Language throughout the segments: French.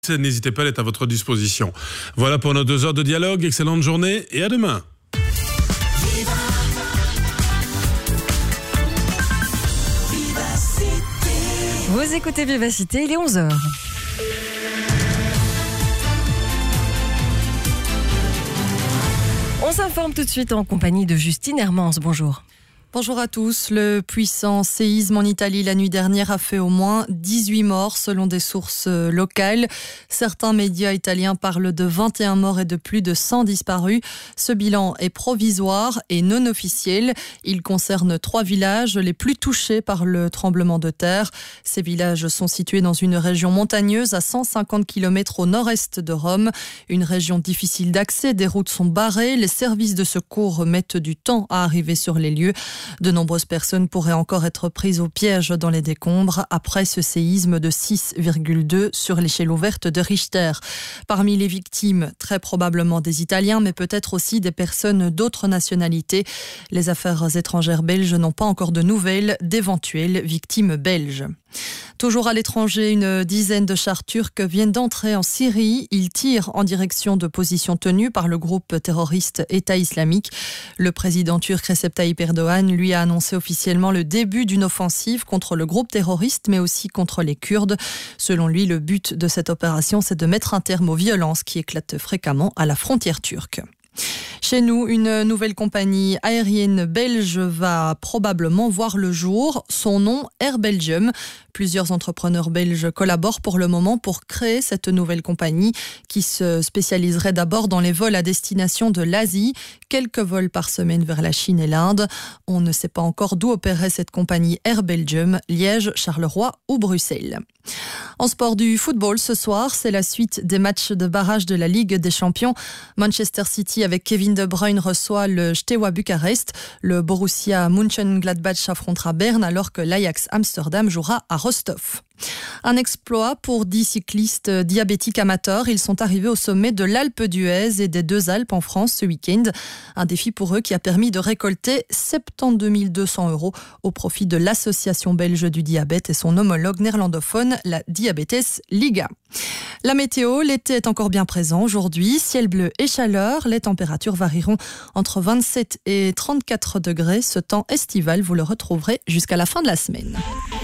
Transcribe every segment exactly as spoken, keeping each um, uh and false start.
N'hésitez pas, elle est à votre disposition. Voilà pour nos deux heures de dialogue. Excellente journée et à demain. Vous écoutez Vivacité, il est onze heures. On s'informe tout de suite en compagnie de Justine Hermans. Bonjour. Bonjour à tous. Le puissant séisme en Italie la nuit dernière a fait au moins dix-huit morts selon des sources locales. Certains médias italiens parlent de vingt et un morts et de plus de cent disparus. Ce bilan est provisoire et non officiel. Il concerne trois villages les plus touchés par le tremblement de terre. Ces villages sont situés dans une région montagneuse à cent cinquante kilomètres au nord-est de Rome. Une région difficile d'accès, des routes sont barrées, les services de secours mettent du temps à arriver sur les lieux. De nombreuses personnes pourraient encore être prises au piège dans les décombres après ce séisme de six virgule deux sur l'échelle ouverte de Richter. Parmi les victimes, très probablement des Italiens, mais peut-être aussi des personnes d'autres nationalités. Les affaires étrangères belges n'ont pas encore de nouvelles d'éventuelles victimes belges. Toujours à l'étranger, une dizaine de chars turcs viennent d'entrer en Syrie. Ils tirent en direction de positions tenues par le groupe terroriste État islamique. Le président turc Recep Tayyip Erdogan lui a annoncé officiellement le début d'une offensive contre le groupe terroriste, mais aussi contre les Kurdes. Selon lui, le but de cette opération, c'est de mettre un terme aux violences qui éclatent fréquemment à la frontière turque. Chez nous, une nouvelle compagnie aérienne belge va probablement voir le jour. Son nom, Air Belgium. Plusieurs entrepreneurs belges collaborent pour le moment pour créer cette nouvelle compagnie qui se spécialiserait d'abord dans les vols à destination de l'Asie. Quelques vols par semaine vers la Chine et l'Inde. On ne sait pas encore d'où opérait cette compagnie Air Belgium, Liège, Charleroi ou Bruxelles. En sport du football, ce soir, c'est la suite des matchs de barrage de la Ligue des Champions. Manchester City avec Kevin De Bruyne reçoit le Steaua Bucarest. Le Borussia Mönchengladbach affrontera Berne alors que l'Ajax Amsterdam jouera à Rostov. Un exploit pour dix cyclistes diabétiques amateurs. Ils sont arrivés au sommet de l'Alpe d'Huez et des deux Alpes en France ce week-end. Un défi pour eux qui a permis de récolter soixante-douze mille deux cents euros au profit de l'Association belge du diabète et son homologue néerlandophone, la Diabetes Liga. La météo, l'été est encore bien présent aujourd'hui. Ciel bleu et chaleur. Les températures varieront entre vingt-sept et trente-quatre degrés. Ce temps estival, vous le retrouverez jusqu'à la fin de la semaine.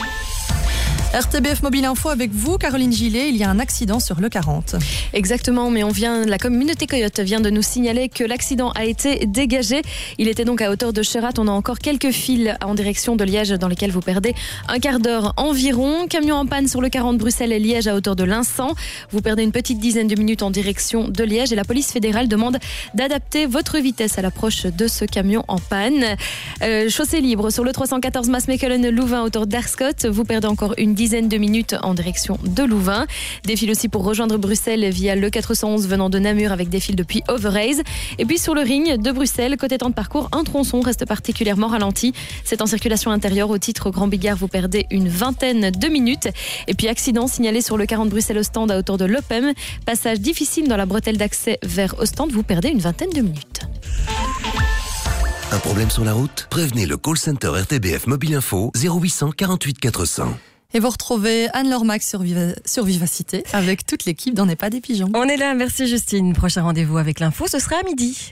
R T B F Mobile Info avec vous, Caroline Gillet. Il y a un accident sur le quarante. Exactement, mais on vient, la communauté Coyote vient de nous signaler que l'accident a été dégagé. Il était donc à hauteur de Cherat. On a encore quelques fils en direction de Liège dans lesquels vous perdez un quart d'heure environ. Camion en panne sur le quarante Bruxelles et Liège à hauteur de l'Incent. Vous perdez une petite dizaine de minutes en direction de Liège et la police fédérale demande d'adapter votre vitesse à l'approche de ce camion en panne. Euh, chaussée libre sur le trois cent quatorze Maasmechelen-Louvain à hauteur d'Arscott. Vous perdez encore une dizaine de minutes en direction de Louvain. Des fils aussi pour rejoindre Bruxelles via le quatre cent onze venant de Namur avec des fils depuis Overijse. Et puis sur le ring de Bruxelles, côté temps de parcours, un tronçon reste particulièrement ralenti. C'est en circulation intérieure au titre Grand Bigard, vous perdez une vingtaine de minutes. Et puis accident signalé sur le quarante Bruxelles Ostende à hauteur de Lopem. Passage difficile dans la bretelle d'accès vers Ostende, vous perdez une vingtaine de minutes. Un problème sur la route? Prévenez le call center R T B F Mobile Info zéro huit cents quarante-huit quatre cents. Et vous retrouvez Anne-Laure Max sur, Viva- sur Vivacité avec toute l'équipe d'On n'est pas des pigeons. On est là, merci Justine. Prochain rendez-vous avec l'info, ce sera à midi.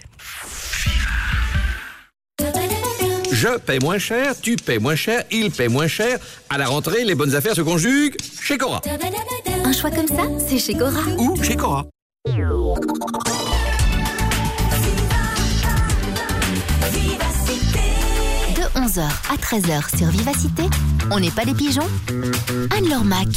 Je paie moins cher, tu paies moins cher, il paie moins cher. À la rentrée, les bonnes affaires se conjuguent chez Cora. Un choix comme ça, c'est chez Cora. Ou chez Cora. De onze heures à treize heures sur Vivacité, on n'est pas des pigeons. Anne-Laure Mac.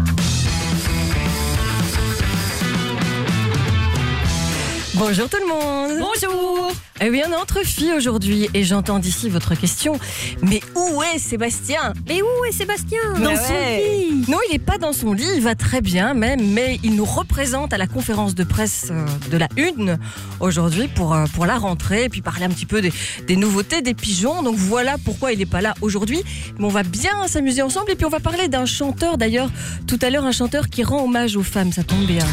Bonjour tout le monde. Bonjour. Eh bien, on est entre filles aujourd'hui et j'entends d'ici votre question. Mais où est Sébastien? Mais où est Sébastien? Dans son lit. Non, il n'est pas dans son lit, il va très bien même, mais il nous représente à la conférence de presse de la Une aujourd'hui pour, pour la rentrée et puis parler un petit peu des, des nouveautés des pigeons. Donc voilà pourquoi il n'est pas là aujourd'hui. Mais on va bien s'amuser ensemble et puis on va parler d'un chanteur d'ailleurs. Tout à l'heure, un chanteur qui rend hommage aux femmes, ça tombe bien.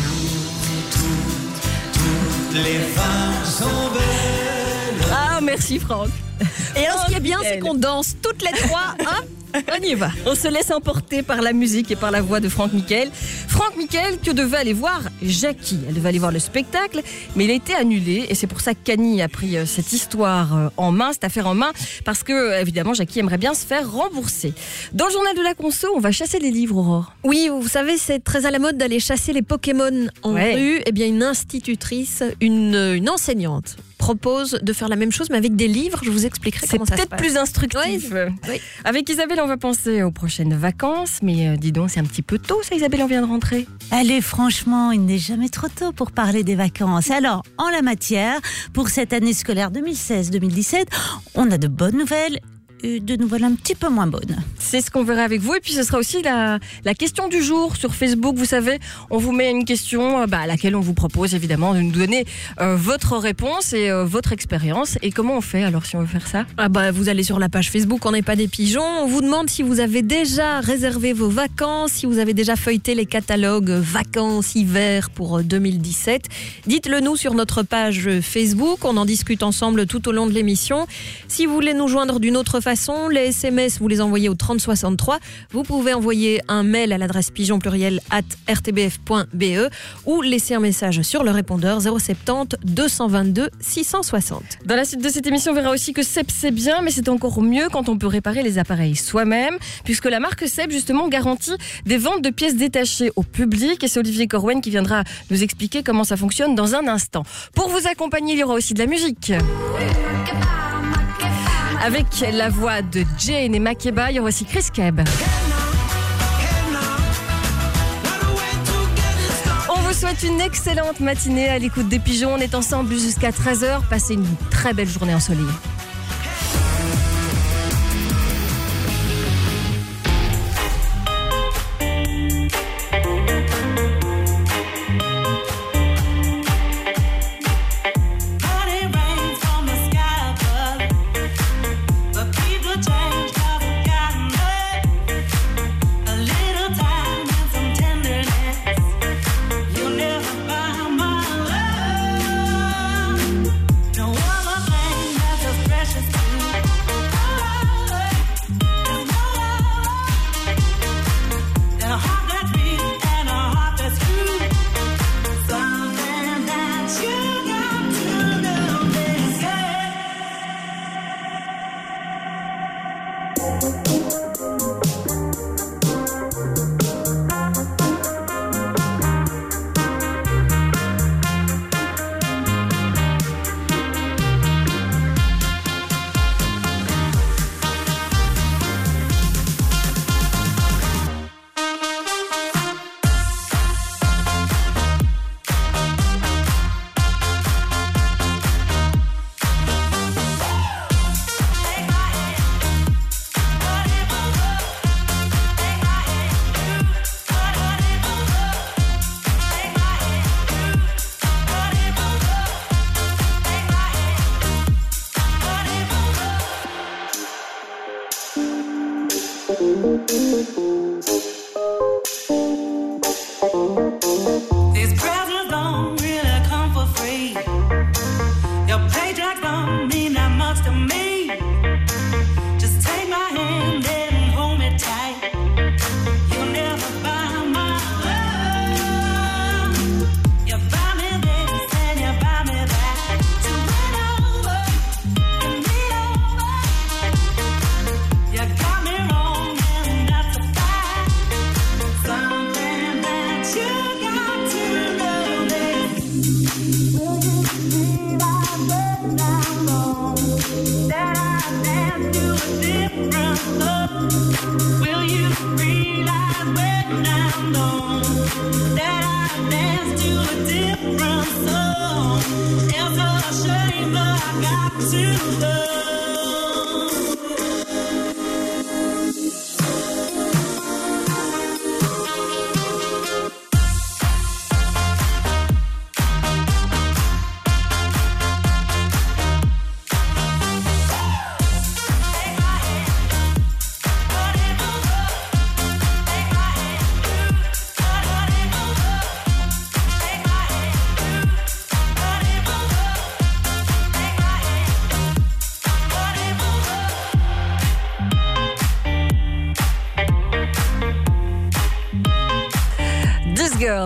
Les femmes sont belles. Ah, merci Franck. Et alors, ce qui est bien, c'est qu'on danse toutes les trois, hein, On y va. On se laisse emporter par la musique et par la voix de Franck Michael. Franck Michael que devait aller voir Jackie. Elle devait aller voir le spectacle, mais il a été annulé et c'est pour ça qu'Annie a pris cette histoire en main, cette affaire en main, parce que évidemment Jackie aimerait bien se faire rembourser. Dans le journal de la conso, on va chasser les livres, Aurore. Oui, vous savez, c'est très à la mode d'aller chasser les Pokémon en Ouais. rue. Eh bien, une institutrice, une, une enseignante propose de faire la même chose, mais avec des livres. Je vous expliquerai C'est comment ça se peut-être passe. plus instructif. Oui, oui. Avec Isabelle, on va penser aux prochaines vacances, mais euh, dis donc, c'est un petit peu tôt ça, Isabelle, on vient de rentrer. Allez, franchement, il n'est jamais trop tôt pour parler des vacances. Alors, en la matière, pour cette année scolaire deux mille seize deux mille dix-sept, on a de bonnes nouvelles et de nouvelles un petit peu moins bonnes. C'est ce qu'on verra avec vous. Et puis ce sera aussi la, la question du jour sur Facebook. Vous savez, on vous met une question euh, bah, à laquelle on vous propose évidemment de nous donner euh, votre réponse et euh, votre expérience. Et comment on fait alors si on veut faire ça? Ah bah, vous allez sur la page Facebook On n'est pas des pigeons. On vous demande si vous avez déjà réservé vos vacances, si vous avez déjà feuilleté les catalogues vacances hiver pour deux mille dix-sept. Dites-le nous sur notre page Facebook. On en discute ensemble tout au long de l'émission. Si vous voulez nous joindre d'une autre façon, les S M S, vous les envoyez au trente soixante-trois. Vous pouvez envoyer un mail à l'adresse pigeon pluriel arobase r t b f point b e ou laisser un message sur le répondeur zéro soixante-dix deux cent vingt-deux six cent soixante. Dans la suite de cette émission, on verra aussi que Seb c'est bien, mais c'est encore mieux quand on peut réparer les appareils soi-même, puisque la marque Seb justement garantit des ventes de pièces détachées au public. Et c'est Olivier Corwen qui viendra nous expliquer comment ça fonctionne dans un instant. Pour vous accompagner, il y aura aussi de la musique. Avec la voix de Jane et Makeba, il y aura aussi Chris Keb. On vous souhaite une excellente matinée à l'écoute des pigeons. On est ensemble jusqu'à treize heures. Passez une très belle journée ensoleillée.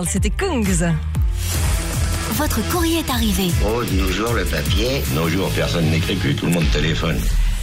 Girl, c'était Kungs. Votre courrier est arrivé. Oh, de nos jours, le papier. De nos jours, personne n'écrit plus, tout le monde téléphone.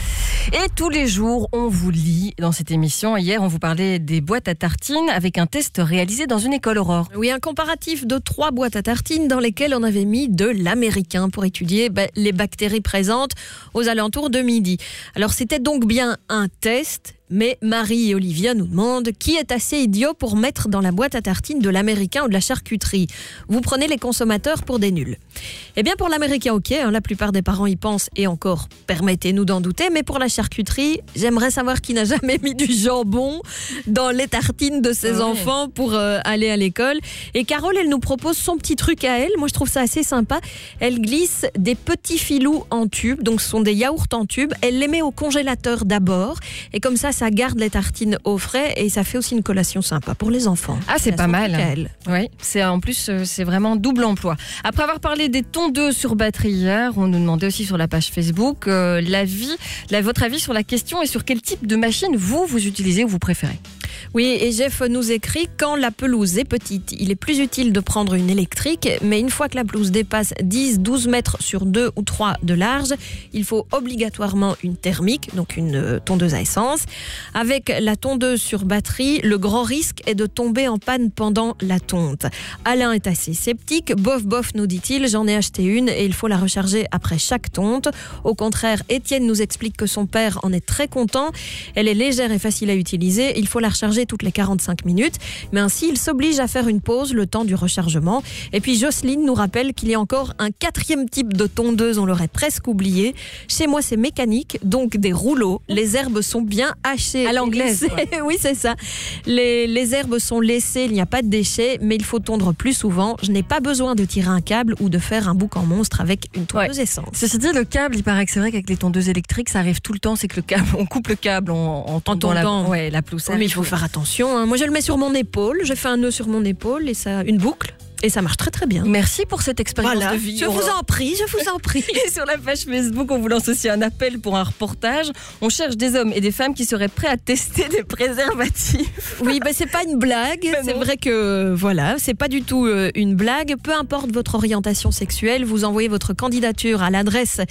Et tous les jours, on vous lit dans cette émission. Hier, on vous parlait des boîtes à tartines avec un test réalisé dans une école Aurore. Oui, un comparatif de trois boîtes à tartines dans lesquelles on avait mis de l'américain pour étudier bah, les bactéries présentes aux alentours de midi. Alors, c'était donc bien un test. Mais Marie et Olivia nous demandent qui est assez idiot pour mettre dans la boîte à tartines de l'américain ou de la charcuterie. Vous prenez les consommateurs pour des nuls. Eh bien pour l'américain, ok, hein, la plupart des parents y pensent et encore, permettez-nous d'en douter, mais pour la charcuterie, j'aimerais savoir qui n'a jamais mis du jambon dans les tartines de ses ouais. enfants pour euh, aller à l'école. Et Carole, elle nous propose son petit truc à elle. Moi, je trouve ça assez sympa. Elle glisse des petits filous en tube, donc ce sont des yaourts en tube. Elle les met au congélateur d'abord et comme ça, ça garde les tartines au frais et ça fait aussi une collation sympa pour les enfants. Ah, c'est ça pas mal. Oui, c'est en plus c'est vraiment double emploi. Après avoir parlé des tondeuses sur batterie hier, on nous demandait aussi sur la page Facebook euh, l'avis, la, votre avis sur la question et sur quel type de machine vous vous utilisez ou vous préférez. Oui, et Jeff nous écrit quand la pelouse est petite, il est plus utile de prendre une électrique, mais une fois que la pelouse dépasse dix à douze mètres sur deux ou trois de large, il faut obligatoirement une thermique, donc une tondeuse à essence. Avec la tondeuse sur batterie, le grand risque est de tomber en panne pendant la tonte. Alain est assez sceptique. Bof, bof, nous dit-il, j'en ai acheté une et il faut la recharger après chaque tonte. Au contraire, Étienne nous explique que son père en est très content. Elle est légère et facile à utiliser. Il faut la recharger toutes les quarante-cinq minutes. Mais ainsi, il s'oblige à faire une pause le temps du rechargement. Et puis Jocelyne nous rappelle qu'il y a encore un quatrième type de tondeuse, on l'aurait presque oublié. Chez moi, c'est mécanique, donc des rouleaux. Les herbes sont bien hachées. À l'anglaise. Oui, c'est ça. Les, les herbes sont laissées, il n'y a pas de déchets, mais il faut tondre plus souvent. Je n'ai pas besoin de tirer un câble ou de faire un boucan monstre avec une tondeuse ouais. essence. Ceci dit, le câble, il paraît que c'est vrai qu'avec les tondeuses électriques, ça arrive tout le temps, c'est que le câble, on coupe le câble en, en tondant la, ouais, la pelouse. Oui, mais il faut faire attention. Hein. Moi, je le mets sur mon épaule, je fais un nœud sur mon épaule et ça, une boucle. Et ça marche très très bien. Merci pour cette expérience voilà, de vie. Je vous en prie, je vous en prie. Et sur la page Facebook, on vous lance aussi un appel pour un reportage. On cherche des hommes et des femmes qui seraient prêts à tester des préservatifs. Oui, bah, c'est pas une blague. Ben c'est non. vrai que voilà, c'est pas du tout euh, une blague. Peu importe votre orientation sexuelle, vous envoyez votre candidature à l'adresse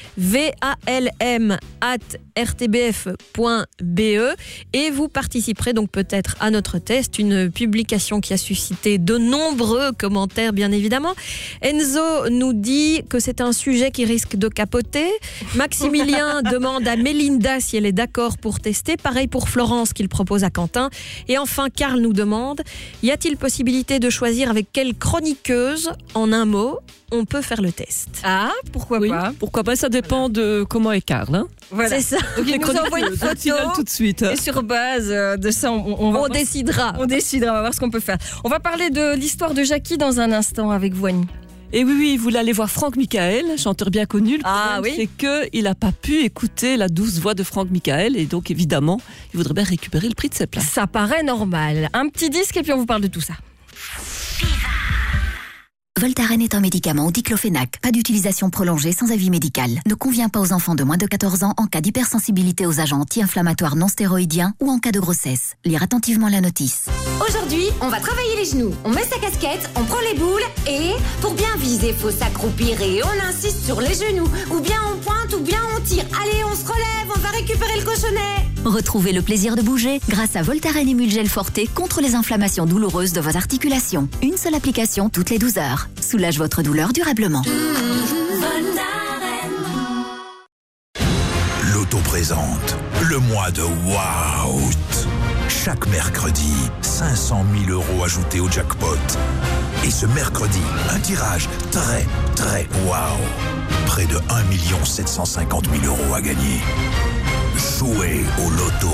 valm arobase r t b f point b e et vous participerez donc peut-être à notre test, une publication qui a suscité de nombreux commentaires bien évidemment. Enzo nous dit que c'est un sujet qui risque de capoter. Maximilien demande à Mélinda si elle est d'accord pour tester. Pareil pour Florence qu'il propose à Quentin. Et enfin Karl nous demande, y a-t-il possibilité de choisir avec quelle chroniqueuse, en un mot, on peut faire le test? Ah, pourquoi oui, pas? Pourquoi pas, ça dépend de comment est Karl. Hein. Voilà. C'est ça. Donc il nous envoie une photo tout de suite. Et sur base de ça, on, on, va on décidera. On décidera, on va voir ce qu'on peut faire. On va parler de l'histoire de Jackie dans un instant avec vous, Annie. Et oui, oui, il voulait aller voir Franck Michael, chanteur bien connu. Le ah problème, oui. c'est qu'il n'a pas pu écouter la douce voix de Franck Michael et donc évidemment, il voudrait bien récupérer le prix de ses places. Ça paraît normal. Un petit disque et puis on vous parle de tout ça. Voltaren est un médicament au diclofénac. Pas d'utilisation prolongée sans avis médical. Ne convient pas aux enfants de moins de quatorze ans en cas d'hypersensibilité aux agents anti-inflammatoires non stéroïdiens ou en cas de grossesse. Lire attentivement la notice. Aujourd'hui, on va travailler les genoux. On met sa casquette, on prend les boules et pour bien viser, faut s'accroupir et on insiste sur les genoux. Ou bien on pointe ou bien on tire. Allez, on se relève, on va récupérer le cochonnet. Retrouvez le plaisir de bouger grâce à Voltaren Emulgel Forte contre les inflammations douloureuses de vos articulations. Une seule application toutes les douze heures. Soulage votre douleur durablement. Loto présente le mois de Waouh. Chaque mercredi, cinq cent mille euros ajoutés au jackpot. Et ce mercredi, un tirage très, très waouh. Près de un million sept cent cinquante mille euros à gagner. Jouez au Loto.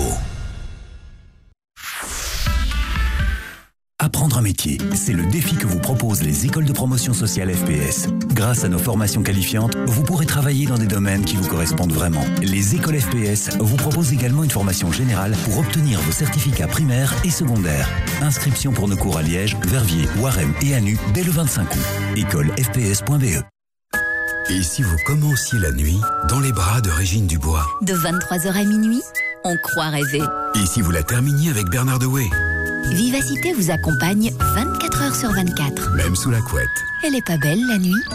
Apprendre un métier, c'est le défi que vous proposent les écoles de promotion sociale F P S. Grâce à nos formations qualifiantes, vous pourrez travailler dans des domaines qui vous correspondent vraiment. Les écoles F P S vous proposent également une formation générale pour obtenir vos certificats primaires et secondaires. Inscription pour nos cours à Liège, Verviers, Waremme et Anu dès le vingt-cinq août. école f p s point b e. Et si vous commenciez la nuit dans les bras de Régine Dubois? De vingt-trois heures à minuit, on croit rêver. Et si vous la terminiez avec Bernard Dewey? Vivacité vous accompagne vingt-quatre heures sur vingt-quatre. Même sous la couette. Elle est pas belle la nuit?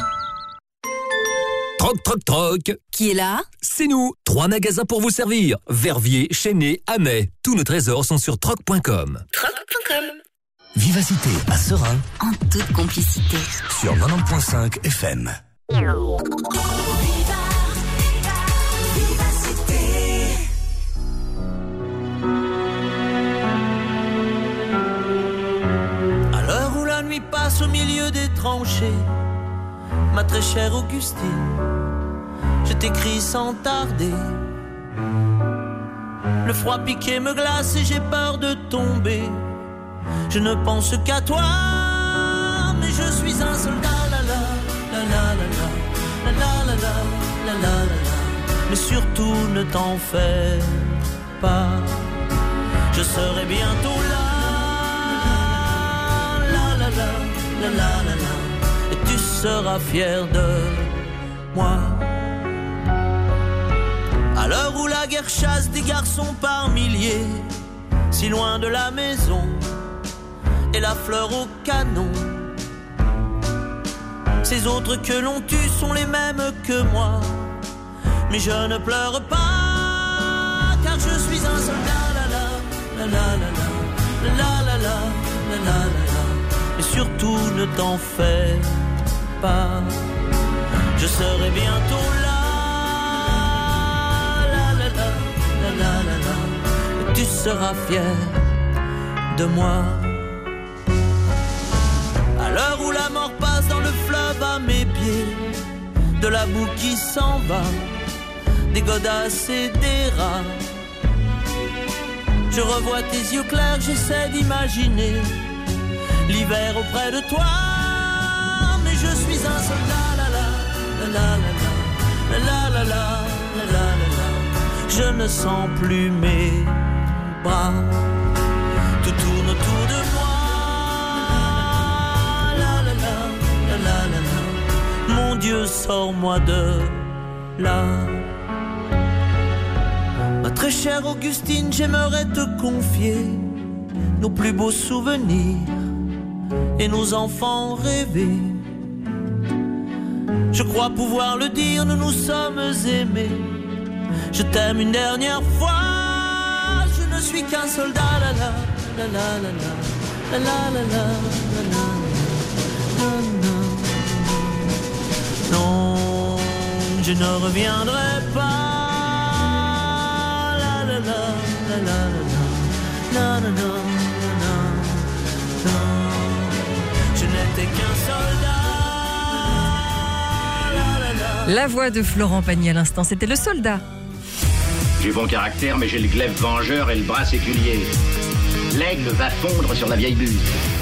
Troc, troc, troc. Qui est là? C'est nous. Trois magasins pour vous servir. Verviers, Chesnay, Amet. Tous nos trésors sont sur troc point com. troc point com. Vivacité à Serein En toute complicité. sur quatre-vingt-dix point cinq F M. À l'heure où la nuit passe au milieu des tranchées, ma très chère Augustine, je t'écris sans tarder. Le froid piqué me glace et j'ai peur de tomber. Je ne pense qu'à toi, mais je suis un soldat, la la, la la la la, la la la la, la la la. Mais surtout ne t'en fais pas, je serai bientôt là, la la la, la la la la. Et tu seras fier de moi. À l'heure où la guerre chasse des garçons par milliers, si loin de la maison, et la fleur au canon, ces autres que l'on tue sont les mêmes que moi. Mais je ne pleure pas, car je suis un soldat, la la, la la la la, la la la, la la la. Et surtout ne t'en fais pas, je serai bientôt là, la la la, la la la la. Et tu seras fier de moi. À l'heure où la mort passe dans le fleuve à mes pieds, de la boue qui s'en va, des godasses et des rats, je revois tes yeux clairs, j'essaie d'imaginer l'hiver auprès de toi. Mais je suis un soldat, la la, la la la la, la la la, la la la. Je ne sens plus mes bras, tout tourne autour de moi. La, la, la, la. Mon Dieu, sors-moi de là. Ma très chère Augustine, j'aimerais te confier nos plus beaux souvenirs et nos enfants rêvés. Je crois pouvoir le dire, nous nous sommes aimés. Je t'aime une dernière fois. Je ne suis qu'un soldat, la la la la la la la la la la. Non, je ne reviendrai pas. La la la la la la la la la la. Je n'étais qu'un soldat. La la la. La voix de Florent Pagny à l'instant, c'était le soldat. J'ai bon caractère, mais j'ai le glaive vengeur et le bras séculier. L'aigle va fondre sur la vieille buse.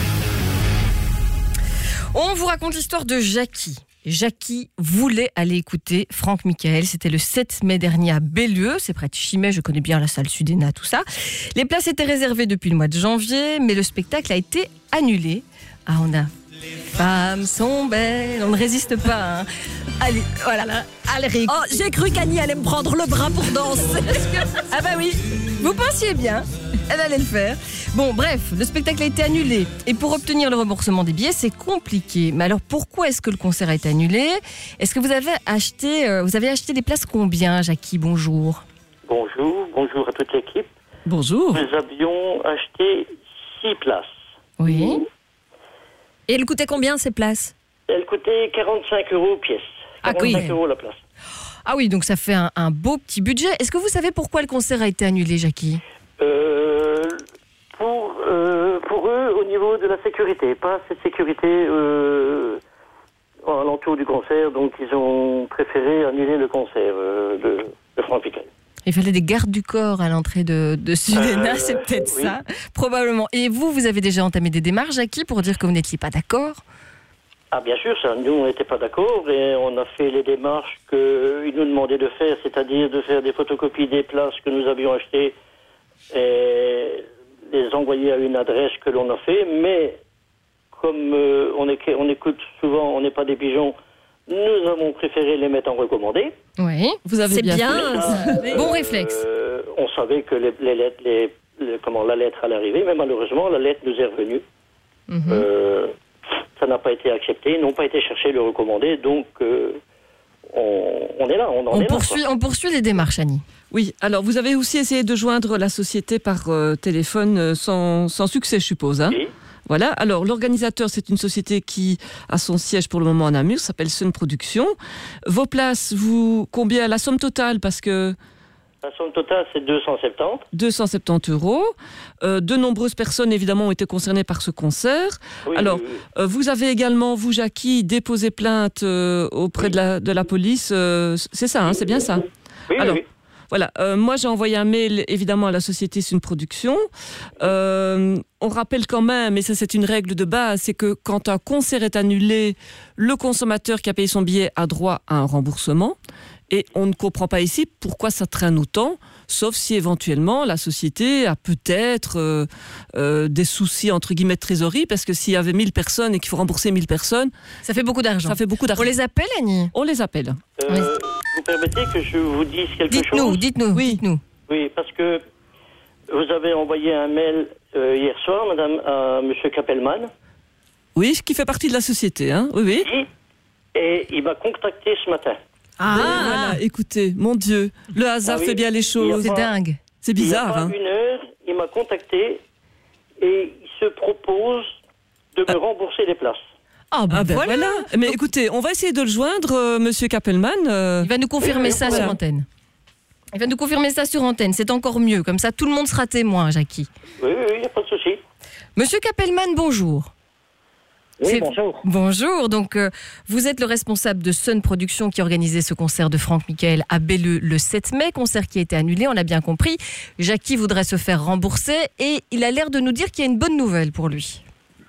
On vous raconte l'histoire de Jackie. Jackie voulait aller écouter Franck Michael. C'était le sept mai dernier à Bellieu. C'est près de Chimay, je connais bien la salle Sudena, tout ça. Les places étaient réservées depuis le mois de janvier, mais le spectacle a été annulé. Ah, on a... Les femmes sont belles, on ne résiste pas. Hein. Allez, voilà, là, allez, réécoute. Oh, j'ai cru qu'Annie allait me prendre le bras pour danser. Ah bah oui, vous pensiez bien, elle allait le faire. Bon, bref, le spectacle a été annulé. Et pour obtenir le remboursement des billets, c'est compliqué. Mais alors, pourquoi est-ce que le concert a été annulé? Est-ce que vous avez acheté, euh, vous avez acheté des places combien, Jackie? Bonjour. Bonjour, bonjour à toute l'équipe. Bonjour. Nous avions acheté six places. Oui. Et elle coûtait combien, ces places? Elles coûtaient quarante-cinq euros pièce. quarante-cinq Ah oui. euros la place. Ah oui, donc ça fait un, un beau petit budget. Est-ce que vous savez pourquoi le concert a été annulé, Jackie? Euh, pour, euh, pour eux, au niveau de la sécurité, pas cette sécurité euh, à l'entour du concert, donc ils ont préféré annuler le concert euh, de, de Franck Michael. Il fallait des gardes du corps à l'entrée de, de Sudena, Euh, c'est peut-être oui. ça, probablement. Et vous, vous avez déjà entamé des démarches, Jackie, pour dire que vous n'étiez pas d'accord? Ah bien sûr, ça, nous on n'était pas d'accord et on a fait les démarches qu'ils nous demandaient de faire, c'est-à-dire de faire des photocopies des places que nous avions achetées et les envoyer à une adresse que l'on a fait, mais comme euh, on, est, on écoute souvent, on n'est pas des pigeons, nous avons préféré les mettre en recommandé. Oui, vous avez c'est bien, bien. fait. Bon réflexe. Euh, on savait que les, les, lettres- les, le- comment, la lettre à l'arrivée, mais malheureusement, la lettre nous est revenue. Mhm. Euh, ça n'a pas été accepté, n'ont pas été chercher le recommandé, donc euh, on, on est là, on en On est poursuit, là. on poursuit les démarches, Annie. Oui, alors vous avez aussi essayé de joindre la société par euh, téléphone euh, sans, sans succès, je suppose. Hein. Oui. Voilà, alors l'organisateur, c'est une société qui a son siège pour le moment à Namur, s'appelle Sun Production. Vos places, vous, combien, la somme totale, parce que La somme totale, c'est deux cent soixante-dix. deux cent soixante-dix euros. Euh, de nombreuses personnes, évidemment, ont été concernées par ce concert. Oui, Alors, oui, oui. euh, vous avez également, vous, Jackie, déposé plainte euh, auprès Oui. de, la, de la police. euh, c'est ça, hein, c'est bien ça. Oui, Alors, oui, oui. voilà, euh, moi j'ai envoyé un mail évidemment à la société Sun Production. Euh, on rappelle quand même, et ça c'est une règle de base, c'est que quand un concert est annulé, le consommateur qui a payé son billet a droit à un remboursement. Et on ne comprend pas ici pourquoi ça traîne autant, sauf si éventuellement la société a peut-être euh, euh, des soucis entre guillemets de trésorerie, parce que s'il y avait mille personnes et qu'il faut rembourser mille personnes, ça fait beaucoup d'argent. Ça fait beaucoup d'argent. On les appelle, Annie? On les appelle. Euh, vous permettez que je vous dise quelque Dites-nous, chose dites-nous, oui. dites-nous. Oui, parce que vous avez envoyé un mail euh, hier soir, madame, à monsieur Kappelmann. Oui, qui fait partie de la société, hein. Oui, oui. Oui, et il m'a contacté ce matin. Ah, voilà, écoutez, mon Dieu, le hasard Ah oui, fait bien les choses. il y a pas- C'est bizarre, Il y a pas hein. une heure, il m'a contacté et il se propose de me rembourser les places. Ah, ben Ah ben voilà. voilà. Mais écoutez, on va essayer de le joindre, euh, monsieur Kappelmann. euh. Il va nous confirmer Oui, ça voilà. sur antenne. Il va nous confirmer ça sur antenne. C'est encore mieux. Comme ça, tout le monde sera témoin, Jackie. Oui, oui, il n'y a pas de souci. Monsieur Kappelmann, bonjour. Oui, C'est- bonjour. Bonjour. Donc, euh, vous êtes le responsable de Sun Production qui organisait ce concert de Franck Michael à Belleux le sept mai, concert qui a été annulé, on l'a bien compris. Jackie voudrait se faire rembourser et il a l'air de nous dire qu'il y a une bonne nouvelle pour lui.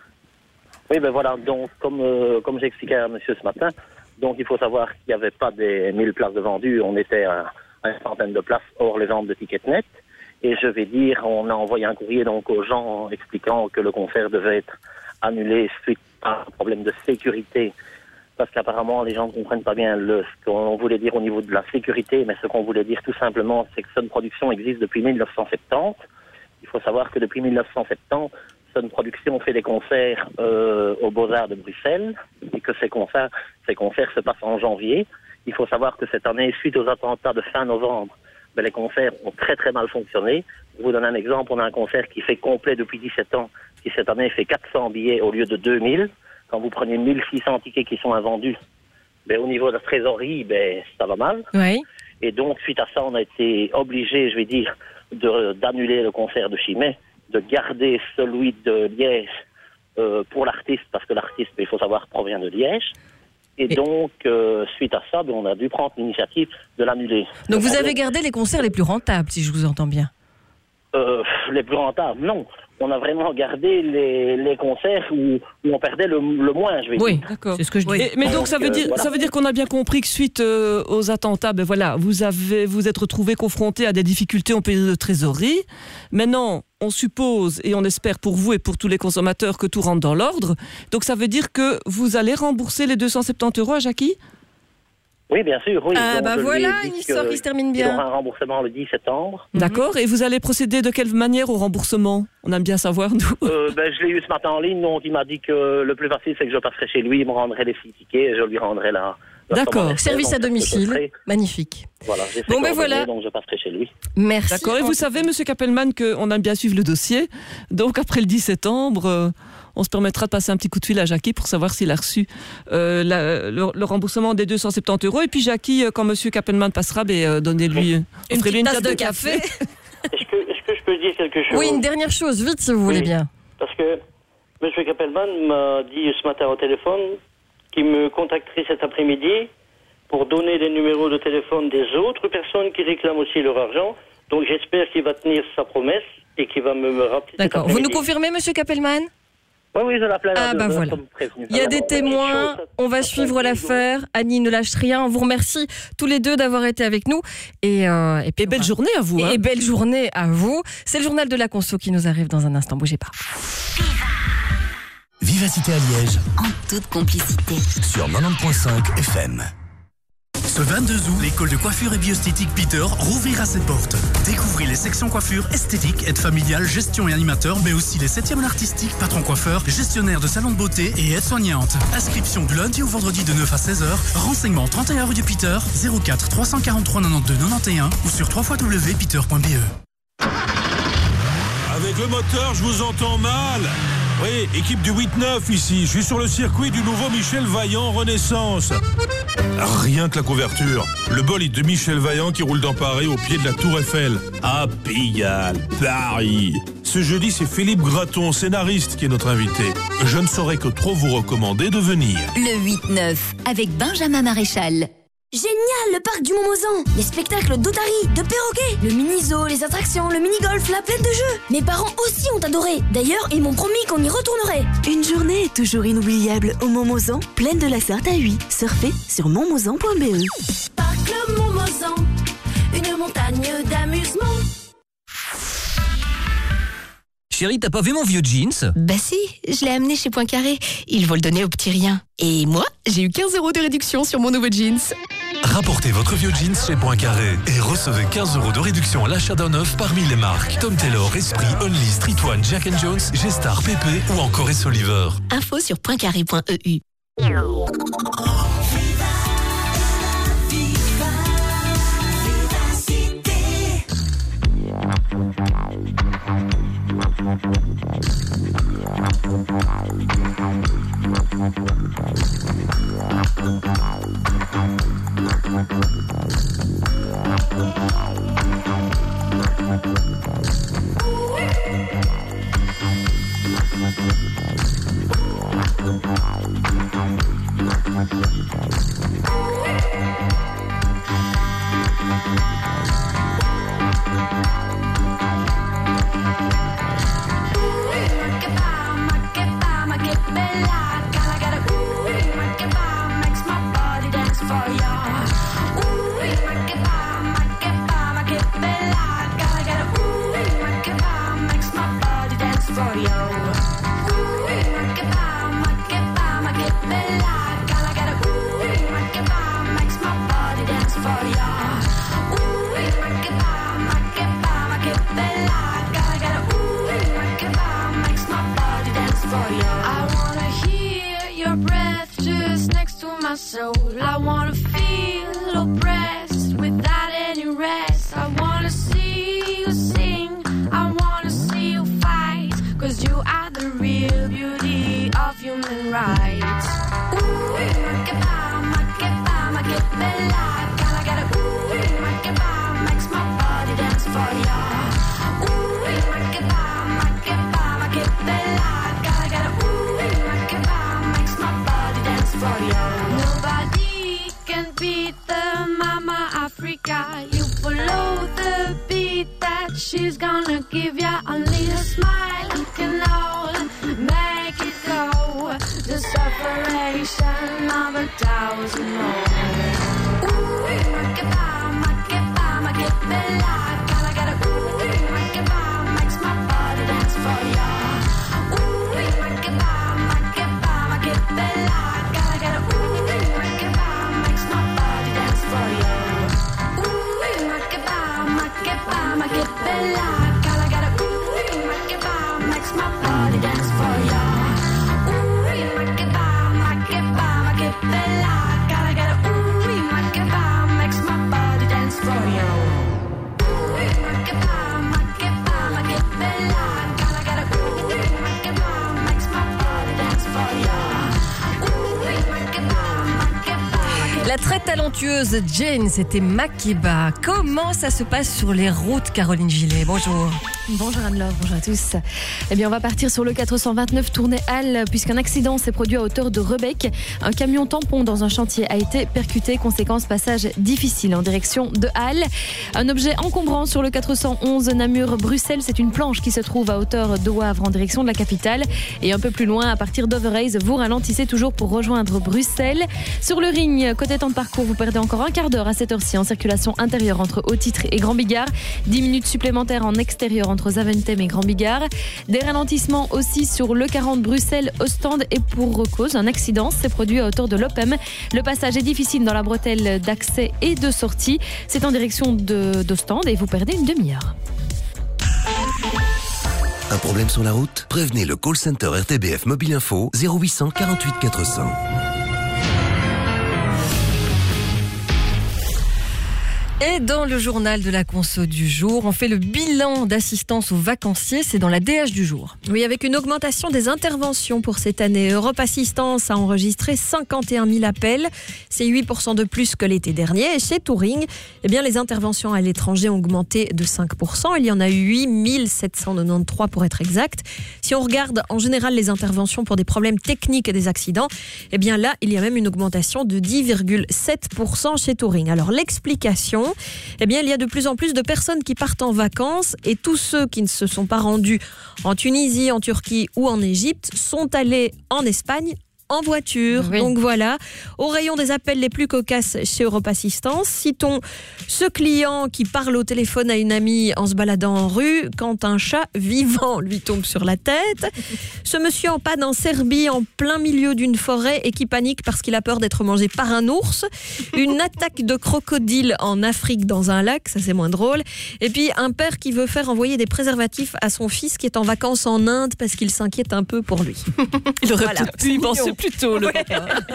Oui, ben voilà, donc comme, euh, comme j'expliquais à monsieur ce matin, donc il faut savoir qu'il n'y avait pas des mille places de vendues, on était à, à une centaine de places hors les ventes de tickets net. Et je vais dire, on a envoyé un courrier donc aux gens expliquant que le concert devait être annulé suite à un problème de sécurité. Parce qu'apparemment, les gens ne comprennent pas bien le, ce qu'on voulait dire au niveau de la sécurité, mais ce qu'on voulait dire tout simplement, c'est que Sun Production existe depuis mille neuf cent soixante-dix. Il faut savoir que depuis mille neuf cent soixante-dix, Sun Production fait des concerts euh, aux Beaux-Arts de Bruxelles et que ces concerts, ces concerts se passent en janvier. Il faut savoir que cette année, suite aux attentats de fin novembre, ben, les concerts ont très très mal fonctionné. Pour vous donner un exemple, on a un concert qui fait complet depuis dix-sept ans, qui cette année fait quatre cents billets au lieu de deux mille. Quand vous prenez mille six cents tickets qui sont invendus, ben, au niveau de la trésorerie, ben, ça va mal. Oui. Et donc, suite à ça, on a été obligé, je vais dire, de, d'annuler le concert de Chimay, de garder celui de Liège euh, pour l'artiste, parce que l'artiste, ben, il faut savoir, provient de Liège. Et, Et donc, euh, suite à ça, ben, on a dû prendre l'initiative de l'annuler. Donc, Le vous avez problème- gardé les concerts les plus rentables, si je vous entends bien. Euh, les plus rentables, non. On a vraiment gardé les, les concerts où, où on perdait le, le moins, je vais Oui, dire. d'accord. C'est ce que je dis. Et- mais donc ça veut euh, dire, voilà. ça veut dire qu'on a bien compris que suite euh, aux attentats, ben voilà, vous avez, vous êtes retrouvé confronté à des difficultés en période de trésorerie. Maintenant, on suppose et on espère pour vous et pour tous les consommateurs que tout rentre dans l'ordre. Donc ça veut dire que vous allez rembourser les deux cent soixante-dix euros à Jackie ? Oui, bien sûr, oui. Ah, Donc, bah je lui ai voilà, dit une histoire que qui se termine il bien. aura un remboursement le dix septembre. D'accord. Et vous allez procéder de quelle manière au remboursement ? On aime bien savoir, nous. Euh, ben, je l'ai eu ce matin en ligne, donc il m'a dit que le plus facile, c'est que je passerai chez lui, il me rendrait les six tickets et je lui rendrai la... la somme en D'accord. espèces. Service Donc, à je domicile. ferai. Magnifique. Voilà, j'ai ses Bon, ben coordonnées, voilà. donc je passerai chez lui. Merci. D'accord. Et vous savez, monsieur Kappelmann, qu'on aime bien suivre le dossier. Donc après le dix septembre, euh, on se permettra de passer un petit coup de fil à Jackie pour savoir s'il a reçu euh, la- le, le remboursement des deux cent soixante-dix euros. Et puis Jackie, euh, quand monsieur Kappelmann passera, ben, euh, donnez-lui Une offrez-lui petite tasse de café. Est-ce que, est-ce que je peux dire quelque chose? Oui, une dernière chose, vite, si vous voulez Oui. bien. Parce que M. Kappelmann m'a dit ce matin au téléphone qu'il me contacterait cet après-midi pour donner les numéros de téléphone des autres personnes qui réclament aussi leur argent. Donc j'espère qu'il va tenir sa promesse et qu'il va me, me rappeler. cet D'accord. Vous nous après-midi. confirmez, monsieur Kappelmann? Oui, oui, je l'appelle. Ah, bah voilà. Il y a des témoins, on va suivre l'affaire. Annie ne lâche rien. On vous remercie tous les deux d'avoir été avec nous. Et, euh, et, puis Et belle journée à vous. Et, hein. et belle journée à vous. C'est le journal de la conso qui nous arrive dans un instant. Bougez pas. Vivacité à Liège En toute complicité. sur quatre-vingt-dix point cinq F M. Ce vingt-deux août, l'école de coiffure et bioesthétique Peter rouvrira ses portes. Découvrez les sections coiffure, esthétique, aide familiale, gestion et animateur, mais aussi les septièmes artistiques, patron coiffeur, gestionnaire de salon de beauté et aide-soignante. Inscription du lundi au vendredi de neuf à seize heures. Renseignements trente et un rue du Peter, zéro quatre trois cent quarante-trois quatre-vingt-deux quatre-vingt-onze ou sur w w w point peter point b e. Avec le moteur, je vous entends mal. Oui, équipe du huit neuf ici. Je suis sur le circuit du nouveau Michel Vaillant Renaissance. Rien que la couverture. Le bolide de Michel Vaillant qui roule dans Paris au pied de la Tour Eiffel. À Pigalle, Paris. Ce jeudi, c'est Philippe Graton, scénariste, qui est notre invité. Je ne saurais que trop vous recommander de venir. Le huit neuf, avec Benjamin Maréchal. Génial, le parc du Montmozan, les spectacles d'otaries, de perroquets, le mini-zoo, les attractions, le mini-golf, la plaine de jeux. Mes parents aussi ont adoré. D'ailleurs, ils m'ont promis qu'on y retournerait. Une journée est toujours inoubliable au Montmozan, plaine de la Sarthe à Huy. Surfez sur montmozan point b e. Parc le Montmozan, une montagne d'amusement. Chérie, t'as pas vu mon vieux jeans? Bah si, je l'ai amené chez Poincaré. Ils vont le donner au petit rien. Et moi, j'ai eu quinze euros de réduction sur mon nouveau jeans. Rapportez votre vieux jeans chez Poincaré et recevez quinze euros de réduction à l'achat d'un neuf parmi les marques Tom Taylor, Esprit, Only, Street One, Jack and Jones, G-Star, P P ou encore Essoliver. Info sur poincaré point e u. La très talentueuse Jane, c'était Makeba. Comment ça se passe sur les routes, Caroline Gillet? Bonjour. Bonjour Anne-Laure, bonjour à tous. Eh bien, on va partir sur le quatre cent vingt-neuf tournée Halle, puisqu'un accident s'est produit à hauteur de Rebec. Un camion tampon dans un chantier a été percuté. Conséquence, passage difficile en direction de Halle. Un objet encombrant sur le quatre cent onze Namur-Bruxelles. C'est une planche qui se trouve à hauteur de Wavre en direction de la capitale. Et un peu plus loin, à partir d'Overraise, vous ralentissez toujours pour rejoindre Bruxelles. Sur le ring, côté temps de parcours, vous perdez encore un quart d'heure à cette heure-ci en circulation intérieure entre Haut-Titre et Grand Bigard. dix minutes supplémentaires en extérieur entre entre Zaventem et Grand Bigard. Des ralentissements aussi sur le quarante Bruxelles-Ostende et pour cause, un accident s'est produit à hauteur de l'O P E M. Le passage est difficile dans la bretelle d'accès et de sortie. C'est en direction de, d'Ostende et vous perdez une demi-heure. Un problème sur la route? Prévenez le call center R T B F Mobile Info zéro huit cent quarante-huit quatre cents. Et dans le journal de la conso du jour, on fait le bilan d'assistance aux vacanciers. C'est dans la D H du jour. Oui, avec une augmentation des interventions pour cette année. Europe Assistance a enregistré cinquante et un mille appels. C'est huit pour cent de plus que l'été dernier. Et chez Touring, eh bien, les interventions à l'étranger ont augmenté de cinq pour cent. Il y en a eu huit mille sept cent quatre-vingt-treize pour être exact. Si on regarde en général les interventions pour des problèmes techniques et des accidents, eh bien là, il y a même une augmentation de dix virgule sept pour cent chez Touring. Alors l'explication, eh bien, il y a de plus en plus de personnes qui partent en vacances et tous ceux qui ne se sont pas rendus en Tunisie, en Turquie ou en Égypte sont allés en Espagne en voiture. Oui. Donc voilà, au rayon des appels les plus cocasses chez Europe Assistance, citons ce client qui parle au téléphone à une amie en se baladant en rue quand un chat vivant lui tombe sur la tête. Ce monsieur en panne en Serbie en plein milieu d'une forêt et qui panique parce qu'il a peur d'être mangé par un ours. Une attaque de crocodile en Afrique dans un lac, ça c'est moins drôle. Et puis un père qui veut faire envoyer des préservatifs à son fils qui est en vacances en Inde parce qu'il s'inquiète un peu pour lui. Il aurait voilà, pu y penser plus tôt, le ouais.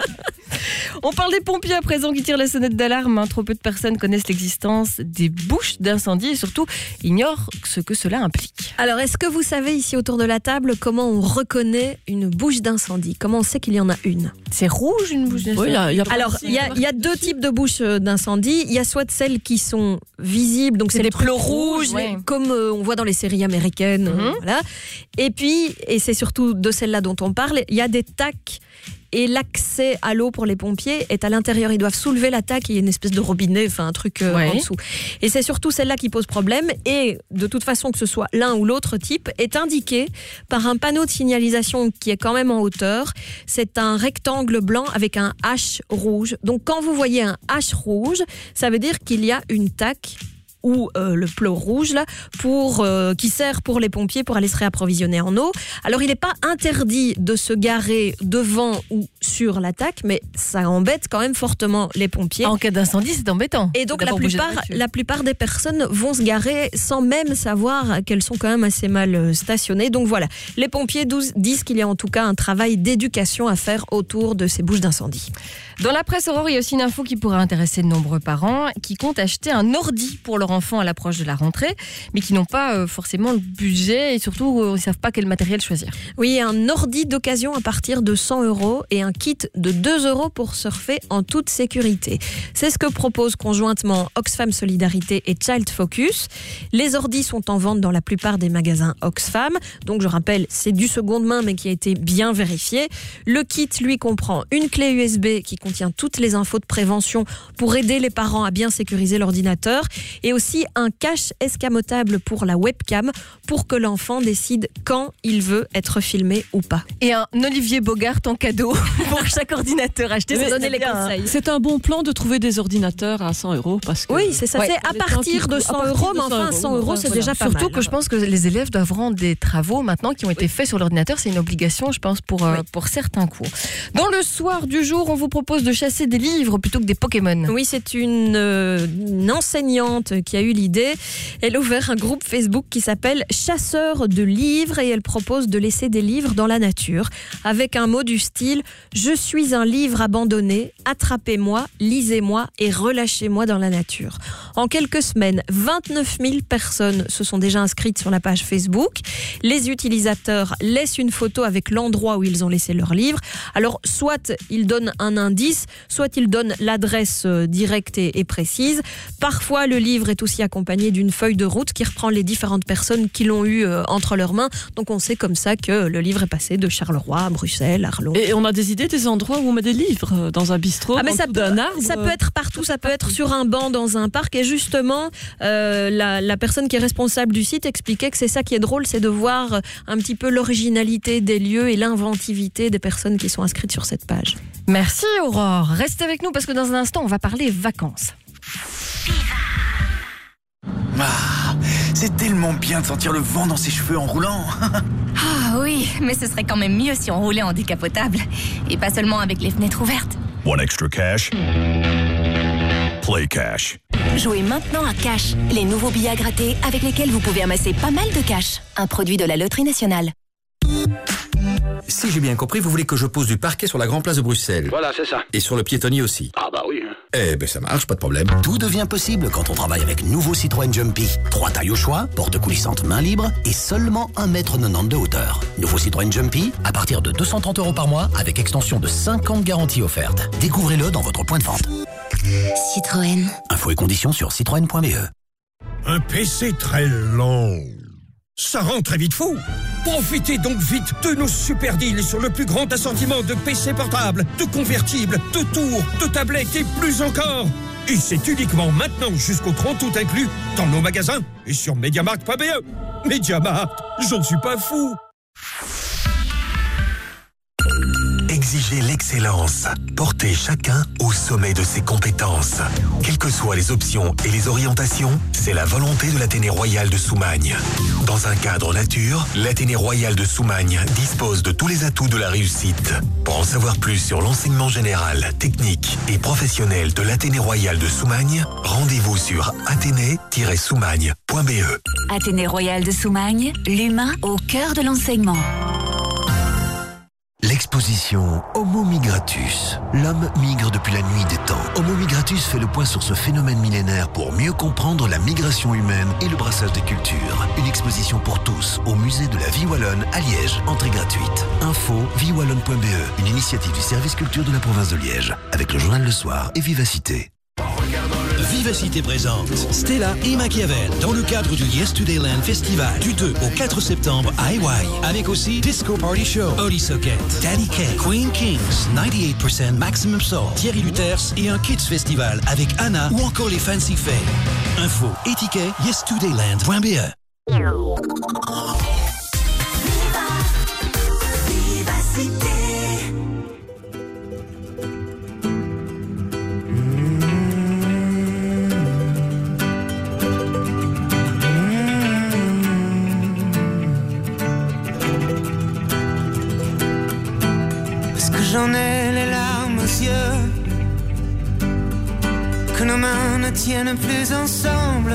On parle des pompiers à présent qui tirent la sonnette d'alarme. Hein. Trop peu de personnes connaissent l'existence des bouches d'incendie et surtout ignorent ce que cela implique. Alors, est-ce que vous savez ici autour de la table comment on reconnaît une bouche d'incendie? Comment on sait qu'il y en a une? C'est rouge une bouche d'incendie? Oui, y a, y a Alors, il y a, y a deux types de bouches d'incendie. Il y a soit celles qui sont visibles, donc c'est, c'est des des plots rouges, ouais. comme euh, on voit dans les séries américaines. Mm-hmm. Euh, voilà. Et puis, et c'est surtout de celles-là dont on parle, il y a des tacs. Et l'accès à l'eau pour les pompiers est à l'intérieur. Ils doivent soulever la taque, il y a une espèce de robinet, enfin un truc euh, ouais. en dessous. Et c'est surtout celle-là qui pose problème. Et de toute façon, que ce soit l'un ou l'autre type, est indiqué par un panneau de signalisation qui est quand même en hauteur. C'est un rectangle blanc avec un H rouge. Donc quand vous voyez un H rouge, ça veut dire qu'il y a une taque ou euh, le plot rouge là, pour, euh, qui sert pour les pompiers pour aller se réapprovisionner en eau. Alors il n'est pas interdit de se garer devant ou sur l'attaque, mais ça embête quand même fortement les pompiers. En cas d'incendie, c'est embêtant. Et donc la plupart, la plupart des personnes vont se garer sans même savoir qu'elles sont quand même assez mal stationnées. Donc voilà, les pompiers disent qu'il y a en tout cas un travail d'éducation à faire autour de ces bouches d'incendie. Dans la presse Aurore, il y a aussi une info qui pourrait intéresser de nombreux parents qui comptent acheter un ordi pour leur enfant à l'approche de la rentrée, mais qui n'ont pas euh, forcément le budget et surtout euh, ils ne savent pas quel matériel choisir. Oui, un ordi d'occasion à partir de cent euros et un kit de deux euros pour surfer en toute sécurité. C'est ce que proposent conjointement Oxfam Solidarité et Child Focus. Les ordis sont en vente dans la plupart des magasins Oxfam. Donc je rappelle, c'est du seconde main mais qui a été bien vérifié. Le kit, lui, comprend une clé U S B qui contient toutes les infos de prévention pour aider les parents à bien sécuriser l'ordinateur et aussi un cache escamotable pour la webcam pour que l'enfant décide quand il veut être filmé ou pas. Et un Olivier Bogart en cadeau pour chaque ordinateur acheté, c'est donner les conseils. C'est un bon plan de trouver des ordinateurs à cent euros parce que oui, c'est ça, ouais, c'est à partir de cent euros, mais enfin cent euros, c'est voilà. déjà pas Surtout mal. que je pense que les élèves doivent rendre des travaux maintenant qui ont été faits sur l'ordinateur, c'est une obligation, je pense, pour, euh, pour certains cours. Dans le soir du jour, on vous propose de chasser des livres plutôt que des Pokémon. Oui, c'est une, euh, une enseignante qui a eu l'idée. Elle a ouvert un groupe Facebook qui s'appelle Chasseurs de livres et elle propose de laisser des livres dans la nature avec un mot du style « Je suis un livre abandonné, attrapez-moi, lisez-moi et relâchez-moi dans la nature ». En quelques semaines, vingt-neuf mille personnes se sont déjà inscrites sur la page Facebook. Les utilisateurs laissent une photo avec l'endroit où ils ont laissé leur livre. Alors, soit ils donnent un indice, soit ils donnent l'adresse directe et, et précise. Parfois, le livre est aussi accompagné d'une feuille de route qui reprend les différentes personnes qui l'ont eu euh, entre leurs mains. Donc, on sait comme ça que le livre est passé de Charleroi à Bruxelles, Arlon. Et on a des idées des endroits où on met des livres, dans un bistrot, ah, mais dans ça, le peut, d'un arbre. ça peut être partout, ça peut être sur un banc dans un parc. Et justement, euh, la, la personne qui est responsable du site expliquait que c'est ça qui est drôle, c'est de voir un petit peu l'originalité des lieux et l'inventivité des personnes qui sont inscrites sur cette page. Merci Aurore. Restez avec nous parce que dans un instant, on va parler vacances. Ah, C'est tellement bien de sentir le vent dans ses cheveux en roulant. Ah oui, mais ce serait quand même mieux si on roulait en décapotable. Et pas seulement avec les fenêtres ouvertes. One extra cash. Play Cash. Jouez maintenant à Cash, les nouveaux billets à gratter avec lesquels vous pouvez amasser pas mal de cash. Un produit de la Loterie Nationale. Si j'ai bien compris, vous voulez que je pose du parquet sur la grande place de Bruxelles. Voilà, c'est ça. Et sur le piétonnier aussi. Ah bah oui. Eh ben ça marche, pas de problème. Tout devient possible quand on travaille avec nouveau Citroën Jumpy. Trois tailles au choix, porte coulissante main libre et seulement un mètre quatre-vingt-dix de hauteur. Nouveau Citroën Jumpy, à partir de deux cent trente euros par mois avec extension de cinq ans de garantie offerte. Découvrez-le dans votre point de vente. Citroën. Infos et conditions sur citroën point b e. Un P C très lent. Ça rend très vite fou. Profitez donc vite de nos super deals sur le plus grand assortiment de P C portables, de convertibles, de tours, de tablettes et plus encore. Et c'est uniquement maintenant jusqu'au trente août inclus dans nos magasins et sur Mediamarkt point b e. Mediamarkt, j'en suis pas fou. Exigez l'excellence. Portez chacun au sommet de ses compétences. Quelles que soient les options et les orientations, c'est la volonté de l'Athénée Royal de Soumagne. Dans un cadre nature, l'Athénée Royal de Soumagne dispose de tous les atouts de la réussite. Pour en savoir plus sur l'enseignement général, technique et professionnel de l'Athénée Royal de Soumagne, rendez-vous sur athénée tiret soumagne point b e. Athénée Royal de Soumagne, l'humain au cœur de l'enseignement. L'exposition Homo Migratus. L'homme migre depuis la nuit des temps. Homo Migratus fait le point sur ce phénomène millénaire pour mieux comprendre la migration humaine et le brassage des cultures. Une exposition pour tous au musée de la Vie Wallonne à Liège. Entrée gratuite. Info vie wallonne point b e. Une initiative du service culture de la province de Liège. Avec le journal Le Soir et Vivacité. Vivacité présente Stella et Machiavel dans le cadre du Yesterdayland Festival du deux au quatre septembre à Hawaii. Avec aussi Disco Party Show, Oli Socket, Danny Kaye, Queen Kings, quatre-vingt-dix pour cent Maximum Soul, Thierry Luthers et un Kids Festival avec Anna ou encore les Fancy Fair. Info et tickets yesterdayland point b e. J'en ai les larmes aux yeux, que nos mains ne tiennent plus ensemble.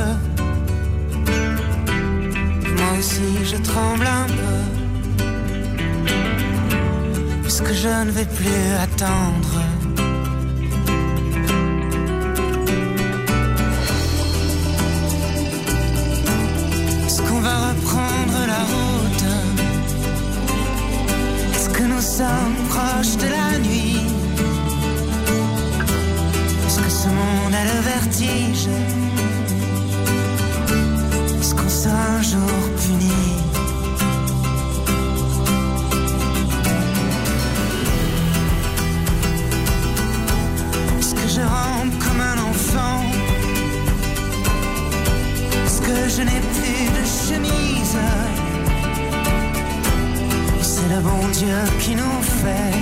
Moi aussi je tremble un peu, puisque je ne vais plus attendre. Est-ce qu'on va reprendre la route? Que nous sommes proches de la nuit. Est-ce que ce monde a le vertige? Est-ce qu'on sera un jour puni? Est-ce que je rampe comme un enfant? Est-ce que je n'ai plus de chemise? C'est le bon Dieu qui nous fait,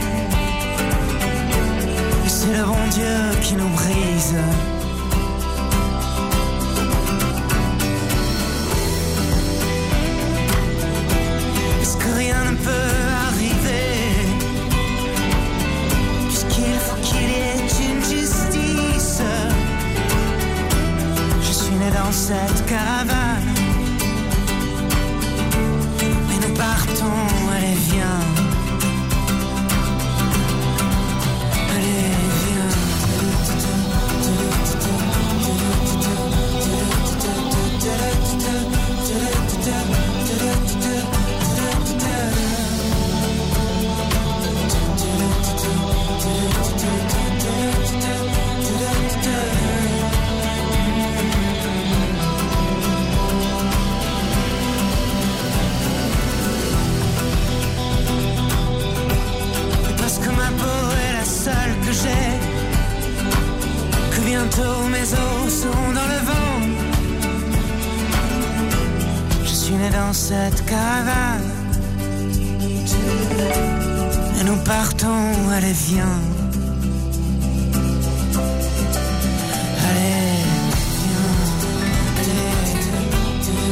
et c'est le bon Dieu qui nous brise. Est-ce que rien ne peut arriver, puisqu'il faut qu'il y ait une justice? Je suis né dans cette caravane, mais nous partons. Allez viens, allez viens. Que j'ai, que bientôt mes os sont dans le vent. Je suis né dans cette caravane, et nous partons, allez viens. Allez, viens, allez.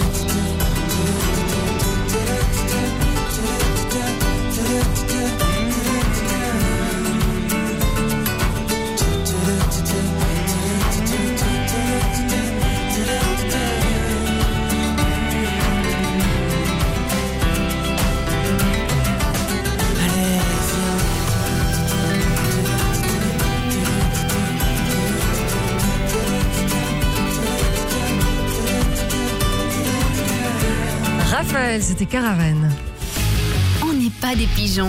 Raphaël, c'était Caravane. On n'est pas des pigeons.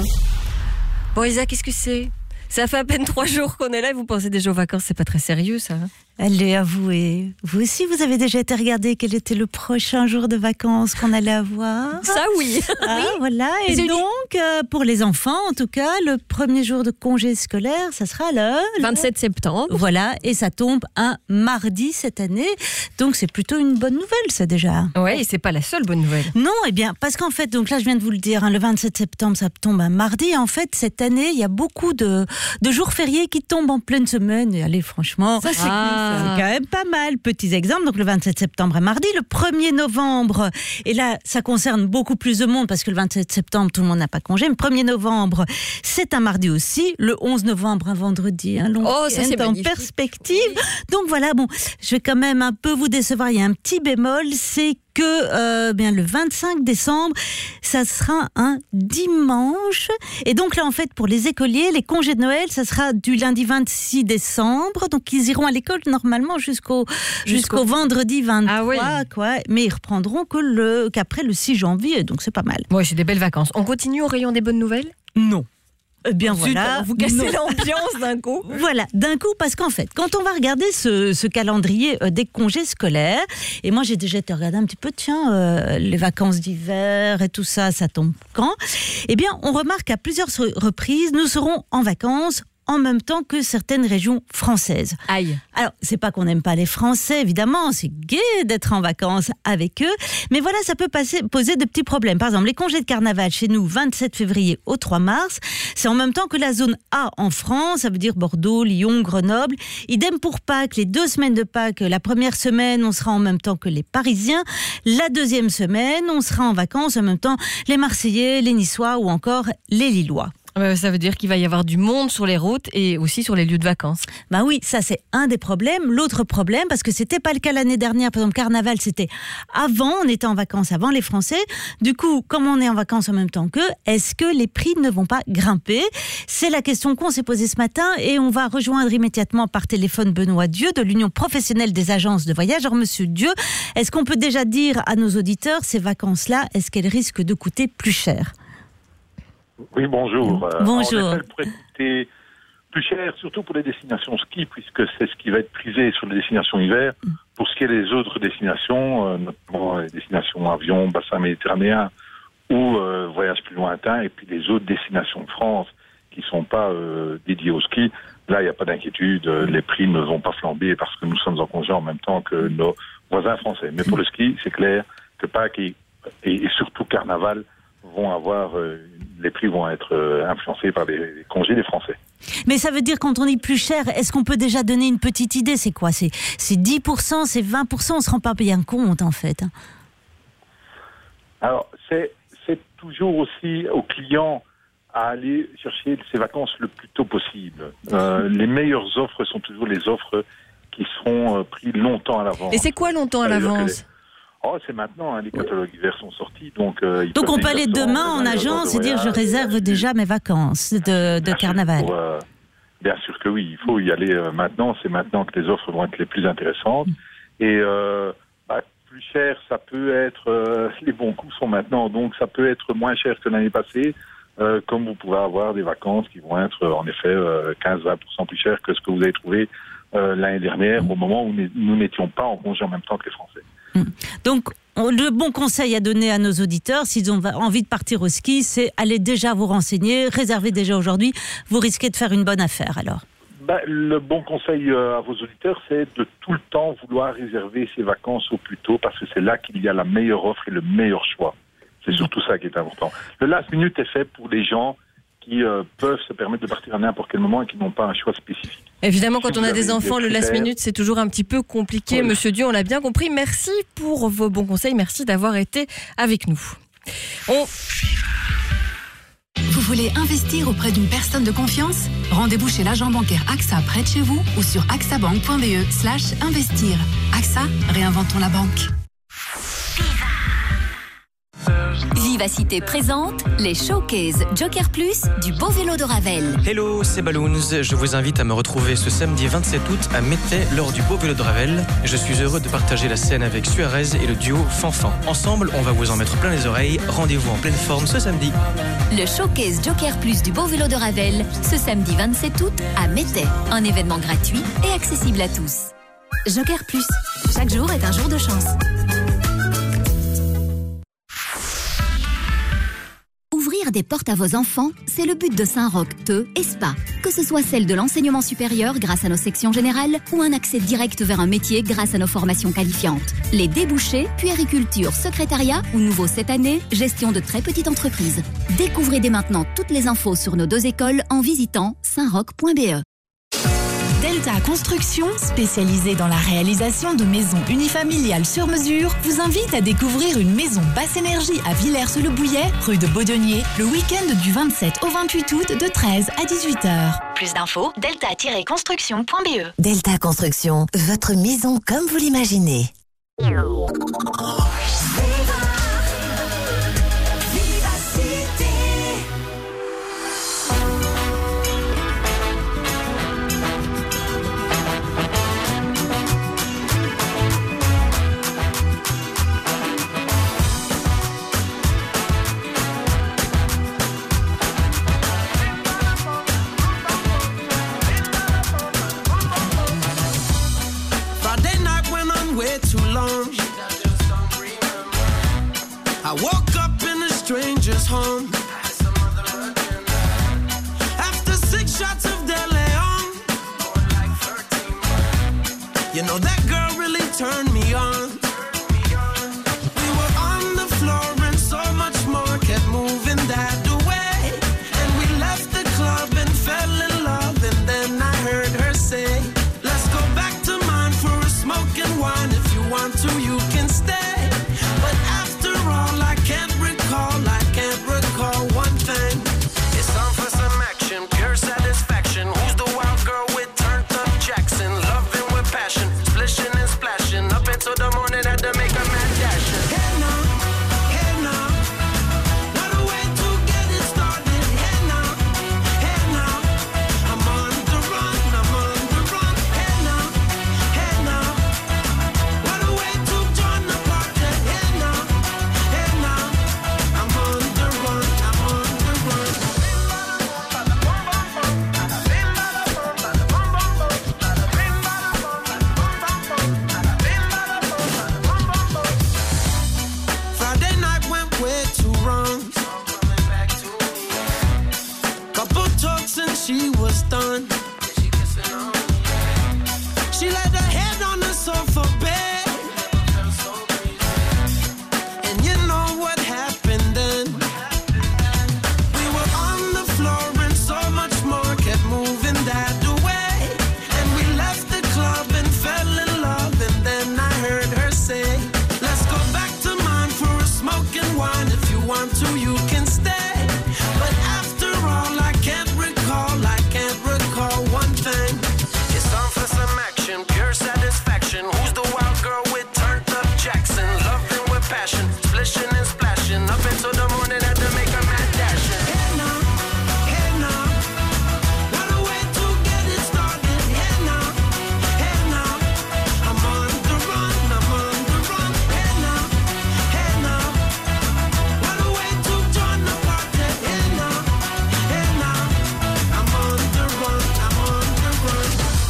Bon, Isa, qu'est-ce que c'est ? Ça fait à peine trois jours qu'on est là et vous pensez déjà aux vacances, c'est pas très sérieux ça hein ? Allez, avouez. Vous aussi, vous avez déjà été regarder quel était le prochain jour de vacances qu'on allait avoir ? Ça, oui. Ah, voilà. Et donc, euh, pour les enfants, en tout cas, le premier jour de congé scolaire, ça sera le... vingt-sept septembre. Voilà, et ça tombe un mardi cette année. Donc, c'est plutôt une bonne nouvelle, ça, déjà. Ouais, et c'est pas la seule bonne nouvelle. Non, eh bien, parce qu'en fait, donc là, je viens de vous le dire, hein, le vingt-sept septembre, ça tombe un mardi. En fait, cette année, il y a beaucoup de, de jours fériés qui tombent en pleine semaine. Et allez, franchement... Ça, c'est ah. C'est quand même pas mal. Petits exemples, donc le vingt-sept septembre à mardi, le premier novembre, et là ça concerne beaucoup plus de monde parce que le vingt-sept septembre tout le monde n'a pas congé, mais premier novembre c'est un mardi aussi, le onze novembre un vendredi, un long oh, ça, c'est en magnifique. Perspective. Donc voilà, bon, je vais quand même un peu vous décevoir, il y a un petit bémol, c'est que euh, bien le vingt-cinq décembre, ça sera un dimanche. Et donc là, en fait, pour les écoliers, les congés de Noël, ça sera du lundi vingt-six décembre. Donc ils iront à l'école normalement jusqu'au jusqu'au, jusqu'au vendredi vingt-trois, ah oui. quoi. Mais ils reprendront que le qu'après le six janvier. Donc c'est pas mal. Ouais, c'est des belles vacances. On continue au rayon des bonnes nouvelles ? Non. Eh bien Zut, voilà, vous cassez non. l'ambiance d'un coup. Voilà, d'un coup, parce qu'en fait, quand on va regarder ce, ce calendrier euh, des congés scolaires, et moi j'ai déjà été regarder un petit peu, tiens, euh, les vacances d'hiver et tout ça, ça tombe quand ? Eh bien, on remarque qu'à plusieurs reprises, nous serons en vacances en même temps que certaines régions françaises. Aïe. Alors, c'est pas qu'on n'aime pas les Français, évidemment, c'est gai d'être en vacances avec eux, mais voilà, ça peut passer, poser de petits problèmes. Par exemple, les congés de carnaval chez nous, vingt-sept février au trois mars, c'est en même temps que la zone A en France, ça veut dire Bordeaux, Lyon, Grenoble. Idem pour Pâques, les deux semaines de Pâques, la première semaine, on sera en même temps que les Parisiens. La deuxième semaine, on sera en vacances en même temps les Marseillais, les Niçois ou encore les Lillois. Ça veut dire qu'il va y avoir du monde sur les routes et aussi sur les lieux de vacances. Bah oui, ça c'est un des problèmes. L'autre problème, parce que c'était pas le cas l'année dernière, par exemple Carnaval, c'était avant, on était en vacances avant les Français. Du coup, comme on est en vacances en même temps qu'eux, est-ce que les prix ne vont pas grimper ? C'est la question qu'on s'est posée ce matin et on va rejoindre immédiatement par téléphone Benoît Dieu de l'Union professionnelle des agences de voyage. Alors monsieur Dieu, est-ce qu'on peut déjà dire à nos auditeurs, ces vacances-là, est-ce qu'elles risquent de coûter plus cher ? Oui, bonjour. Bonjour. En effet, elle pourrait coûter plus cher, surtout pour les destinations ski, puisque c'est ce qui va être prisé sur les destinations hiver. Pour ce qui est des autres destinations, euh, notamment les destinations avion, bassin méditerranéen ou euh, voyages plus lointains, et puis les autres destinations de France qui ne sont pas euh, dédiées au ski, là, il n'y a pas d'inquiétude, les prix ne vont pas flamber parce que nous sommes en congé en même temps que nos voisins français. Mais pour le ski, c'est clair que Pâques et, et, et surtout Carnaval vont avoir, euh, les prix vont être euh, influencés par les, les congés des Français. Mais ça veut dire quand on dit plus cher, est-ce qu'on peut déjà donner une petite idée ? C'est quoi ? C'est, c'est dix pour cent, c'est vingt pour cent ? On ne se rend pas bien compte en fait. Alors, c'est, c'est toujours aussi aux clients à aller chercher ses vacances le plus tôt possible. Euh, les meilleures offres sont toujours les offres qui seront euh, prises longtemps à l'avance. Et c'est quoi longtemps à l'avance ? Oh, c'est maintenant, hein, les catalogues hiver sont sortis, donc... Euh, donc on peut aller demain en agence et dire je réserve déjà mes vacances de, de carnaval. Sûr, euh, bien sûr que oui, il faut y aller euh, maintenant, c'est maintenant que les offres vont être les plus intéressantes. Et euh, bah, plus cher, ça peut être... Euh, les bons coups sont maintenant, donc ça peut être moins cher que l'année passée, euh, comme vous pouvez avoir des vacances qui vont être en effet euh, quinze à vingt pour cent plus chères que ce que vous avez trouvé euh, l'année dernière, au moment où nous n'étions pas en congé en même temps que les Français. Donc, le bon conseil à donner à nos auditeurs, s'ils ont envie de partir au ski, c'est aller déjà vous renseigner, réserver déjà aujourd'hui. Vous risquez de faire une bonne affaire, alors. Ben, le bon conseil euh, à vos auditeurs, c'est de tout le temps vouloir réserver ses vacances au plus tôt, parce que c'est là qu'il y a la meilleure offre et le meilleur choix. C'est surtout ça qui est important. Le last minute est fait pour les gens qui euh, peuvent se permettre de partir à n'importe quel moment et qui n'ont pas un choix spécifique. Évidemment, quand si on a des enfants, le last minute, c'est toujours un petit peu compliqué. Oui. Monsieur Dieu, on l'a bien compris. Merci pour vos bons conseils. Merci d'avoir été avec nous. On... Vous voulez investir auprès d'une personne de confiance ? Rendez-vous chez l'agent bancaire AXA près de chez vous ou sur axabank.be slash investir. AXA, réinventons la banque. Vivacité présente les Showcase Joker Plus du beau vélo de Ravel. Hello, c'est Balloons. Je vous invite à me retrouver ce samedi vingt-sept août à Mettey lors du beau vélo de Ravel. Je suis heureux de partager la scène avec Suarez et le duo Fanfan. Ensemble, on va vous en mettre plein les oreilles. Rendez-vous en pleine forme ce samedi. Le Showcase Joker Plus du beau vélo de Ravel, ce samedi vingt-sept août à Mettey. Un événement gratuit et accessible à tous. Joker Plus, chaque jour est un jour de chance. Ouvrir des portes à vos enfants, c'est le but de Saint-Roch, Teux et Spa. Que ce soit celle de l'enseignement supérieur grâce à nos sections générales ou un accès direct vers un métier grâce à nos formations qualifiantes. Les débouchés, puériculture, secrétariat ou nouveau cette année, gestion de très petites entreprises. Découvrez dès maintenant toutes les infos sur nos deux écoles en visitant saint roch point b e. Delta Construction, spécialisée dans la réalisation de maisons unifamiliales sur mesure, vous invite à découvrir une maison basse énergie à Villers-le-Bouillet, rue de Baudonnier, le week-end du vingt-sept au vingt-huit août de treize à dix-huit heures. Plus d'infos, delta tiret construction point b e. Delta Construction, votre maison comme vous l'imaginez. Way too long. I woke up in a stranger's home. After six shots of De Leon, you know that girl really turned me on. We were on the floor and so much more kept moving that way. And we left the club and fell in love. And then I heard her say, let's go back to mine for a smoke and wine. If you want to, you can stay. But after all, I can't recall, I can't recall one thing. It's time for some action, pure satisfaction. Who's the wild girl with turned up Jackson? Loving with passion, splishing and splashing. Up until the morning, had to make a mad dash. Hey now, hey now, what a way to get it started. Hey now, hey now, I'm on the run, I'm on the run. Hey now, hey now, what a way to join the party. Hey now, hey now, I'm on the run, I'm on the run. Friday night went way too wrong. Couple talks and she was done. She laid her head on the sofa bed. And you know what happened then? We were on the floor and so much more kept moving that way. And we left the club and fell in love. And then I heard her say, let's go back to mine for a smoke and wine. If you want to, you can stay. But after all, I can't recall, I can't recall one thing. It's time for some action, pure satisfaction. Who's the wild girl with turned up Jackson? Loving with passion, splishing and splashing. Up until the morning, had to make a mad dash. Hey now, hey now, what a way to get it started. Hey now, hey now, I'm on the run, I'm on the run. Hey now, hey now, what a way to join the party. Hey now, hey now, I'm on the run, I'm on the run.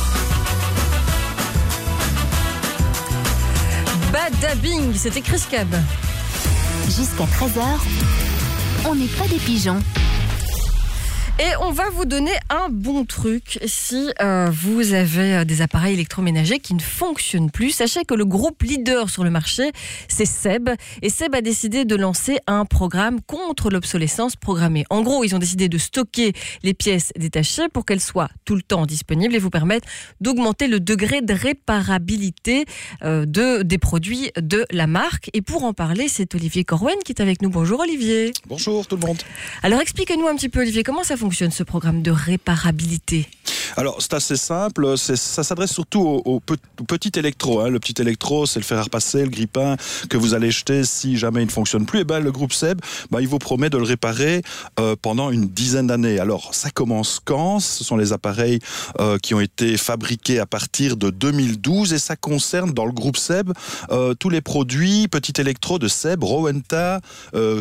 Badabing, c'était Chris Cab. Jusqu'à treize heures, on n'est pas des pigeons. Et on va vous donner un bon truc si euh, vous avez euh, des appareils électroménagers qui ne fonctionnent plus. Sachez que le groupe leader sur le marché, c'est Seb. Et Seb a décidé de lancer un programme contre l'obsolescence programmée. En gros, ils ont décidé de stocker les pièces détachées pour qu'elles soient tout le temps disponibles et vous permettre d'augmenter le degré de réparabilité euh, de, des produits de la marque. Et pour en parler, c'est Olivier Corwen qui est avec nous. Bonjour Olivier. Bonjour tout le monde. Alors expliquez-nous un petit peu Olivier, comment ça fonctionne fonctionne ce programme de réparabilité ? Alors, c'est assez simple. C'est, ça s'adresse surtout au, au, pe- au petit électro. Hein. Le petit électro, c'est le fer à repasser, le grille-pain que vous allez jeter si jamais il ne fonctionne plus. Et ben, le groupe Seb, ben, il vous promet de le réparer euh, pendant une dizaine d'années. Alors, ça commence quand ? Ce sont les appareils euh, qui ont été fabriqués à partir de deux mille douze et ça concerne dans le groupe Seb euh, tous les produits petit électro de Seb, Rowenta, euh,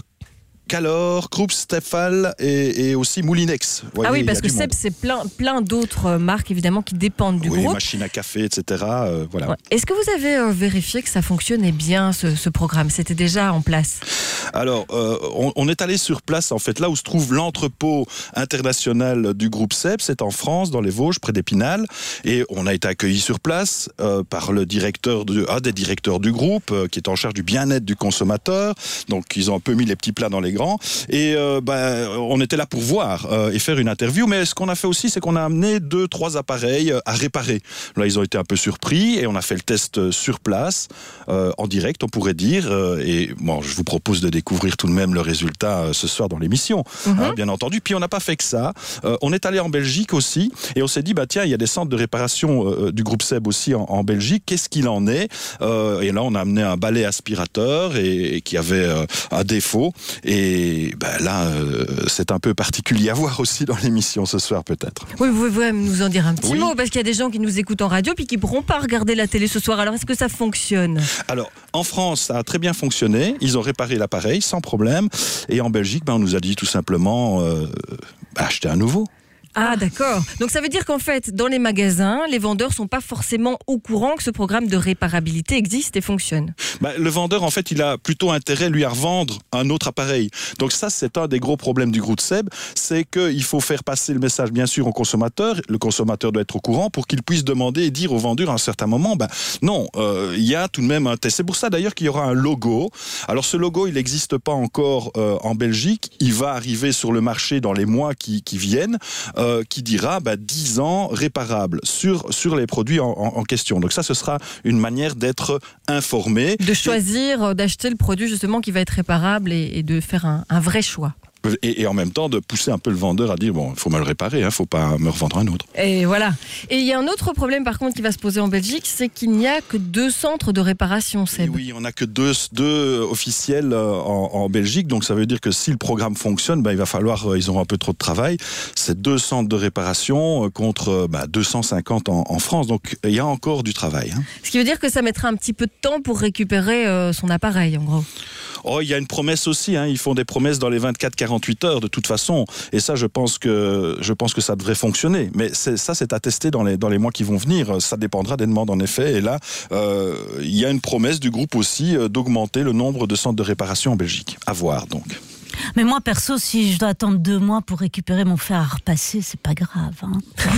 Calor, Krupp, Stefal et, et aussi Moulinex. Vous voyez, ah oui, parce que Seb, monde. c'est plein, plein d'autres marques évidemment qui dépendent du oui, groupe. Machine à café, et cetera. Euh, voilà. Ouais. Est-ce que vous avez euh, vérifié que ça fonctionnait bien ce, ce programme ? C'était déjà en place ? Alors, euh, on, on est allé sur place, en fait, là où se trouve l'entrepôt international du groupe Seb, c'est en France, dans les Vosges, près d'Épinal, et on a été accueillis sur place euh, par le directeur, de, un des directeurs du groupe, euh, qui est en charge du bien-être du consommateur. Donc, ils ont un peu mis les petits plats dans les grands, et euh, ben, on était là pour voir euh, et faire une interview. Mais ce qu'on a fait aussi, c'est qu'on a amené deux, trois appareils à réparer. Là, ils ont été un peu surpris, et on a fait le test sur place, euh, en direct, on pourrait dire. Euh, et bon, je vous propose de découvrir tout de même le résultat euh, ce soir dans l'émission, mm-hmm. hein, bien entendu. Puis on n'a pas fait que ça. Euh, on est allé en Belgique aussi, et on s'est dit, bah tiens, il y a des centres de réparation euh, du groupe Seb aussi en, en Belgique. Qu'est-ce qu'il en est ? euh, Et là, on a amené un balai aspirateur et, et qui avait euh, un défaut. Et ben là, euh, c'est un peu particulier à voir aussi dans l'émission ce soir, peut-être. Oui, vous pouvez nous en dire un petit oui. mot, parce qu'il y a des gens qui nous écoutent en radio puis qui ne pourront pas regarder la télé ce soir. Alors, est-ce que ça fonctionne ? Alors, en France, ça a très bien fonctionné. Ils ont réparé l'appareil sans problème. Et en Belgique, ben, on nous a dit tout simplement euh, acheter un nouveau. Ah d'accord. Donc ça veut dire qu'en fait, dans les magasins, les vendeurs sont pas forcément au courant que ce programme de réparabilité existe et fonctionne. Bah, le vendeur, en fait, il a plutôt intérêt, lui, à revendre un autre appareil. Donc ça, c'est un des gros problèmes du groupe Seb, c'est qu'il faut faire passer le message, bien sûr, au consommateur. Le consommateur doit être au courant pour qu'il puisse demander et dire au vendeur à un certain moment, bah, non, euh, il y a tout de même un test. C'est pour ça, d'ailleurs, qu'il y aura un logo. Alors ce logo, il n'existe pas encore euh, en Belgique. Il va arriver sur le marché dans les mois qui, qui viennent. Euh, Euh, qui dira bah, dix ans réparables sur, sur les produits en, en, en question. Donc ça, ce sera une manière d'être informé. De choisir, et... d'acheter le produit justement qui va être réparable et, et de faire un, un vrai choix. Et, et en même temps de pousser un peu le vendeur à dire bon, il faut me le réparer, il hein, ne faut pas me revendre un autre. Et voilà. Et il y a un autre problème par contre qui va se poser en Belgique, c'est qu'il n'y a que deux centres de réparation, Seb. Oui, on n'a que deux, deux officiels en, en Belgique, donc ça veut dire que si le programme fonctionne, bah, il va falloir, ils auront un peu trop de travail. C'est deux centres de réparation contre bah, deux cent cinquante en, en France, donc il y a encore du travail. Hein. Ce qui veut dire que ça mettra un petit peu de temps pour récupérer euh, son appareil, en gros. Oh, il y a une promesse aussi, hein. Ils font des promesses dans les vingt-quatre à quarante-huit heures de toute façon, et ça je pense que, je pense que ça devrait fonctionner, mais c'est, ça c'est à tester dans les, dans les mois qui vont venir, ça dépendra des demandes en effet, et là euh, il y a une promesse du groupe aussi euh, d'augmenter le nombre de centres de réparation en Belgique, à voir donc. Mais moi, perso, si je dois attendre deux mois pour récupérer mon fer à repasser, c'est pas grave. Hein.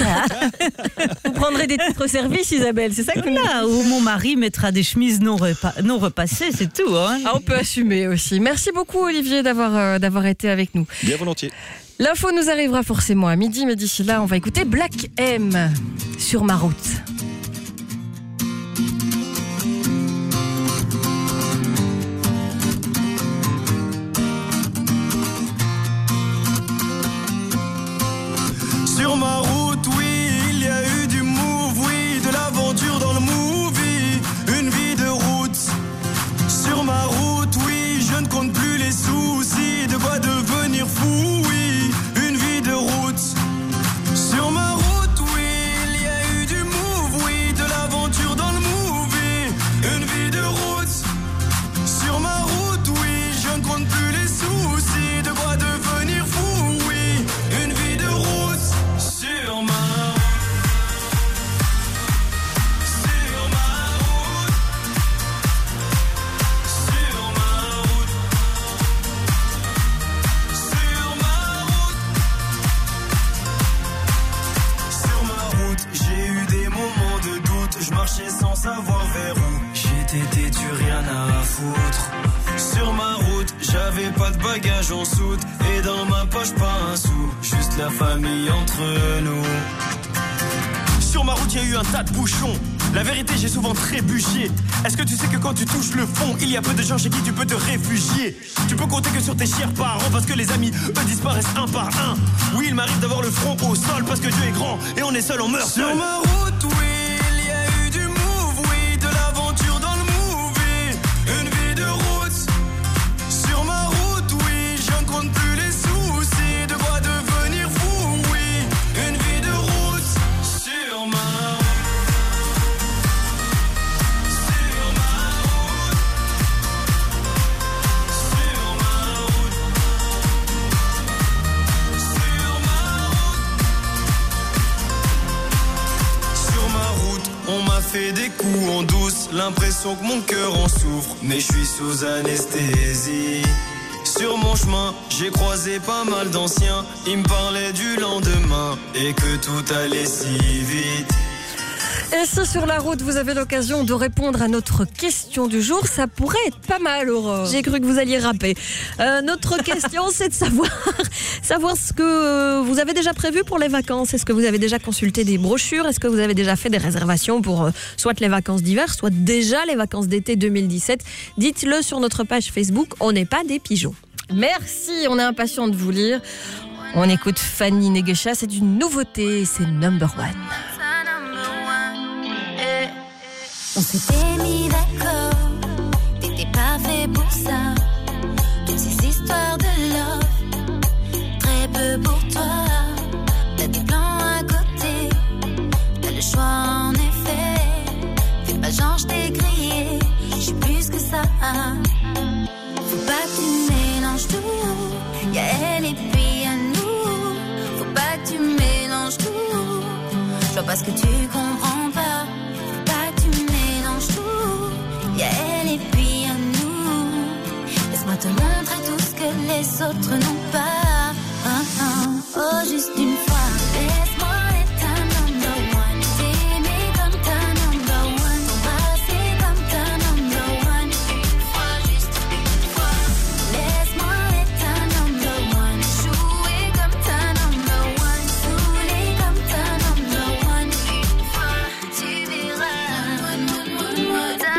Vous prendrez des titres service, Isabelle, c'est ça que voilà, ou mon mari mettra des chemises non, repa- non repassées, c'est tout. Hein. Ah, on peut assumer aussi. Merci beaucoup, Olivier, d'avoir, euh, d'avoir été avec nous. Bien volontiers. L'info nous arrivera forcément à midi, mais d'ici là, on va écouter Black M sur ma route. Sur ma route, oui, il y a eu du move, oui, de l'aventure dans le movie, une vie de route. Sur ma route, oui, je ne compte plus les soucis, de quoi devenir fou, oui, une vie de route. Sur ma route, oui, il y a eu du move, oui, de l'aventure dans le movie, une vie de route. Sur ma route, oui, je ne compte plus les soucis, de quoi devenir fou, oui, une vie de route. Sur ma route, sur ma route, sur ma route, sur ma route, sur ma route, j'ai eu des moments de doute, je marchais sans savoir vers où, j'étais têtu, rien à foutre. Sur ma route, j'avais pas de bagages en soute, et dans ma poche pas un sou, juste la famille entre nous. Sur ma route, il y a eu un tas de bouchons, La vérité, j'ai souvent trébuché. Est-ce que tu sais que quand tu touches le fond, il y a peu de gens chez qui tu peux te réfugier? Tu peux compter que sur tes chers parents parce que les amis, eux, disparaissent un par un. Oui, il m'arrive d'avoir le front au sol parce que Dieu est grand et on est seul, on meurt seul. Sur ma route, oui, il y a eu du move, oui, de l'aventure dans le movie. Une vie de route. Sur ma route, oui, je ne compte plus les soucis. De quoi devenir fou, oui. Une vie de route. Sur ma route. Sur ma route. Sur ma route. Sur ma route. Sur ma route, on m'a fait des coups en douce. L'impression que mon cœur en souffre, mais je suis sous anesthésie. Sur mon chemin, j'ai croisé pas mal d'anciens. Ils me parlaient du lendemain et que tout allait si vite. Et si sur la route vous avez l'occasion de répondre à notre question du jour, ça pourrait être pas mal, Aurore. J'ai cru que vous alliez rapper. Euh, notre question, c'est de savoir, savoir ce que vous avez déjà prévu pour les vacances. Est-ce que vous avez déjà consulté des brochures? Est-ce que vous avez déjà fait des réservations pour euh, soit les vacances d'hiver, soit déjà les vacances d'été deux mille dix-sept? Dites-le sur notre page Facebook. On n'est pas des pigeons. Merci, on est impatient de vous lire. On écoute Fanny Negesha, c'est une nouveauté, c'est Number One. On s'était mis d'accord, t'étais pas fait pour ça. Toutes ces histoires de love, très peu pour toi. T'as des plans à côté, t'as le choix en effet. Fais pas genre je t'ai grillé, je suis plus que ça. Faut pas que tu mélanges tout, y'a elle et puis y'a nous. Faut pas que tu mélanges tout, je vois pas ce que tu comprends pas. Y'a elle et puis y'a nous. Laisse-moi te montrer tout ce que les autres n'ont pas. Oh, oh, oh, juste une fois. Laisse-moi être ta number one. T'aimer comme ta number one. T'embrasser comme ta number one. Une fois, juste une fois. Laisse-moi être ta number one. Jouer comme ta number one. Saouler comme ta number one. Une fois, tu verras. One, one, one, one, ta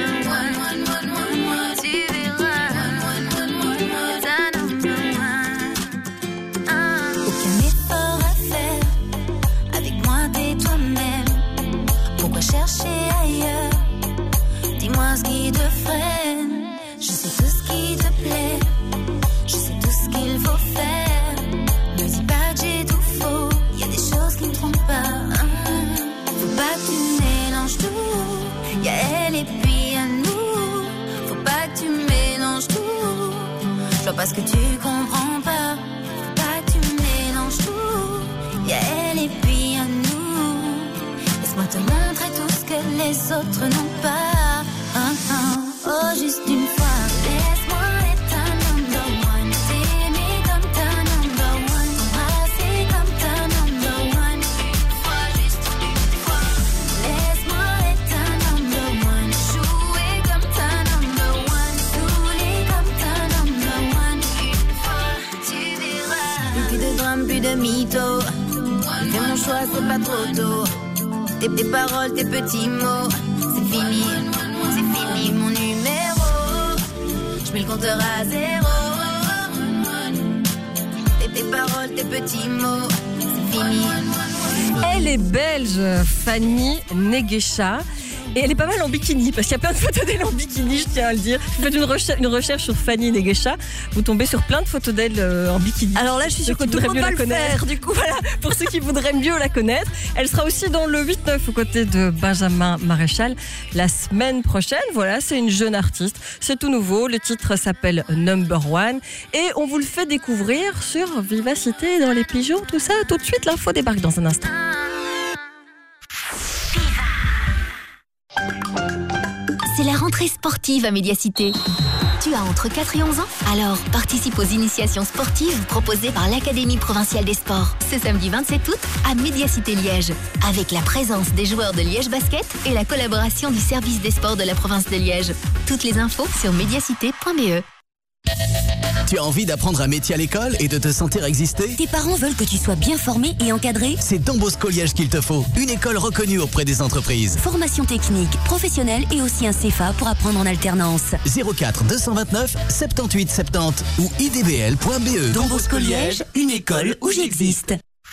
chercher ailleurs, dis-moi ce qui te freine. Je sais tout ce qui te plaît, je sais tout ce qu'il faut faire. Ne dis pas que j'ai tout faux, y a des choses qui me trompent pas. Faut pas que tu mélanges tout, y a elle et puis y'a nous. Faut pas que tu mélanges tout, je vois pas ce que tu comprends pas. Faut pas que tu mélanges tout, y a elle et puis y'a nous. Laisse-moi te montrer tout ce que les autres n'ont pas. Oh, oh, oh, juste une fois. Laisse-moi être ta number one. T'aimer comme ta number one. T'embrasser comme ta number one. Une fois, juste une fois. Laisse-moi être ta number one. Jouer comme ta number one. Saouler comme ta number one. Une fois, tu verras. Plus de drame, plus de mytho. Fais mon choix, c'est pas trop tôt. Tes, tes paroles, tes petits mots, c'est fini, c'est fini mon numéro. Je mets le compteur à zéro. Tes, tes paroles, tes petits mots, c'est fini. Elle est belge, Fanny Negesha. Et elle est pas mal en bikini, parce qu'il y a plein de photos d'elle en bikini, je tiens à le dire. Vous faites une recherche, une recherche sur Fanny Negesha, vous tombez sur plein de photos d'elle euh, en bikini. Alors là, je suis sûre que tout le monde va le faire, du coup. Voilà, pour ceux qui voudraient mieux la connaître. Elle sera aussi dans le huit neuf aux côtés de Benjamin Maréchal la semaine prochaine. Voilà, c'est une jeune artiste, c'est tout nouveau. Le titre s'appelle Number One. Et on vous le fait découvrir sur Vivacité dans les pigeons, tout ça. Tout de suite, l'info débarque dans un instant. C'est la rentrée sportive à Médiacité. Tu as entre quatre et onze ans? Alors, participe aux initiations sportives proposées par l'Académie provinciale des sports. Ce samedi vingt-sept août, à Médiacité Liège. Avec la présence des joueurs de Liège Basket et la collaboration du service des sports de la province de Liège. Toutes les infos sur médiacité point b e. Tu as envie d'apprendre un métier à l'école et de te sentir exister? Tes parents veulent que tu sois bien formé et encadré? C'est Don Bosco Liège qu'il te faut. Une école reconnue auprès des entreprises. Formation technique, professionnelle et aussi un C F A pour apprendre en alternance. zéro quatre deux cent vingt-neuf soixante-dix soixante ou i d b l point b e. Don Bosco Liège, une école où j'existe.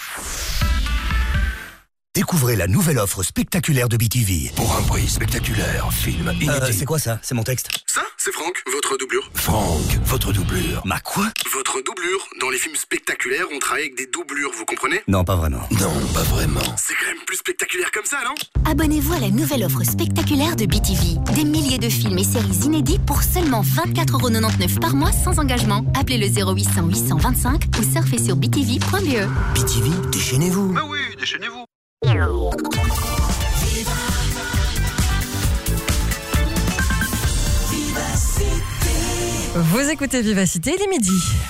Découvrez la nouvelle offre spectaculaire de B T V. Pour un prix spectaculaire, film inédit. Euh, c'est quoi ça? C'est mon texte. Ça, c'est Franck, votre doublure. Franck, votre doublure. Ma quoi? Votre doublure. Dans les films spectaculaires, on travaille avec des doublures, vous comprenez? Non, pas vraiment. Non, pas vraiment. C'est quand même plus spectaculaire comme ça, non? Abonnez-vous à la nouvelle offre spectaculaire de B T V. Des milliers de films et séries inédits pour seulement vingt-quatre euros quatre-vingt-dix-neuf par mois sans engagement. Appelez le zéro huit cents huit cent vingt-cinq ou surfez sur b t v point b e. B T V, déchaînez-vous. Mais oui, déchaînez-vous. Vous écoutez Vivacité, il est midi.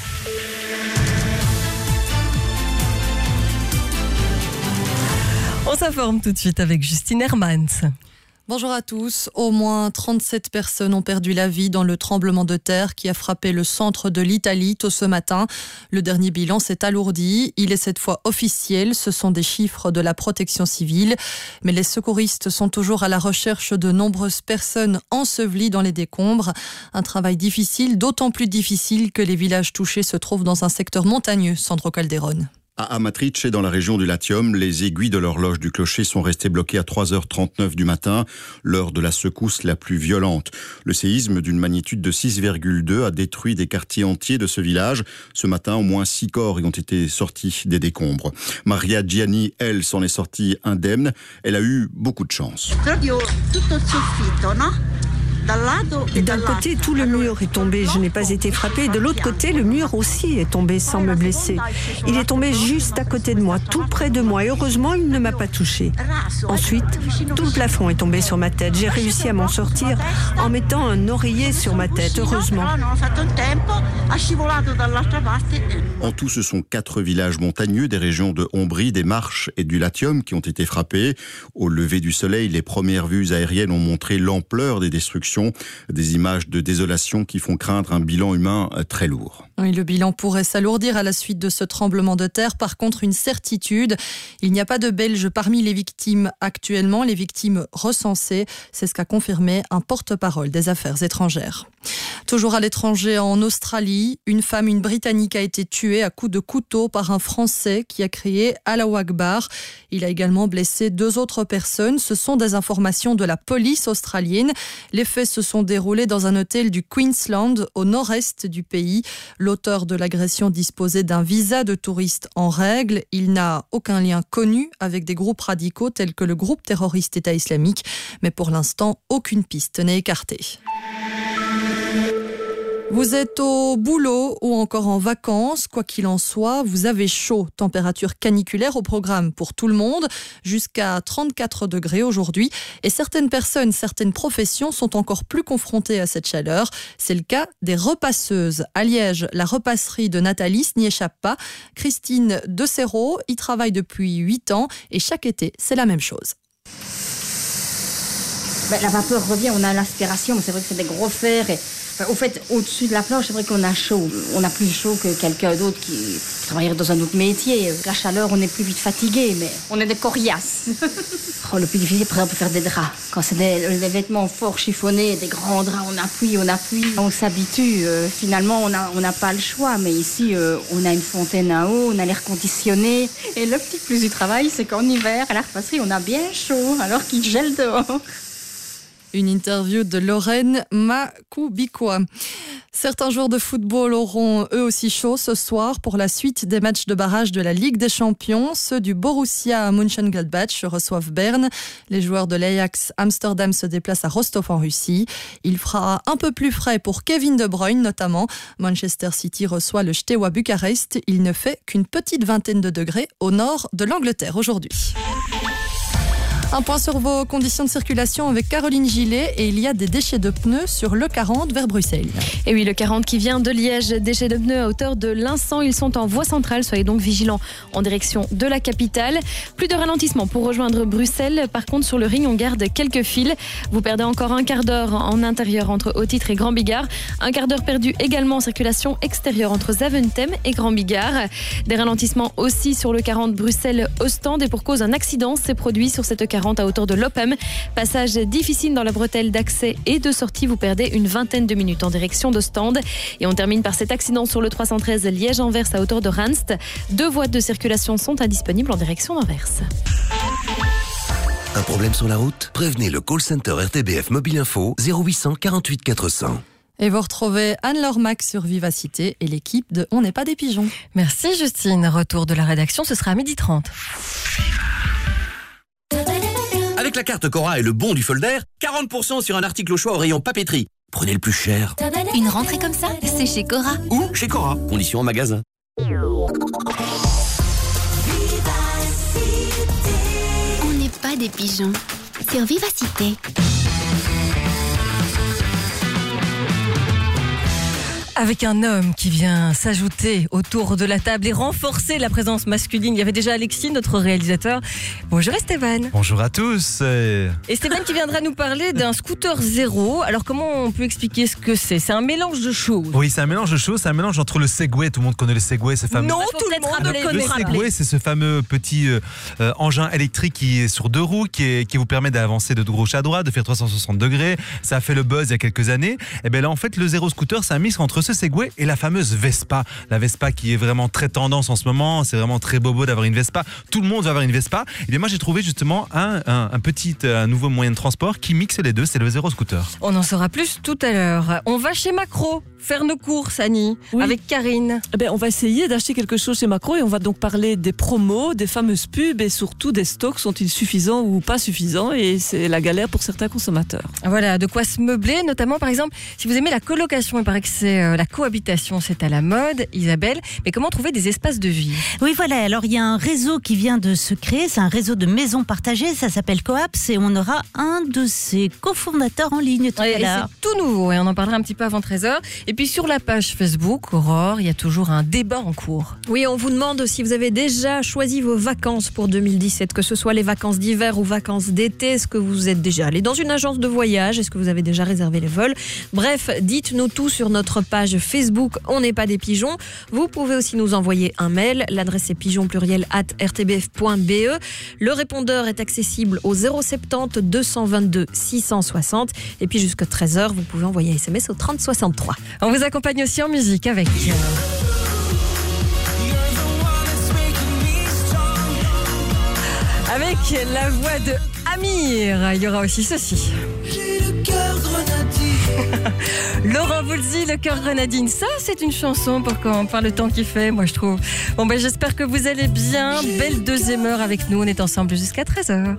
On s'informe tout de suite avec Justine Hermans. Bonjour à tous. Au moins trente-sept personnes ont perdu la vie dans le tremblement de terre qui a frappé le centre de l'Italie tôt ce matin. Le dernier bilan s'est alourdi. Il est cette fois officiel. Ce sont des chiffres de la protection civile. Mais les secouristes sont toujours à la recherche de nombreuses personnes ensevelies dans les décombres. Un travail difficile, d'autant plus difficile que les villages touchés se trouvent dans un secteur montagneux, Sandro Calderone. À Amatrice, dans la région du Latium, les aiguilles de l'horloge du clocher sont restées bloquées à trois heures trente-neuf du matin, l'heure de la secousse la plus violente. Le séisme d'une magnitude de six virgule deux a détruit des quartiers entiers de ce village. Ce matin, au moins six corps y ont été sortis des décombres. Maria Gianni, elle, s'en est sortie indemne. Elle a eu beaucoup de chance. D'un côté, tout le mur est tombé, je n'ai pas été frappée. De l'autre côté, le mur aussi est tombé sans me blesser. Il est tombé juste à côté de moi, tout près de moi, et heureusement, il ne m'a pas touchée. Ensuite, tout le plafond est tombé sur ma tête. J'ai réussi à m'en sortir en mettant un oreiller sur ma tête, heureusement. En tout, ce sont quatre villages montagneux des régions de Ombrie, des Marches et du Latium qui ont été frappés. Au lever du soleil, les premières vues aériennes ont montré l'ampleur des destructions. Des images de désolation qui font craindre un bilan humain très lourd. Oui, le bilan pourrait s'alourdir à la suite de ce tremblement de terre. Par contre, une certitude, il n'y a pas de Belges parmi les victimes actuellement, les victimes recensées. C'est ce qu'a confirmé un porte-parole des Affaires étrangères. Toujours à l'étranger, en Australie, une femme, une Britannique, a été tuée à coups de couteau par un Français qui a crié « Allahu Akbar ». Il a également blessé deux autres personnes. Ce sont des informations de la police australienne. Les faits se sont déroulés dans un hôtel du Queensland, au nord-est du pays. L'auteur de l'agression disposait d'un visa de touriste en règle. Il n'a aucun lien connu avec des groupes radicaux tels que le groupe terroriste État islamique. Mais pour l'instant, aucune piste n'est écartée. Vous êtes au boulot ou encore en vacances, quoi qu'il en soit, vous avez chaud. Température caniculaire au programme pour tout le monde, jusqu'à trente-quatre degrés aujourd'hui. Et certaines personnes, certaines professions sont encore plus confrontées à cette chaleur. C'est le cas des repasseuses. À Liège, la repasserie de Nathalie n'y échappe pas. Christine De Serrault y travaille depuis huit ans et chaque été, c'est la même chose. Ben, la vapeur revient, on a l'aspiration, mais c'est vrai que c'est des gros fers. Et... Enfin, au fait, au-dessus de la planche, c'est vrai qu'on a chaud. On a plus chaud que quelqu'un d'autre qui travaillerait dans un autre métier. La chaleur, on est plus vite fatigué, mais on est des coriaces. Oh, le plus difficile, par exemple, faire des draps. Quand c'est des, des vêtements forts chiffonnés, des grands draps, on appuie, on appuie. On s'habitue. Euh, finalement, on n'a on a pas le choix. Mais ici, euh, on a une fontaine à eau, on a l'air conditionné. Et le petit plus du travail, c'est qu'en hiver, à la repasserie, on a bien chaud, alors qu'il gèle dehors. Une interview de Lorraine Makubikwa. Certains joueurs de football auront eux aussi chaud ce soir pour la suite des matchs de barrage de la Ligue des Champions. Ceux du Borussia Mönchengladbach reçoivent Berne. Les joueurs de l'Ajax Amsterdam se déplacent à Rostov en Russie. Il fera un peu plus frais pour Kevin De Bruyne notamment. Manchester City reçoit le Steaua Bucarest. Il ne fait qu'une petite vingtaine de degrés au nord de l'Angleterre aujourd'hui. Un point sur vos conditions de circulation avec Caroline Gillet et il y a des déchets de pneus sur le quarante vers Bruxelles. Et oui, le quarante qui vient de Liège, déchets de pneus à hauteur de l'Instant, ils sont en voie centrale, soyez donc vigilants en direction de la capitale. Plus de ralentissement pour rejoindre Bruxelles, par contre sur le ring on garde quelques fils. Vous perdez encore un quart d'heure en intérieur entre Haut-Titre et Grand Bigard, un quart d'heure perdu également en circulation extérieure entre Zaventem et Grand Bigard. Des ralentissements aussi sur le quarante Bruxelles-Ostende et pour cause d'un accident s'est produit sur cette quarante à hauteur de l'Oppem. Passage difficile dans la bretelle d'accès et de sortie, vous perdez une vingtaine de minutes en direction d'Ostende. Et on termine par cet accident sur le trois cent treize Liège-Anvers à hauteur de Ranst. Deux voies de circulation sont indisponibles en direction d'Anvers. Un problème sur la route? Prévenez le call center R T B F Mobile Info zéro huit cent quarante-huit quatre cents. Et vous retrouvez Anne-Laure Max sur Vivacité et l'équipe de On n'est pas des pigeons. Merci Justine. Retour de la rédaction, ce sera à midi trente. Avec la carte Cora et le bon du folder, quarante pour cent sur un article au choix au rayon papeterie. Prenez le plus cher. Une rentrée comme ça, c'est chez Cora. Ou chez Cora. Conditions en magasin. On n'est pas des pigeons. Sur Vivacité. Avec un homme qui vient s'ajouter autour de la table et renforcer la présence masculine. Il y avait déjà Alexis, notre réalisateur. Bonjour Esteban. Bonjour à tous. Et... Esteban qui viendra nous parler d'un scooter zéro. Alors comment on peut expliquer ce que c'est? C'est un mélange de choses. Oui, c'est un mélange de choses. C'est un mélange entre le Segway. Tout le monde connaît le Segway, ce fameux... Non, tout le monde le connaît. Le Segway, c'est ce fameux petit euh, euh, engin électrique qui est sur deux roues, qui, est, qui vous permet d'avancer de gauche à droite, de faire trois cent soixante degrés. Ça a fait le buzz il y a quelques années. Et bien là, en fait, le zéro scooter, c'est un mix entre ce Segway et la fameuse Vespa. La Vespa qui est vraiment très tendance en ce moment. C'est vraiment très bobo d'avoir une Vespa. Tout le monde va avoir une Vespa. Et bien moi, j'ai trouvé justement un, un, un petit, un nouveau moyen de transport qui mixe les deux. C'est le zéro scooter. On en saura plus tout à l'heure. On va chez Macro faire nos courses, Annie, oui. avec Karine. Eh bien, on va essayer d'acheter quelque chose chez Macro et on va donc parler des promos, des fameuses pubs et surtout des stocks. Sont-ils suffisants ou pas suffisants? Et c'est la galère pour certains consommateurs. Voilà, de quoi se meubler, notamment par exemple, si vous aimez la colocation, il paraît que c'est euh, la cohabitation, c'est à la mode, Isabelle. Mais comment trouver des espaces de vie? Oui, voilà. Alors, il y a un réseau qui vient de se créer. C'est un réseau de maisons partagées. Ça s'appelle Coaps et on aura un de ses cofondateurs en ligne tout ouais, à l'heure. C'est tout nouveau et on en parlera un petit peu avant treize heures. Et puis sur la page Facebook, Aurore, il y a toujours un débat en cours. Oui, on vous demande si vous avez déjà choisi vos vacances pour deux mille dix-sept, que ce soit les vacances d'hiver ou vacances d'été. Est-ce que vous êtes déjà allé dans une agence de voyage? Est-ce que vous avez déjà réservé les vols? Bref, dites-nous tout sur notre page Facebook On n'est pas des pigeons. Vous pouvez aussi nous envoyer un mail. L'adresse est pigeon pluriel arobase r t b f point b e. Le répondeur est accessible au zéro soixante-dix deux cent vingt-deux six cent soixante. Et puis jusqu'à treize heures, vous pouvez envoyer un S M S au trente soixante-trois. On vous accompagne aussi en musique avec... Avec la voix de Amir. Il y aura aussi ceci. J'ai le cœur grenadine. Laurent Voulzy, le cœur grenadine. Ça, c'est une chanson pour quand, par le temps qu'il fait, moi je trouve. Bon ben j'espère que vous allez bien. Belle deuxième heure avec nous. On est ensemble jusqu'à treize heures.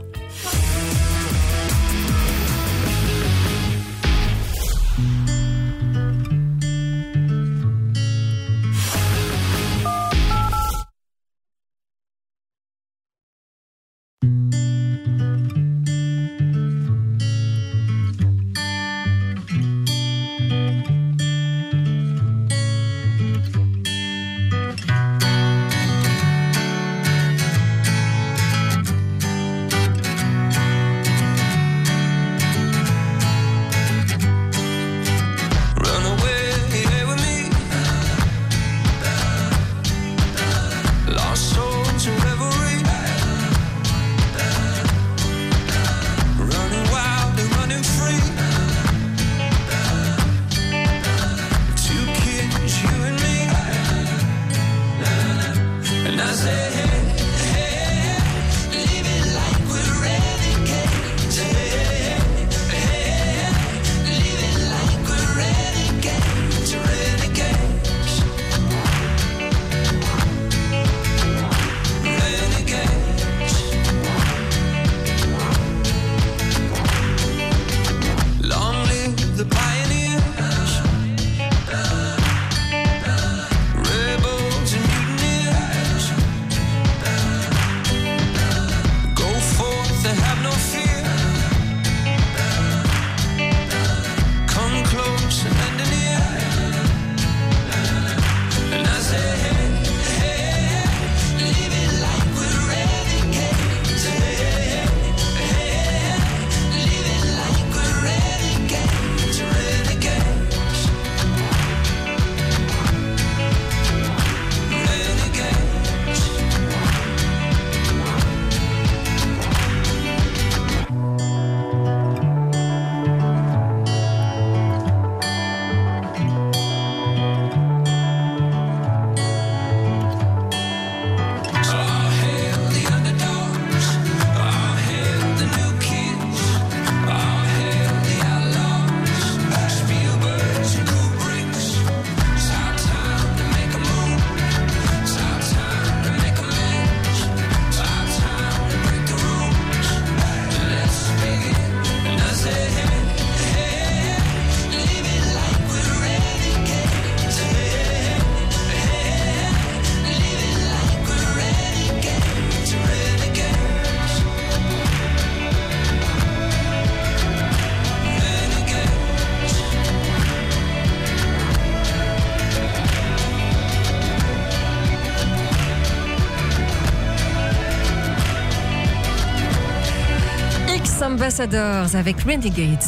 Los Ambassadors avec Renegades.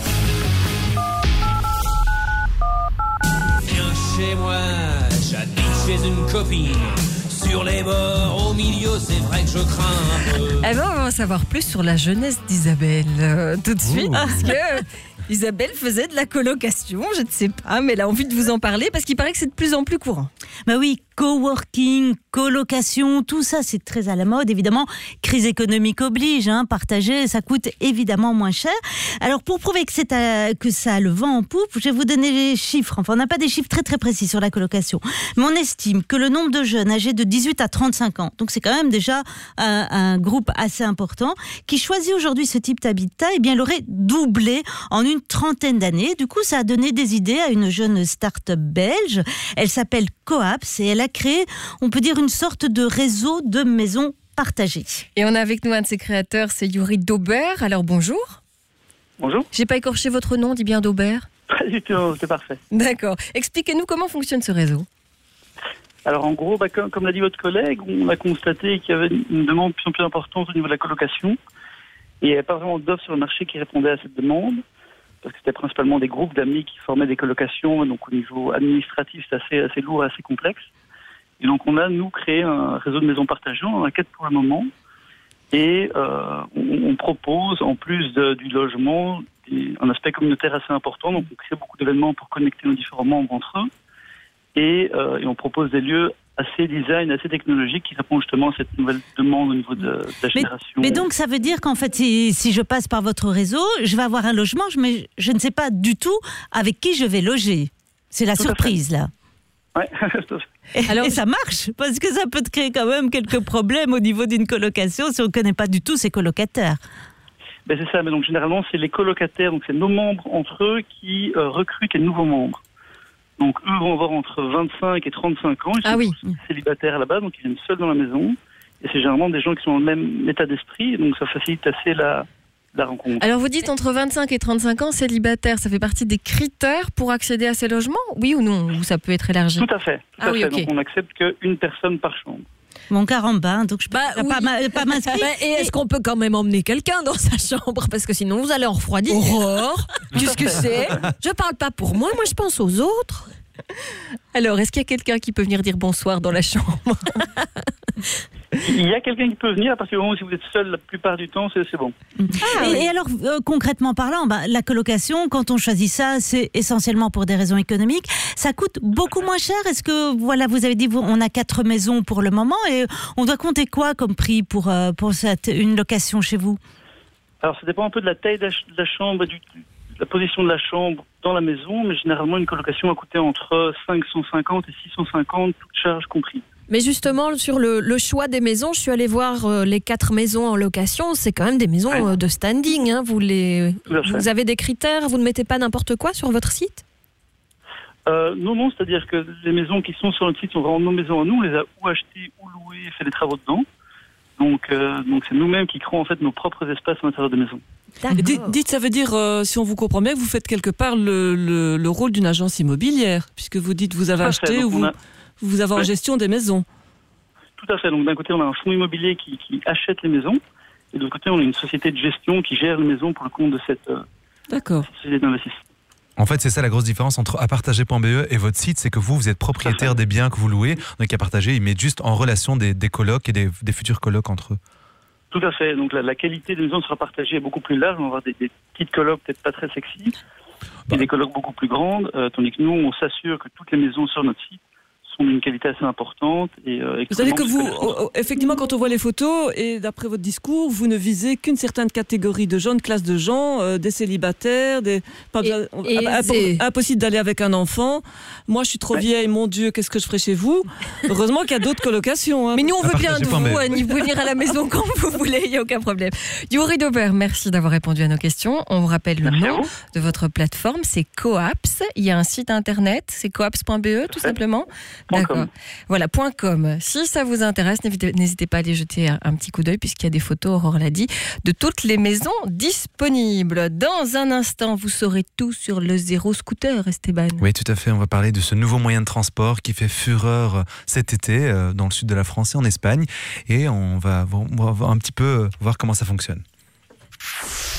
Viens chez moi, j'habite chez une copine. Sur les bords, au milieu, c'est vrai que je crains un peu. Eh ben, on va en savoir plus sur la jeunesse d'Isabelle euh, tout de suite, Ouh. parce que Isabelle faisait de la colocation, je ne sais pas, mais elle a envie de vous en parler parce qu'il paraît que c'est de plus en plus courant. Bah oui, coworking, colocation, tout ça c'est très à la mode. Évidemment, crise économique oblige, hein, partager, ça coûte évidemment moins cher. Alors pour prouver que, c'est à, que ça a le vent en poupe, je vais vous donner les chiffres. Enfin, on n'a pas des chiffres très très précis sur la colocation, mais on estime que le nombre de jeunes âgés de dix-huit à trente-cinq ans, donc c'est quand même déjà un, un groupe assez important, qui choisit aujourd'hui ce type d'habitat, eh bien l'aurait doublé en une trentaine d'années. Du coup, ça a donné des idées à une jeune start-up belge. Elle s'appelle Coaps et elle a créé, on peut dire, une sorte de réseau de maisons partagées. Et on a avec nous un de ses créateurs, c'est Yuri Daubert. Alors bonjour. Bonjour. J'ai pas écorché votre nom, dit bien Daubert. Pas du tout, c'est parfait. D'accord. Expliquez-nous comment fonctionne ce réseau. Alors en gros, bah, comme, comme l'a dit votre collègue, on a constaté qu'il y avait une demande de plus en plus importante au niveau de la colocation. Et il n'y avait pas vraiment d'offres sur le marché qui répondaient à cette demande. Parce que c'était principalement des groupes d'amis qui formaient des colocations, donc au niveau administratif, c'est assez, assez lourd et assez complexe. Et donc on a, nous, créé un réseau de maisons partagées, on en a quatre pour le moment, et euh, on, on propose, en plus de, du logement, des, un aspect communautaire assez important, donc on crée beaucoup d'événements pour connecter nos différents membres entre eux, et, euh, et on propose des lieux assez design, assez technologique qui répond justement à cette nouvelle demande au niveau de, de la génération. Mais, mais donc ça veut dire qu'en fait, si, si je passe par votre réseau, je vais avoir un logement, mais je ne sais pas du tout avec qui je vais loger. C'est la Tout surprise là. Ouais. Et, Alors, et ça marche, parce que ça peut te créer quand même quelques problèmes au niveau d'une colocation si on ne connaît pas du tout ses colocataires. Ben c'est ça, mais donc généralement c'est les colocataires, donc c'est nos membres entre eux qui euh, recrutent les nouveaux membres. Donc eux vont avoir entre vingt-cinq et trente-cinq ans, ils sont ah oui. célibataires là-bas, donc ils viennent seuls dans la maison. Et c'est généralement des gens qui sont dans le même état d'esprit, donc ça facilite assez la, la rencontre. Alors vous dites entre vingt-cinq et trente-cinq ans, célibataire, ça fait partie des critères pour accéder à ces logements, oui ou non? Ou ça peut être élargi? Tout à fait, tout ah à oui, fait. Okay. Donc on accepte qu'une personne par chambre. Mon caramba, donc je peux bah, pas, oui. pas m'inscrire. Bah, et est-ce qu'on peut quand même emmener quelqu'un dans sa chambre? Parce que sinon vous allez en refroidir. Aurore, qu'est-ce que c'est? Je parle pas pour moi, moi je pense aux autres. Alors, est-ce qu'il y a quelqu'un qui peut venir dire bonsoir dans la chambre? Il y a quelqu'un qui peut venir, à partir du moment où vous êtes seul la plupart du temps, c'est, c'est bon. Ah, et, oui. et alors, euh, concrètement parlant, bah, la colocation, quand on choisit ça, c'est essentiellement pour des raisons économiques. Ça coûte beaucoup moins cher. Est-ce que, voilà, vous avez dit, on a quatre maisons pour le moment, et on doit compter quoi comme prix pour, euh, pour cette, une location chez vous? Alors, ça dépend un peu de la taille de la, de la chambre, du, de la position de la chambre dans la maison, mais généralement, une colocation a coûté entre cinq cent cinquante et six cent cinquante, toutes charges comprises. Mais justement, sur le, le choix des maisons, je suis allée voir euh, les quatre maisons en location. C'est quand même des maisons ouais. euh, de standing. Hein. Vous, les, vous avez des critères, vous ne mettez pas n'importe quoi sur votre site? euh, Non, non, c'est-à-dire que les maisons qui sont sur notre site sont vraiment nos maisons à nous. On les a ou achetées ou louées et fait des travaux dedans. Donc, euh, donc c'est nous-mêmes qui créons en fait nos propres espaces à l'intérieur des maisons. Dites, dites, ça veut dire, euh, si on vous comprend bien, que vous faites quelque part le, le, le rôle d'une agence immobilière, puisque vous dites vous avez acheté ou vous, a... vous avez ouais. en gestion des maisons. Tout à fait. Donc d'un côté, on a un fonds immobilier qui, qui achète les maisons, et de l'autre côté, on a une société de gestion qui gère les maisons pour le compte de cette, euh, D'accord. cette société d'investissement. En fait, c'est ça la grosse différence entre apartager point b e et votre site, c'est que vous, vous êtes propriétaire des biens que vous louez, donc apartager, ils mettent juste en relation des, des colocs et des, des futurs colocs entre eux. Tout à fait. Donc la, la qualité des maisons sera partagée beaucoup plus large. On va avoir des, des petites colocs peut-être pas très sexy, bah. et des colocs beaucoup plus grandes, euh, tandis que nous, on s'assure que toutes les maisons sur notre site sont d'une qualité assez importante. Et, euh, vous savez que vous, euh, effectivement, quand on voit les photos, et d'après votre discours, vous ne visez qu'une certaine catégorie de gens, une classe de gens, euh, des célibataires, des... Pas et, besoin, et imp- impossible d'aller avec un enfant. Moi, je suis trop ouais. vieille, mon Dieu, qu'est-ce que je ferais chez vous? Heureusement qu'il y a d'autres colocations. Hein. Mais nous, on veut bien de vous, Annie, vous venir à la maison quand vous voulez, il n'y a aucun problème. Yuri Daubert, merci d'avoir répondu à nos questions. On vous rappelle le merci nom de votre plateforme, c'est Coaps. Il y a un site internet, c'est coaps point b e, tout simplement. D'accord. Voilà, point .com. Si ça vous intéresse, n'hésitez, n'hésitez pas à aller jeter un, un petit coup d'œil, puisqu'il y a des photos, Aurore l'a dit, de toutes les maisons disponibles. Dans un instant, vous saurez tout sur le zéro scooter, Esteban. Oui, tout à fait. On va parler de ce nouveau moyen de transport qui fait fureur cet été euh, dans le sud de la France et en Espagne. Et on va, on va un petit peu voir comment ça fonctionne.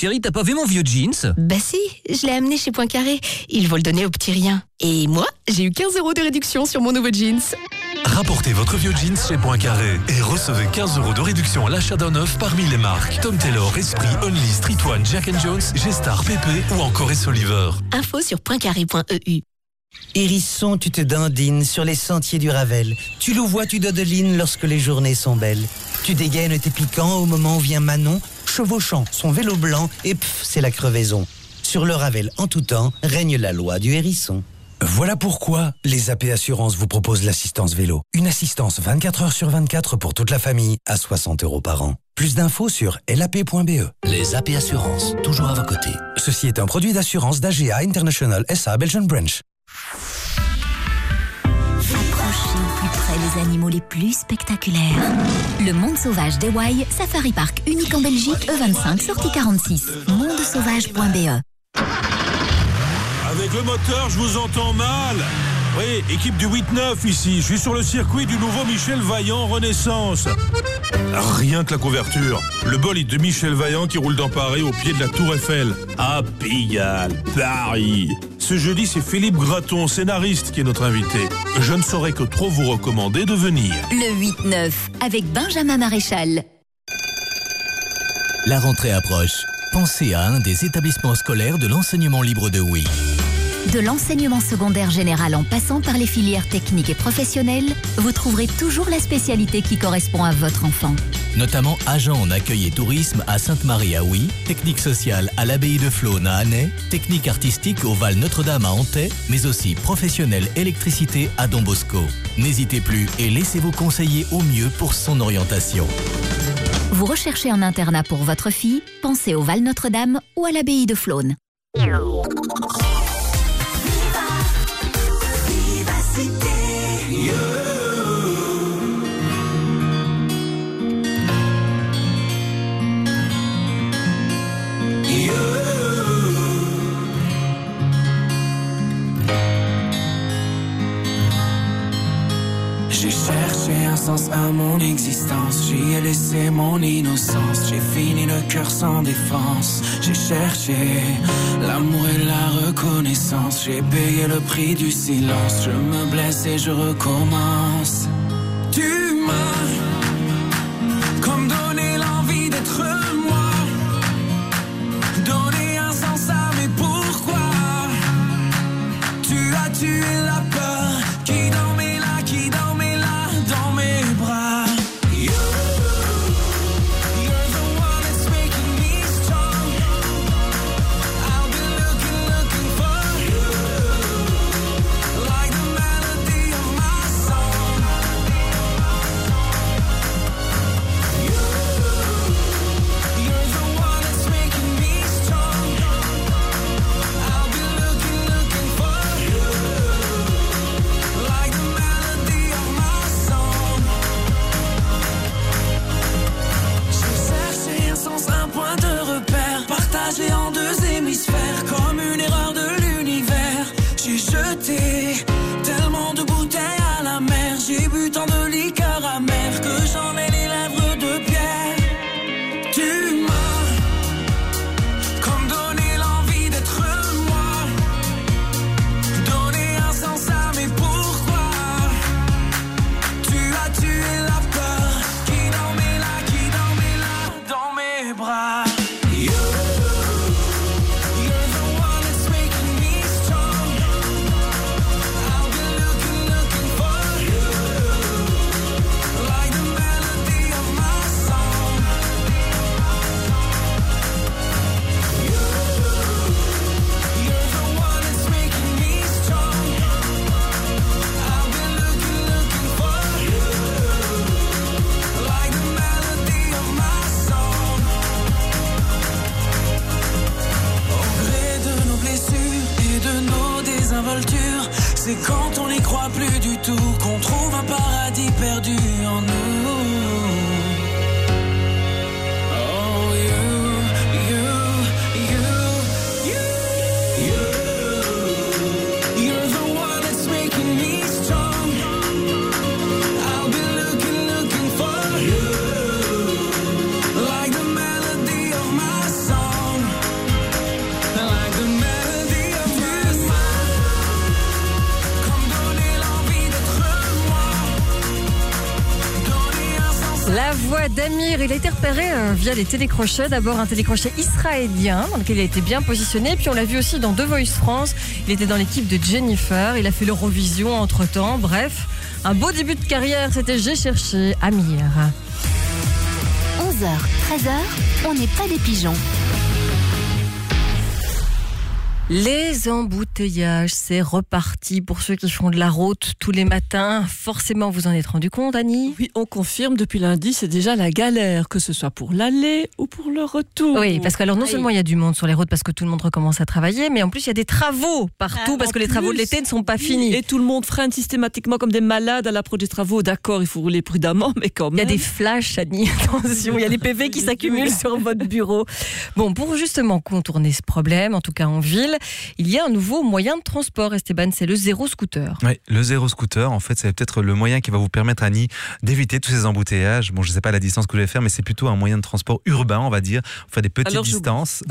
Chérie, t'as pas vu mon vieux jeans? Bah si, je l'ai amené chez Poincaré. Ils vont le donner au petit rien. Et moi, j'ai eu quinze euros de réduction sur mon nouveau jeans. Rapportez votre vieux jeans chez Poincaré et recevez quinze euros de réduction à l'achat d'un neuf parmi les marques Tom Taylor, Esprit, Only, Street One, Jack and Jones, G-Star, P P ou encore Essoliver. Info sur poincaré point e u. Hérisson, tu te dandines sur les sentiers du Ravel. Tu louvois, tu dodelines lorsque les journées sont belles. Tu dégaines tes piquants au moment où vient Manon, chevauchant son vélo blanc et pff, c'est la crevaison. Sur le Ravel, en tout temps, règne la loi du hérisson. Voilà pourquoi les A P Assurances vous proposent l'assistance vélo. Une assistance vingt-quatre heures sur vingt-quatre pour toute la famille à soixante euros par an. Plus d'infos sur L A P point B E. Les A P Assurances, toujours à vos côtés. Ceci est un produit d'assurance d'A G A International S A Belgian Branch. Approchez au plus près les animaux les plus spectaculaires. Le Monde Sauvage d'Ewaï, Safari Park unique en Belgique, E vingt-cinq, sortie quarante-six. monde sauvage point B E. Avec le moteur, je vous entends mal. Oui, équipe du huit neuf ici. Je suis sur le circuit du nouveau Michel Vaillant Renaissance. Rien que la couverture. Le bolide de Michel Vaillant qui roule dans Paris au pied de la Tour Eiffel. Ah, Pigalle, Paris. Ce jeudi, c'est Philippe Graton, scénariste, qui est notre invité. Je ne saurais que trop vous recommander de venir. Le huit neuf, avec Benjamin Maréchal. La rentrée approche. Pensez à un des établissements scolaires de l'enseignement libre de Oui. De l'enseignement secondaire général en passant par les filières techniques et professionnelles, vous trouverez toujours la spécialité qui correspond à votre enfant. Notamment agent en accueil et tourisme à Sainte-Marie à Oui, technique sociale à l'abbaye de Flône à Annay, technique artistique au Val Notre-Dame à Antay, mais aussi professionnel électricité à Don Bosco. N'hésitez plus et laissez-vous conseiller au mieux pour son orientation. Vous recherchez un internat pour votre fille? Pensez au Val Notre-Dame ou à l'abbaye de Flône. J'ai cherché un sens à mon existence, j'y ai laissé mon innocence, j'ai fini le cœur sans défense, j'ai cherché l'amour et la reconnaissance, j'ai payé le prix du silence, je me blesse et je recommence. Tu m'as comme donné l'envie d'être moi, donné un sens à mes pourquoi, tu as tué la peur qui dormait là, qui dormait là dans mes bras. You, you're the one that's making me strong. I'll be looking, looking for you, like the melody of my song. You, you're the one that's making me strong. I'll be looking, looking for you, like the melody of my song. J'ai cherché un sens, un point de repère, partagé en deux hémisphères, comme une erreur de l'univers. J'ai jeté tellement de bouteilles à la mer, j'ai bu tant de liqueur amère que j'en ai les lèvres de pierre. Tu m'as comme donné l'envie d'être moi, donné un sens à mes pourquoi, tu as tué la peur qui dormait là, qui dormait là dans mes bras. You, you're the one that's making me strong. I'll be looking, looking for you, like the melody of my song. You, you're the one that's making me strong. I'll be looking, looking for you, like the melody of my song. Au gré de nos blessures et de nos désinvoltures, c'est quand on n'y croit plus du tout qu'on trouve un paradis perdu en nous. Oh, you, you, you, you, you. You're the one that's making me strong. I'll be looking, looking for you, like the melody of my song. Damir, il a été repéré euh, via les télécrochets. D'abord un télécrochet israélien dans lequel il a été bien positionné. Puis on l'a vu aussi dans The Voice France. Il était dans l'équipe de Jennifer. Il a fait l'Eurovision entre-temps. Bref, un beau début de carrière. C'était J'ai cherché Amir. onze heures, treize heures, on n'est pas des pigeons. Les embouteillages, c'est reparti pour ceux qui font de la route tous les matins. Forcément, vous en êtes rendu compte, Annie ? Oui, on confirme, depuis lundi, c'est déjà la galère, que ce soit pour l'aller ou pour le retour. Oui, parce que alors non seulement il y a du monde sur les routes parce que tout le monde recommence à travailler, mais en plus il y a des travaux partout Ah, parce en que les travaux plus. de l'été ne sont pas finis. Et tout le monde freine systématiquement comme des malades à l'approche des travaux. D'accord, il faut rouler prudemment, mais quand même. Il y a des flashs, Annie, attention, il y a les P V qui s'accumulent sur votre bureau. Bon, pour justement contourner ce problème, en tout cas en ville, il y a un nouveau moyen de transport, Esteban, c'est le zéro scooter. Oui, le zéro scooter, en fait, c'est peut-être le moyen qui va vous permettre, Annie, d'éviter tous ces embouteillages. Bon, je ne sais pas la distance que vous allez faire, mais c'est plutôt un moyen de transport urbain, on va dire. On fait des petites Alors, je- distances.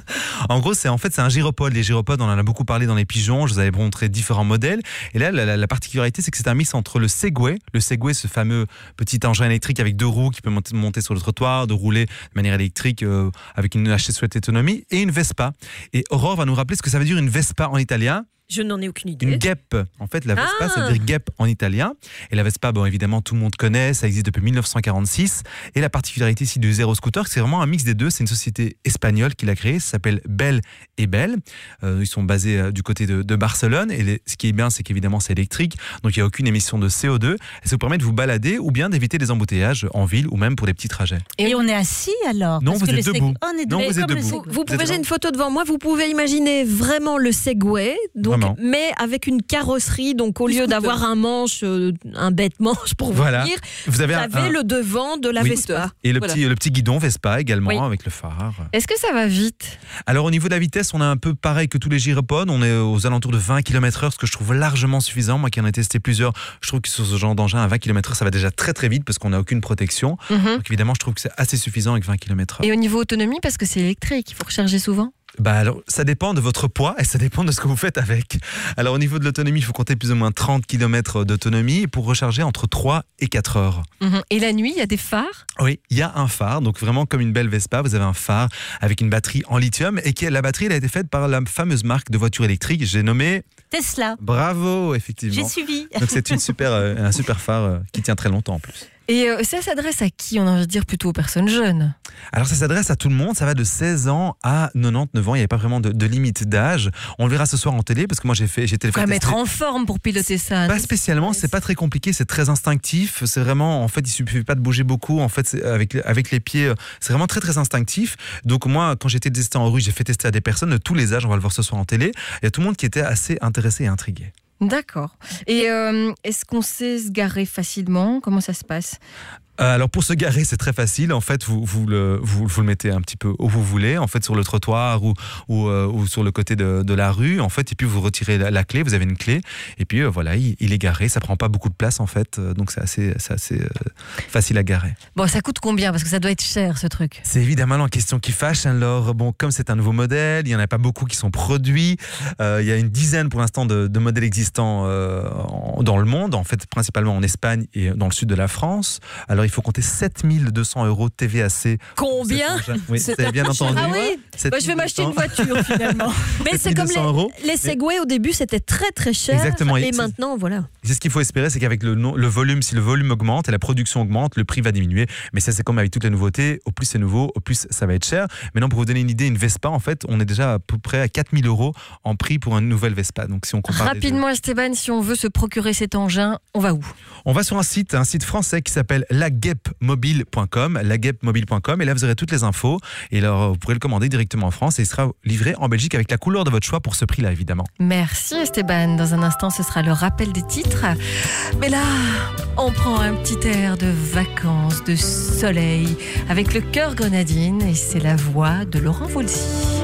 En gros, c'est en fait c'est un gyropode. Les gyropodes, on en a beaucoup parlé dans les pigeons. Je vous avais montré différents modèles. Et là, la, la- la particularité, c'est que c'est un mix entre le Segway, le Segway, ce fameux petit engin électrique avec deux roues qui peut monter, monter sur le trottoir, de rouler de manière électrique euh, avec une assez chouette autonomie, et une Vespa. Et Aurore va nous rappeler ce que ça veut dire une Vespa en italien. Je n'en ai aucune idée. Une guêpe. En fait, la Vespa, Ah. ça veut dire guêpe en italien. Et la Vespa, bon, évidemment, tout le monde connaît. Ça existe depuis mille neuf cent quarante-six. Et la particularité ici du Zéro Scooter, c'est vraiment un mix des deux. C'est une société espagnole qui l'a créée. Ça s'appelle Bell et Bell. Euh, ils sont basés euh, du côté de, de Barcelone. Et les- ce qui est bien, c'est qu'évidemment, c'est électrique. Donc, il n'y a aucune émission de C O deux. Et ça vous permet de vous balader ou bien d'éviter les embouteillages en ville ou même pour des petits trajets. Et on est assis alors Non, parce vous que êtes les debout. Seg- on est Non, debout, vous êtes comme le debout. Segway. Vous pouvez, êtes j'ai une photo devant moi, vous pouvez imaginer vraiment le Segway, donc, Vraiment. mais avec une carrosserie, donc au lieu d'avoir un manche, euh, un bête manche pour vous Voilà. dire, Vous avez un- avez un- le devant de la Oui. Vespa. Et le, Voilà. petit, le petit guidon Vespa également Oui. avec le phare. Est-ce que ça va vite ? Alors au niveau de la vitesse, on est un peu pareil que tous les gyropodes, on est aux alentours de vingt kilomètres heure, ce que je trouve largement suffisant. Moi qui en ai testé plusieurs, je trouve que sur ce genre d'engin à vingt kilomètres heure, ça va déjà très très vite parce qu'on n'a aucune protection. Mhm. Donc évidemment, je trouve que c'est assez suffisant avec vingt kilomètres heure. Et au niveau autonomie, parce que c'est électrique, il faut recharger souvent ? Bah alors, ça dépend de votre poids et ça dépend de ce que vous faites avec. Alors au niveau de l'autonomie, il faut compter plus ou moins trente kilomètres d'autonomie pour recharger entre trois et quatre heures. Mhm. Et la nuit, il y a des phares ? Oui, il y a un phare, donc vraiment comme une belle Vespa, vous avez un phare avec une batterie en lithium et qui, la batterie elle a été faite par la fameuse marque de voitures électriques, j'ai nommé... Tesla. Bravo, effectivement. J'ai suivi. Donc c'est une super, euh, un super phare euh, qui tient très longtemps en plus. Et euh, ça s'adresse à qui ? On a envie de dire plutôt aux personnes jeunes. Alors ça s'adresse à tout le monde, ça va de seize ans à quatre-vingt-dix-neuf ans, il n'y a pas vraiment de, de limite d'âge. On le verra ce soir en télé parce que moi j'ai fait, j'ai été le Faut faire mettre tester. en forme pour piloter ça. Pas non ? spécialement, c'est pas très compliqué, c'est très instinctif. C'est vraiment, en fait, il suffit pas de bouger beaucoup. En fait, c'est avec avec les pieds, euh, c'est vraiment très très instinctif. Donc moi, quand j'étais testé en rue, j'ai fait tester à des personnes de tous les âges. On va le voir ce soir en télé. Il y a tout le monde qui était assez intéressé et intrigué. D'accord. Et euh, est-ce qu'on sait se garer facilement ? Comment ça se passe ? Euh, Alors pour se garer, c'est très facile. En fait, vous, vous, le, vous, vous le mettez un petit peu où vous voulez, en fait sur le trottoir ou, ou, euh, ou sur le côté de, de la rue. En fait, et puis vous retirez la, la clé. Vous avez une clé et puis euh, voilà, il, il est garé. Ça prend pas beaucoup de place en fait, euh, donc c'est assez, c'est assez euh, facile à garer. Bon, ça coûte combien ? Parce que ça doit être cher ce truc. C'est évidemment la question qui fâche. Alors bon, comme c'est un nouveau modèle, il y en a pas beaucoup qui sont produits. Euh, il y a une dizaine pour l'instant de, de modèles existants euh, en- dans le monde, en fait principalement en Espagne et dans le sud de la France. Alors il faut compter sept mille deux cents euros T V A C. Combien ? Oui, vous avez bien entendu. Ah oui, bah, je vais m'acheter une voiture finalement. Mais c'est comme sept mille deux cents euros. les, les Segway au début c'était très très cher. Exactement. Et C'est- maintenant voilà. C'est ce qu'il faut espérer, c'est qu'avec le, no- le volume, si le volume augmente et la production augmente, le prix va diminuer. Mais ça, c'est comme avec toutes les nouveautés. Au plus c'est nouveau, au plus ça va être cher. Maintenant, pour vous donner une idée, une Vespa, en fait, on est déjà à peu près à quatre mille euros en prix pour une nouvelle Vespa. Donc, si on compare les deux. Rapidement, Esteban, si on veut se procurer cet engin, on va où ? On va sur un site, un site français qui s'appelle la guêpe mobile point com, la guêpe mobile point com, et là vous aurez toutes les infos. Et alors vous pourrez le commander directement en France et il sera livré en Belgique avec la couleur de votre choix pour ce prix-là, évidemment. Merci Esteban. Dans un instant, ce sera le rappel des titres. Mais là, on prend un petit air de vacances, de soleil, avec le cœur grenadine, et c'est la voix de Laurent Voulzy.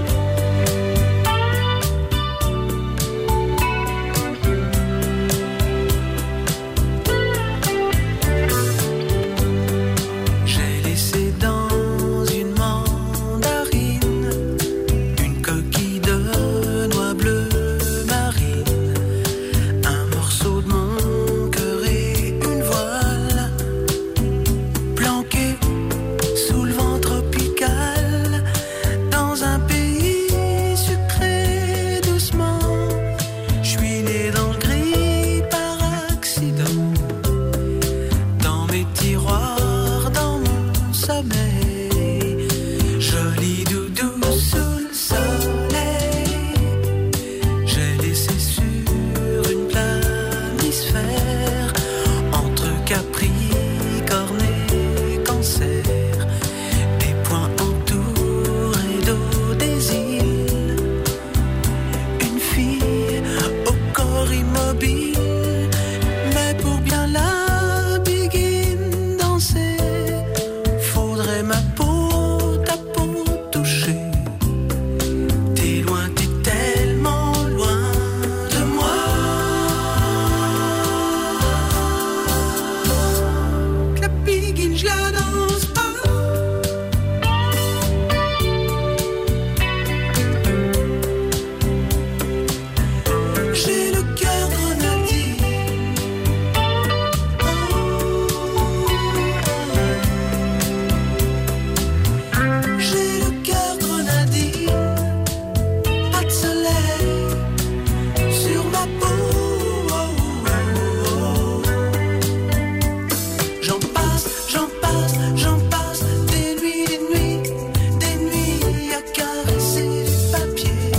J'ai laissé dans une mandarine une coquille de noix bleues marine, un morceau de mon cœur et une voile planquée lit doudou sous le soleil. J'ai laissé sur une planisphère entre Capricorne et Cancer. Des points entourés d'eau des îles. Une fille au corps immobile. Mais pour bien la begin danser, faudrait ma peau, ta peau toucher. T'es loin, t'es tellement loin de moi. Que la begin, je la danse pas. J'ai le cœur grenadine. J'ai le cœur grenadine. Pas de soleil sur ma peau. J'en passe, j'en passe, j'en passe. Des nuits, des nuits, des nuits à caresser du papier.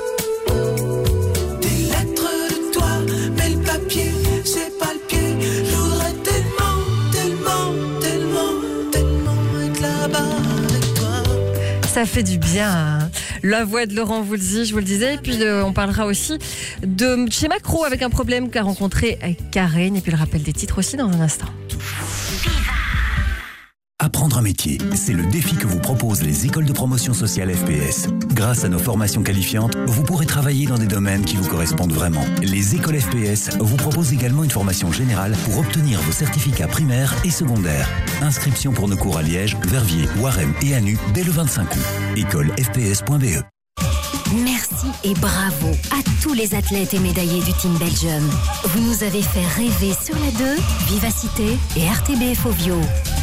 Des lettres de toi, mais le papier, c'est pas le pied. Je voudrais tellement, tellement, tellement, tellement être là-bas avec toi. Ça fait du bien. Hein. La voix de Laurent Voulzy, je vous le disais. Et puis euh, on parlera aussi de chez Macro avec un problème qu'a rencontré Karen. Et puis le rappel des titres aussi dans un instant. Apprendre un métier, c'est le défi que vous proposent les écoles de promotion sociale F P S. Grâce à nos formations qualifiantes, vous pourrez travailler dans des domaines qui vous correspondent vraiment. Les écoles F P S vous proposent également une formation générale pour obtenir vos certificats primaires et secondaires. Inscription pour nos cours à Liège, Verviers, Waremme et Anu dès le vingt-cinq août. école f p s point b e. Merci et bravo à tous les athlètes et médaillés du Team Belgium. Vous nous avez fait rêver sur la deux, Vivacité et R T B F Ovio.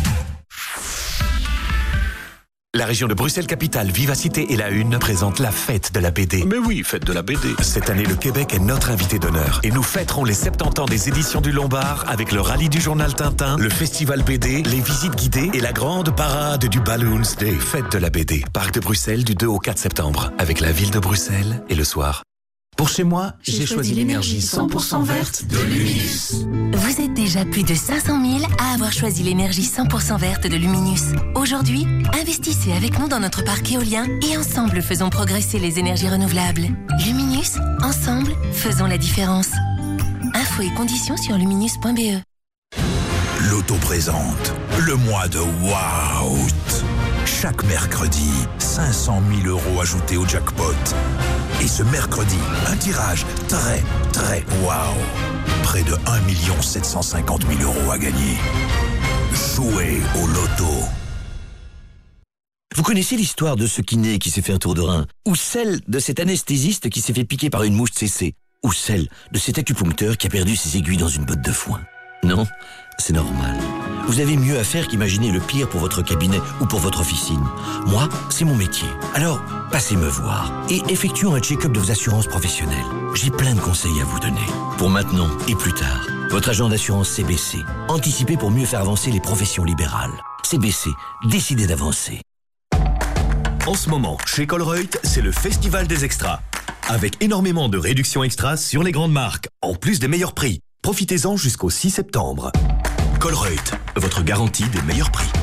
La région de Bruxelles-Capitale, Vivacité et la Une présentent la fête de la B D. Mais oui, fête de la B D. Cette année, le Québec est notre invité d'honneur. Et nous fêterons les soixante-dix ans des éditions du Lombard avec le rallye du journal Tintin, le festival B D, les visites guidées et la grande parade du Balloons Day. Fête de la B D. Parc de Bruxelles du deux au quatre septembre. Avec la ville de Bruxelles et le soir. Pour chez moi, J'ai j'ai choisi choisi l'énergie cent pour cent verte de Luminus. Vous êtes déjà plus de cinq cent mille à avoir choisi l'énergie cent pour cent verte de Luminus. Aujourd'hui, investissez avec nous dans notre parc éolien et ensemble faisons progresser les énergies renouvelables. Luminus, ensemble, faisons la différence. Infos et conditions sur luminus point b e. L'Auto présente le mois de Waouh. Chaque mercredi, cinq cent mille euros ajoutés au jackpot. Et ce mercredi, un tirage très, très waouh. Près de un million sept cent cinquante mille euros à gagner. Jouez au loto. Vous connaissez l'histoire de ce kiné qui s'est fait un tour de rein? Ou celle de cet anesthésiste qui s'est fait piquer par une mouche C C? Ou celle de cet acupuncteur qui a perdu ses aiguilles dans une botte de foin? Non, c'est normal. Vous avez mieux à faire qu'imaginer le pire pour votre cabinet ou pour votre officine. Moi, c'est mon métier. Alors, passez me voir et effectuons un check-up de vos assurances professionnelles. J'ai plein de conseils à vous donner. Pour maintenant et plus tard. Votre agent d'assurance C B C. Anticipez pour mieux faire avancer les professions libérales. C B C, décidez d'avancer. En ce moment, chez Colruyt, c'est le festival des extras. Avec énormément de réductions extras sur les grandes marques, en plus des meilleurs prix. Profitez-en jusqu'au six septembre. Colruyt, votre garantie des meilleurs prix.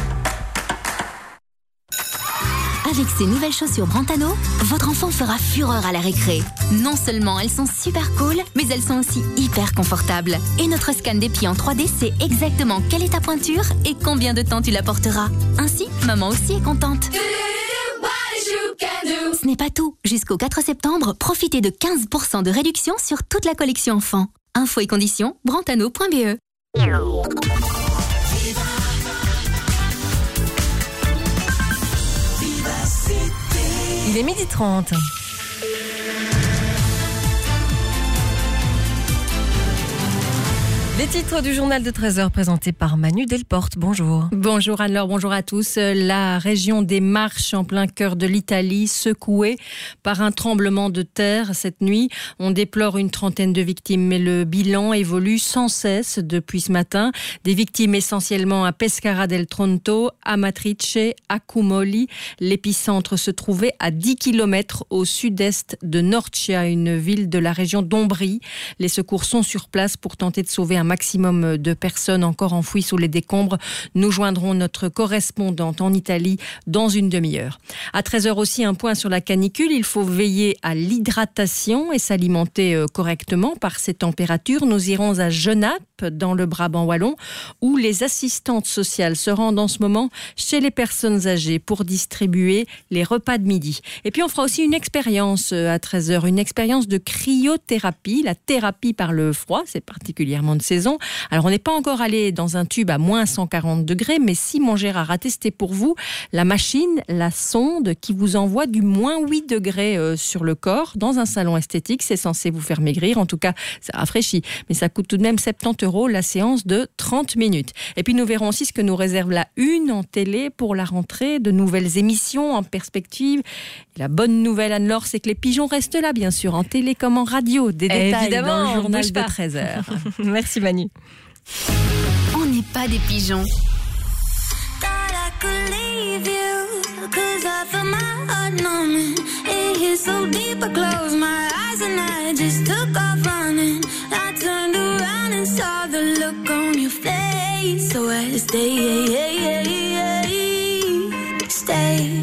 Avec ces nouvelles chaussures Brantano, votre enfant fera fureur à la récré. Non seulement elles sont super cool, mais elles sont aussi hyper confortables. Et notre scan des pieds en trois D sait exactement quelle est ta pointure et combien de temps tu la porteras. Ainsi, maman aussi est contente. Ce n'est pas tout. Jusqu'au quatre septembre, profitez de quinze pour cent de réduction sur toute la collection enfant. Infos et conditions, brantano point b e. Il est midi trente. Les titres du journal de treize heures présentés par Manu Delporte. Bonjour. Bonjour Anne-Laure, bonjour à tous. La région des Marches, en plein cœur de l'Italie, secouée par un tremblement de terre cette nuit. On déplore une trentaine de victimes, mais le bilan évolue sans cesse depuis ce matin. Des victimes essentiellement à Pescara del Tronto, Amatrice, Accumoli. L'épicentre se trouvait à dix kilomètres au sud-est de Norcia, une ville de la région d'Ombrie. Les secours sont sur place pour tenter de sauver un maximum de personnes encore enfouies sous les décombres. Nous joindrons notre correspondante en Italie dans une demi-heure. À treize heures aussi, un point sur la canicule. Il faut veiller à l'hydratation et s'alimenter correctement par ces températures. Nous irons à Genappe, dans le Brabant wallon, où les assistantes sociales se rendent en ce moment chez les personnes âgées pour distribuer les repas de midi. Et puis on fera aussi une expérience à treize heures, une expérience de cryothérapie, la thérapie par le froid, c'est particulièrement de saison. Alors on n'est pas encore allé dans un tube à moins cent quarante degrés, mais Simon Gérard a testé pour vous la machine, la sonde qui vous envoie du moins huit degrés euh, sur le corps dans un salon esthétique. C'est censé vous faire maigrir, en tout cas ça rafraîchit, mais ça coûte tout de même soixante-dix euros la séance de trente minutes. Et puis nous verrons aussi ce que nous réserve la Une en télé pour la rentrée, de nouvelles émissions en perspective. Et la bonne nouvelle, Anne-Laure, c'est que les pigeons restent là, bien sûr, en télé comme en radio. Des détails Évidemment, dans le journal de pas. treize heures. Merci Manu. On n'est pas des pigeons. Stay.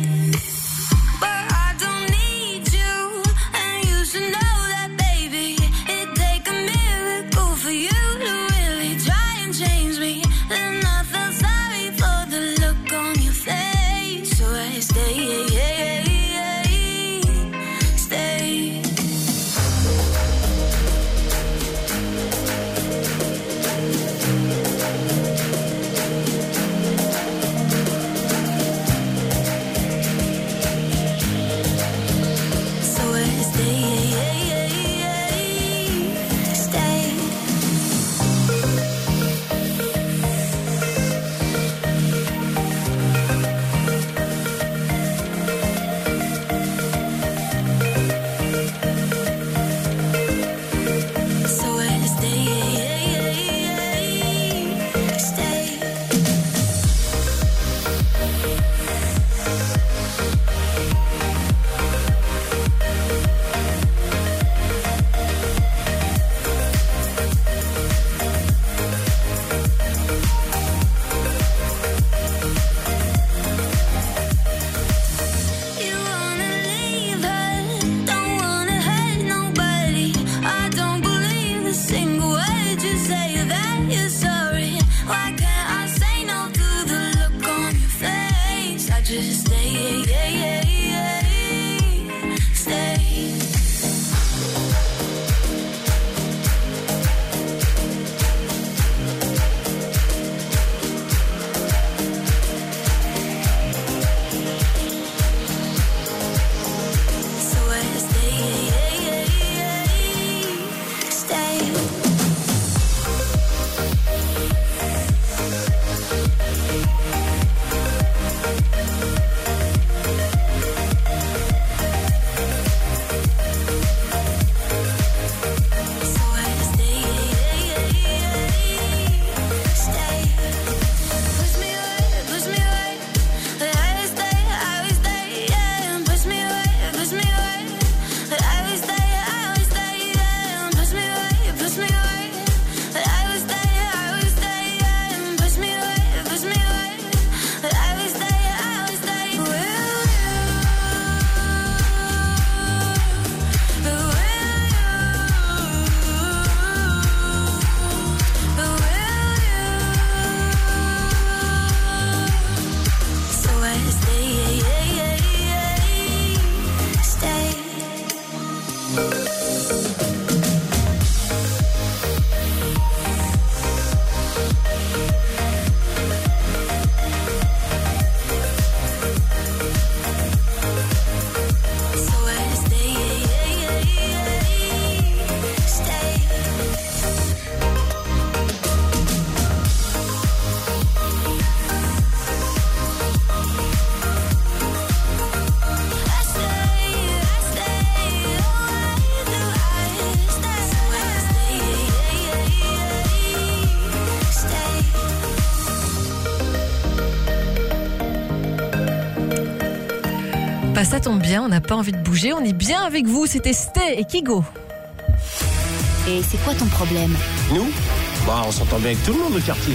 ça tombe bien, on n'a pas envie de bouger, on est bien avec vous. C'était Sté et Kigo. Et c'est quoi ton problème? Nous Bah, on s'entend bien avec tout le monde au quartier.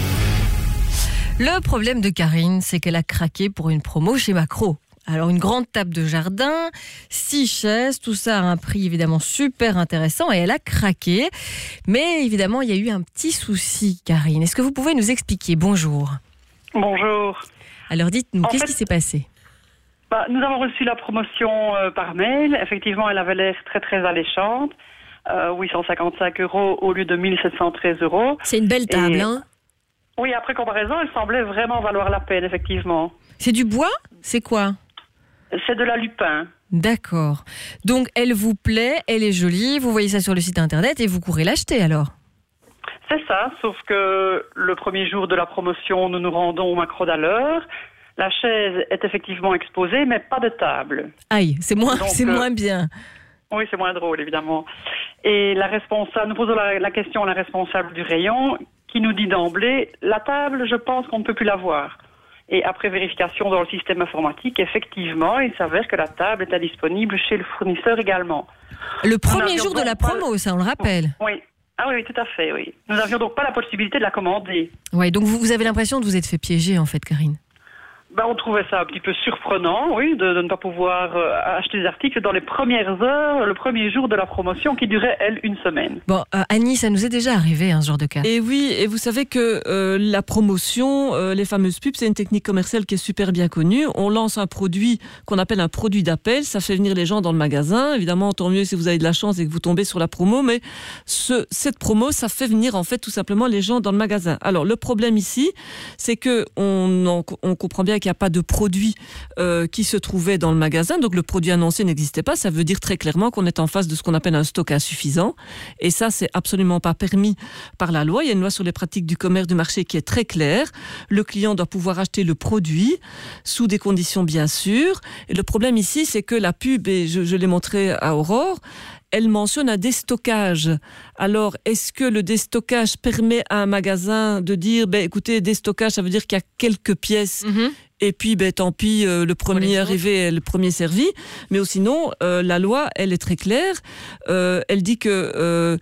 Le problème de Karine, c'est qu'elle a craqué pour une promo chez Macro. Alors une grande table de jardin, six chaises, tout ça à un prix évidemment super intéressant et elle a craqué. Mais évidemment, il y a eu un petit souci, Karine. Est-ce que vous pouvez nous expliquer? Bonjour. Bonjour. Alors dites-nous, En qu'est-ce fait, qui s'est passé? bah, Nous avons reçu la promotion euh, par mail. Effectivement, elle avait l'air très très alléchante. Euh, huit cent cinquante-cinq euros au lieu de mille sept cent treize euros. C'est une belle table, Et... hein? Oui, après comparaison, elle semblait vraiment valoir la peine, effectivement. C'est du bois? C'est quoi? C'est de la lupin. D'accord. Donc elle vous plaît, elle est jolie, vous voyez ça sur le site internet et vous courez l'acheter alors? C'est ça, sauf que le premier jour de la promotion, nous nous rendons au Macro d'Alleur. La chaise est effectivement exposée, mais pas de table. Aïe, c'est moins, Donc, c'est euh, moins bien. Oui, c'est moins drôle, évidemment. Et la responsable, nous posons la, la question à la responsable du rayon, qui nous dit d'emblée, la table, je pense qu'on ne peut plus la voir. Et après vérification dans le système informatique, effectivement, il s'avère que la table est indisponible chez le fournisseur également. Le premier jour de la promo, ça on le rappelle. Oui. Ah oui, oui, tout à fait, oui. Nous n'avions donc pas la possibilité de la commander. Ouais, donc vous, vous avez l'impression de vous être fait piéger en fait, Karine. Ben, on trouvait ça un petit peu surprenant, oui, de, de ne pas pouvoir euh, acheter des articles dans les premières heures, le premier jour de la promotion qui durait, elle, une semaine. Bon, euh, Annie, ça nous est déjà arrivé, hein, ce genre de cas. Et oui, et vous savez que euh, la promotion, euh, les fameuses pubs, c'est une technique commerciale qui est super bien connue. On lance un produit qu'on appelle un produit d'appel, ça fait venir les gens dans le magasin. Évidemment, tant mieux si vous avez de la chance et que vous tombez sur la promo, mais ce, cette promo, ça fait venir en fait tout simplement les gens dans le magasin. Alors, le problème ici, c'est que on, en, on comprend bien qu'il n'y a pas de produit euh, qui se trouvait dans le magasin, donc le produit annoncé n'existait pas. Ça veut dire très clairement qu'on est en face de ce qu'on appelle un stock insuffisant, et ça c'est absolument pas permis par la loi. Il y a une loi sur les pratiques du commerce du marché qui est très claire. Le client doit pouvoir acheter le produit sous des conditions bien sûres, et le problème ici c'est que la pub, et je, je l'ai montré à Aurore, elle mentionne un déstockage. Alors, est-ce que le déstockage permet à un magasin de dire, ben, écoutez, déstockage, ça veut dire qu'il y a quelques pièces, mm-hmm. et puis, ben, tant pis, euh, le premier arrivé est le premier servi. Mais sinon, euh, la loi, elle est très claire. Euh, elle dit que euh,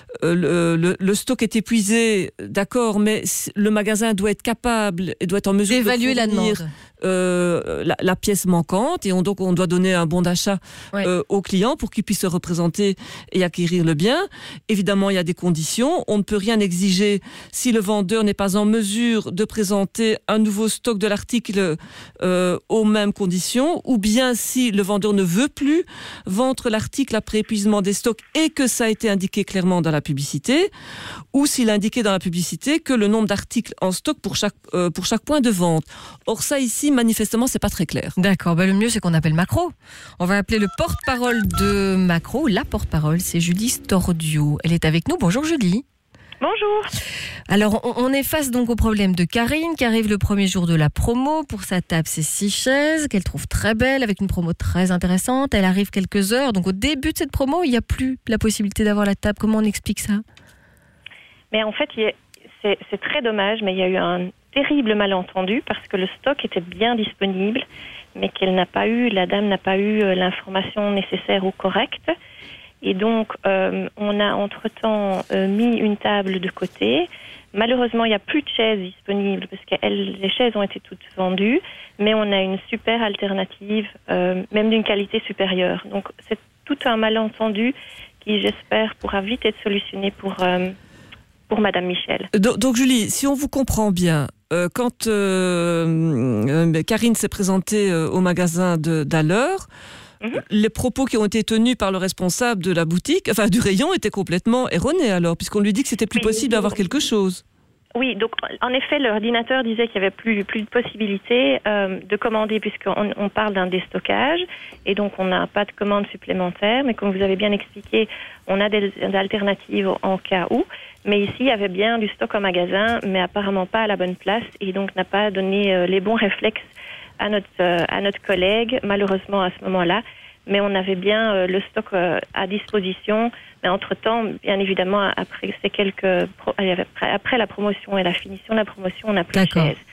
le, le, le stock est épuisé, d'accord, mais le magasin doit être capable et doit être en mesure d'évaluer de fournir la demande. Euh, la, la pièce manquante, et on, donc on doit donner un bon d'achat ouais. euh, au client pour qu'il puisse se représenter et acquérir le bien. Évidemment, il y a des conditions. On ne peut rien exiger si le vendeur n'est pas en mesure de présenter un nouveau stock de l'article euh, aux mêmes conditions, ou bien si le vendeur ne veut plus vendre l'article après épuisement des stocks et que ça a été indiqué clairement dans la publicité, ou s'il a indiqué dans la publicité que le nombre d'articles en stock pour chaque, euh, pour chaque point de vente. Or ça ici, manifestement, c'est pas très clair. D'accord, bah le mieux c'est qu'on appelle Macro. On va appeler le porte-parole de Macro. La porte-parole, c'est Julie Stordio. Elle est avec nous. Bonjour Julie. Bonjour. Alors, on est face donc au problème de Karine qui arrive le premier jour de la promo. Pour sa table, c'est six chaises qu'elle trouve très belle avec une promo très intéressante. Elle arrive quelques heures. Donc, au début de cette promo, il n'y a plus la possibilité d'avoir la table. Comment on explique ça? Mais en fait, il y a, c'est, c'est très dommage, mais il y a eu un terrible malentendu parce que le stock était bien disponible, mais qu'elle n'a pas eu, la dame n'a pas eu l'information nécessaire ou correcte. Et donc, euh, on a entre-temps euh, mis une table de côté. Malheureusement, il n'y a plus de chaises disponibles parce que elles, les chaises ont été toutes vendues, mais on a une super alternative, euh, même d'une qualité supérieure. Donc, c'est tout un malentendu qui, j'espère, pourra vite être solutionné pour, euh, pour Madame Michel. Donc, donc, Julie, si on vous comprend bien, euh, quand euh, euh, Karine s'est présentée euh, au magasin de, d'Alleur, Mm-hmm. les propos qui ont été tenus par le responsable de la boutique, enfin du rayon, étaient complètement erronés alors, puisqu'on lui dit que c'était plus oui, possible d'avoir quelque chose. Oui, donc en effet, l'ordinateur disait qu'il n'y avait plus, plus de possibilité euh, de commander, puisqu'on on parle d'un déstockage, et donc on n'a pas de commande supplémentaire, mais comme vous avez bien expliqué, on a des, des alternatives en cas où. Mais ici, il y avait bien du stock en magasin, mais apparemment pas à la bonne place, et donc n'a pas donné euh, les bons réflexes à notre, euh, à notre collègue, malheureusement à ce moment-là. Mais on avait bien euh, le stock euh, à disposition. Mais entre-temps, bien évidemment, après ces quelques pro- après, après la promotion et la finition de la promotion, on n'a plus de chaises.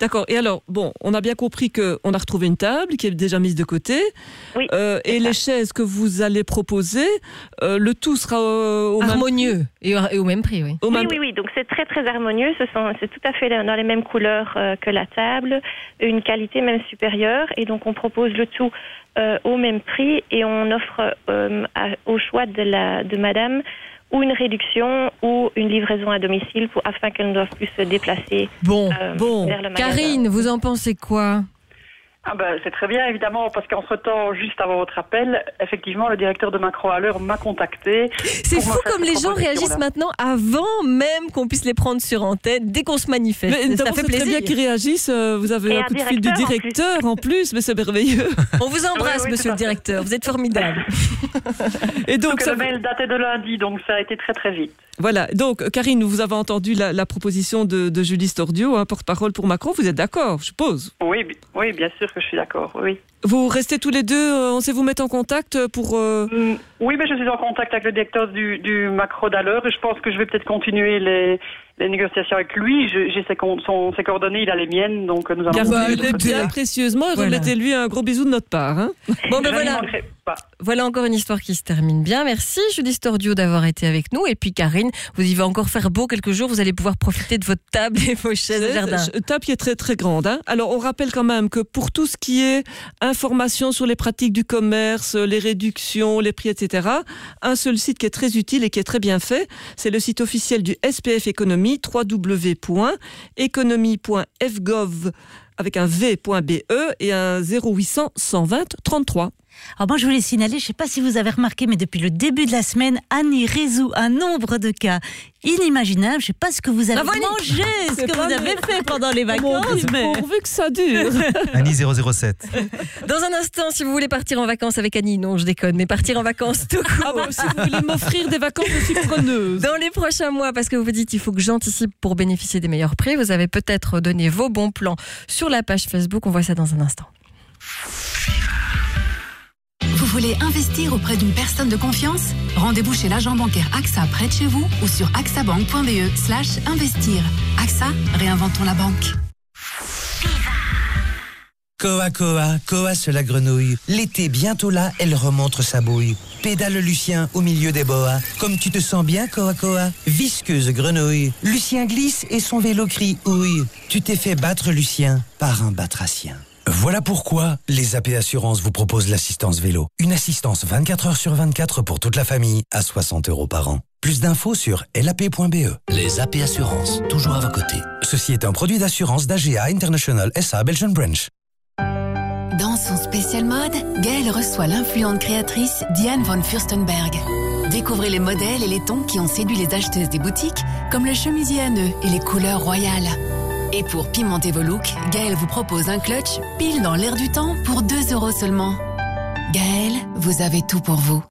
D'accord. Et alors, bon, on a bien compris qu'on a retrouvé une table qui est déjà mise de côté. Oui. Euh, et les chaises que vous allez proposer, euh, le tout sera euh, au harmonieux même... et, au, et au même prix, oui. Au Oui, même... oui, oui. Donc c'est très très harmonieux. Ce sont, c'est tout à fait dans les mêmes couleurs euh, que la table, une qualité même supérieure. Et donc on propose le tout euh, au même prix et on offre euh, à, au choix de la de Madame ou une réduction ou une livraison à domicile pour, afin qu'elle ne doive plus se déplacer bon, euh, bon. vers le magasin. Karine, vous en pensez quoi? Ah ben, c'est très bien, évidemment, parce qu'entre-temps, juste avant votre appel, effectivement, le directeur de Macro à l'heure m'a contacté. C'est fou comme les gens réagissent maintenant avant même qu'on puisse les prendre sur antenne, dès qu'on se manifeste. Mais ça fait c'est plaisir. très bien qu'ils réagissent. Vous avez Et un un coup de fil du directeur, directeur en plus, en plus mais c'est merveilleux. On vous embrasse, Oui, oui, monsieur le directeur. Vous êtes formidable. Et donc, donc ça... le mail datait de lundi, donc ça a été très très vite. Voilà, donc Karine, vous avez entendu la, la proposition de, de Julie Stordio, hein, porte-parole pour Macron, vous êtes d'accord, je suppose? Oui, bi- oui, bien sûr que je suis d'accord, oui. Vous restez tous les deux, euh, on sait vous mettre en contact pour... Euh... Mm, oui, mais je suis en contact avec le directeur du, du Macro d'Alleur et je pense que je vais peut-être continuer les, les négociations avec lui. Je, j'ai ses, con- son, ses coordonnées, il a les miennes, donc nous allons... Gardez-les bien précieusement et Voilà. remettez-lui un gros bisou de notre part. Hein. Bon, ben Je voilà. n'y manquerai pas. Voilà encore une histoire qui se termine bien. Merci Julie Stordio d'avoir été avec nous. Et puis Karine, vous y va encore faire beau quelques jours. Vous allez pouvoir profiter de votre table et vos chaises de jardin. Une table qui est très très grande. Hein. Alors on rappelle quand même que pour tout ce qui est information sur les pratiques du commerce, les réductions, les prix, et cetera, un seul site qui est très utile et qui est très bien fait, c'est le site officiel du S P F Économie, w w w point économie point f gov avec un v.be et un zéro huit cents cent vingt trente-trois. Alors moi, je voulais signaler, je ne sais pas si vous avez remarqué, mais depuis le début de la semaine, Annie résout un nombre de cas inimaginables. Je ne sais pas ce que vous avez Bravo, Annie. mangé, ce C'est que pas vous avez vrai. fait pendant les vacances. mais... Pourvu que ça dure. Annie zéro zéro sept. Dans un instant, si vous voulez partir en vacances avec Annie, non, je déconne, mais partir en vacances tout court. Ah bon, si vous voulez m'offrir des vacances, je suis preneuse. Dans les prochains mois, parce que vous vous dites il faut que j'anticipe pour bénéficier des meilleurs prix, vous avez peut-être donné vos bons plans sur la page Facebook. On voit ça dans un instant. Vous voulez investir auprès d'une personne de confiance? Rendez-vous chez l'agent bancaire AXA près de chez vous ou sur axabank.be slash investir. AXA, réinventons la banque. Koa Koa, Koa c'est la grenouille. L'été bientôt là, elle remontre sa bouille. Pédale Lucien au milieu des boas. Comme tu te sens bien, Koa Koa. Visqueuse grenouille. Lucien glisse et son vélo crie ouille. Tu t'es fait battre, Lucien, par un batracien. Voilà pourquoi les A P Assurances vous proposent l'assistance vélo. Une assistance vingt-quatre heures sur vingt-quatre pour toute la famille à soixante euros par an. Plus d'infos sur L A P point B E. Les A P Assurances, toujours à vos côtés. Ceci est un produit d'assurance d'A G A International S A Belgian Branch. Dans son spécial mode, Gaëlle reçoit l'influente créatrice Diane von Furstenberg. Découvrez les modèles et les tons qui ont séduit les acheteuses des boutiques, comme le chemisier à nœuds et les couleurs royales. Et pour pimenter vos looks, Gaëlle vous propose un clutch pile dans l'air du temps pour deux euros seulement. Gaëlle, vous avez tout pour vous.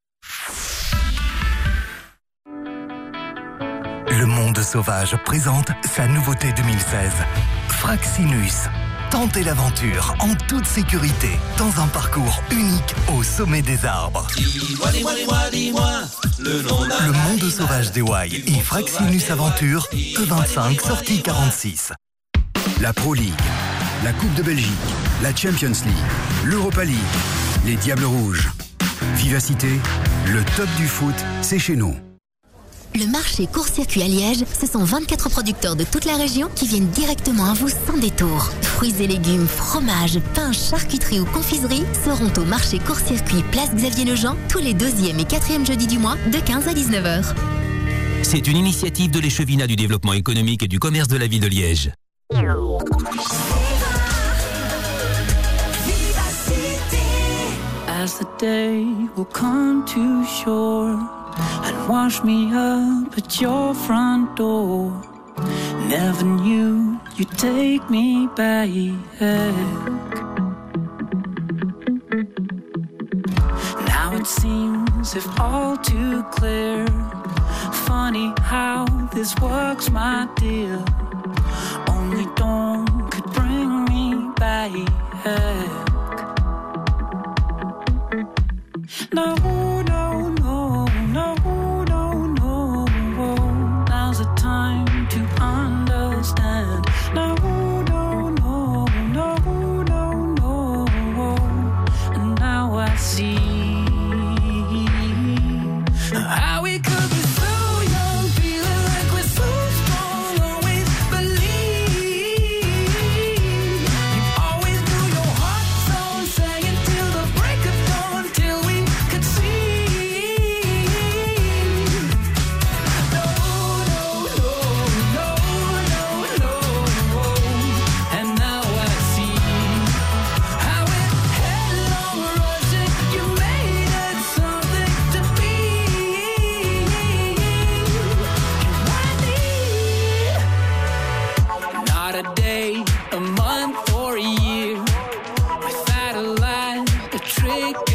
Le Monde Sauvage présente sa nouveauté deux mille seize. Fraxinus. Tentez l'aventure en toute sécurité dans un parcours unique au sommet des arbres. Dis-moi, dis-moi, dis-moi, dis-moi, le nom d'un Le Monde Sauvage des Wai et Fraxinus Aventure, E vingt-cinq, sortie quarante-six. La Pro League, la Coupe de Belgique, la Champions League, l'Europa League, les Diables Rouges. Vivacité, le top du foot, c'est chez nous. Le marché court-circuit à Liège, ce sont vingt-quatre producteurs de toute la région qui viennent directement à vous sans détour. Fruits et légumes, fromages, pains, charcuterie ou confiserie seront au marché court-circuit Place Xavier-Lejean tous les deuxième et quatrième jeudis du mois de quinze à dix-neuf heures. C'est une initiative de l'échevinat du développement économique et du commerce de la ville de Liège. As the day will come to shore and wash me up at your front door. Never knew you'd take me back. Now it seems if all too clear. Funny how this works, my dear. Only dawn could bring me back. No, no, no, no, no, no. Now's the time to understand. No, no, no,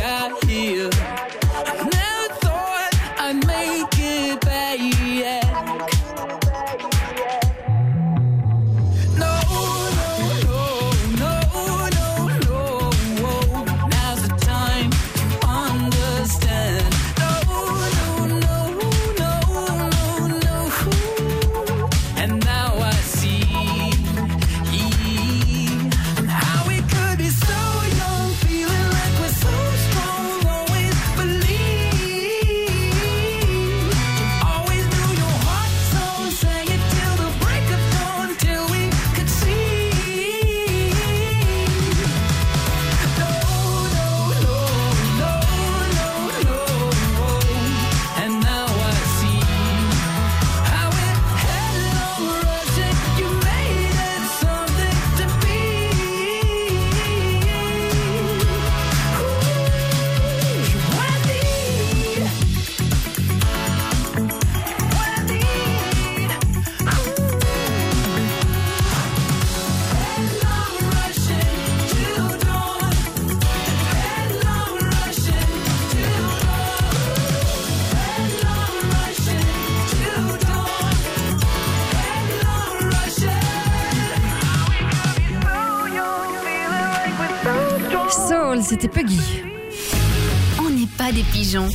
got here. I never thought I'd make it back. No, no, no, no, no, no. Now's the time to understand. No, no, no, no, no, no. And now I see how we could be so young, feeling like we're so strong. Always believe, always knew your heart song. Sang it till the break of dawn, till we could see. No, no, no, no, no, no. And now I see how we're headlong rushing. You made it something to be. What I need, what I need. Headlong rushing till dawn. Headlong rushing till dawn. Headlong rushing till dawn. Headlong rushing. Soul, c'était Puggy. On n'est pas des pigeons.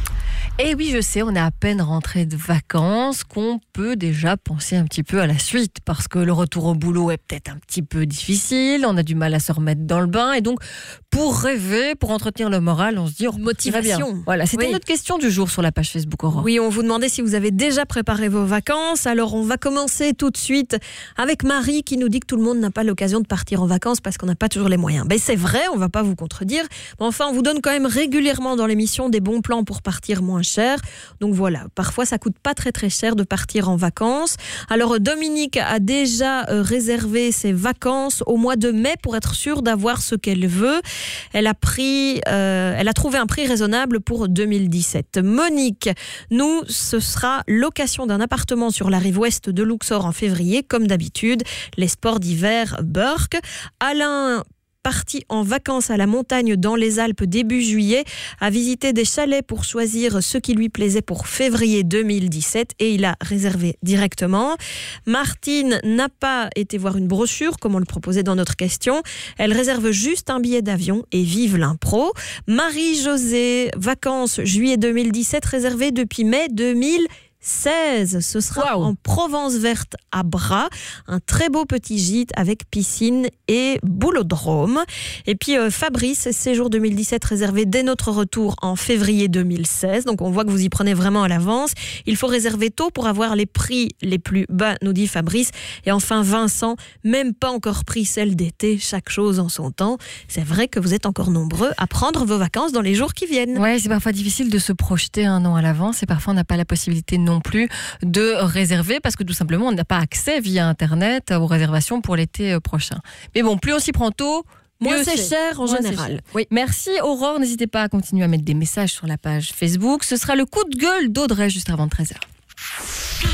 Et oui, je sais, on est à peine rentré de vacances, qu'on peut déjà penser un petit peu à la suite, parce que le retour au boulot est peut-être un petit peu difficile, on a du mal à se remettre dans le bain, et donc pour rêver, pour entretenir le moral, on se dit oh, motivation. ça va bien. Voilà, c'était Oui. notre question du jour sur la page Facebook Aurore. Oui, on vous demandait si vous avez déjà préparé vos vacances. Alors, on va commencer tout de suite avec Marie qui nous dit que tout le monde n'a pas l'occasion de partir en vacances parce qu'on n'a pas toujours les moyens. Ben, c'est vrai, on va pas vous contredire. Mais enfin, on vous donne quand même régulièrement dans l'émission des bons plans pour partir moins cher. Donc voilà, parfois ça coûte pas très très cher de partir en vacances. Alors, Dominique a déjà euh, réservé ses vacances au mois de mai pour être sûre d'avoir ce qu'elle veut. Elle a pris, euh, elle a trouvé un prix raisonnable pour deux mille dix-sept. Monique, nous, ce sera location d'un appartement sur la rive ouest de Luxor en février, comme d'habitude. Les sports d'hiver, Burke. Alain, parti en vacances à la montagne dans les Alpes début juillet, a visité des chalets pour choisir ce qui lui plaisait pour février deux mille dix-sept et il a réservé directement. Martine n'a pas été voir une brochure comme on le proposait dans notre question. Elle réserve juste un billet d'avion et vive l'impro. Marie-Josée, vacances juillet deux mille dix-sept réservées depuis mai deux mille seize. Ce sera wow. en Provence verte à Bras, un très beau petit gîte avec piscine et boulodrome. Et puis euh, Fabrice, séjour deux mille dix-sept réservé dès notre retour en février deux mille seize. Donc on voit que vous y prenez vraiment à l'avance. Il faut réserver tôt pour avoir les prix les plus bas, nous dit Fabrice. Et enfin Vincent, même pas encore pris celle d'été, chaque chose en son temps. C'est vrai que vous êtes encore nombreux à prendre vos vacances dans les jours qui viennent. Ouais, c'est parfois difficile de se projeter un an à l'avance et parfois on n'a pas la possibilité non plus de réserver parce que tout simplement on n'a pas accès via internet aux réservations pour l'été prochain. Mais bon, plus on s'y prend tôt, moins c'est cher en moins général. Cher. Oui. Merci Aurore, n'hésitez pas à continuer à mettre des messages sur la page Facebook. Ce sera le coup de gueule d'Audrey juste avant treize heures.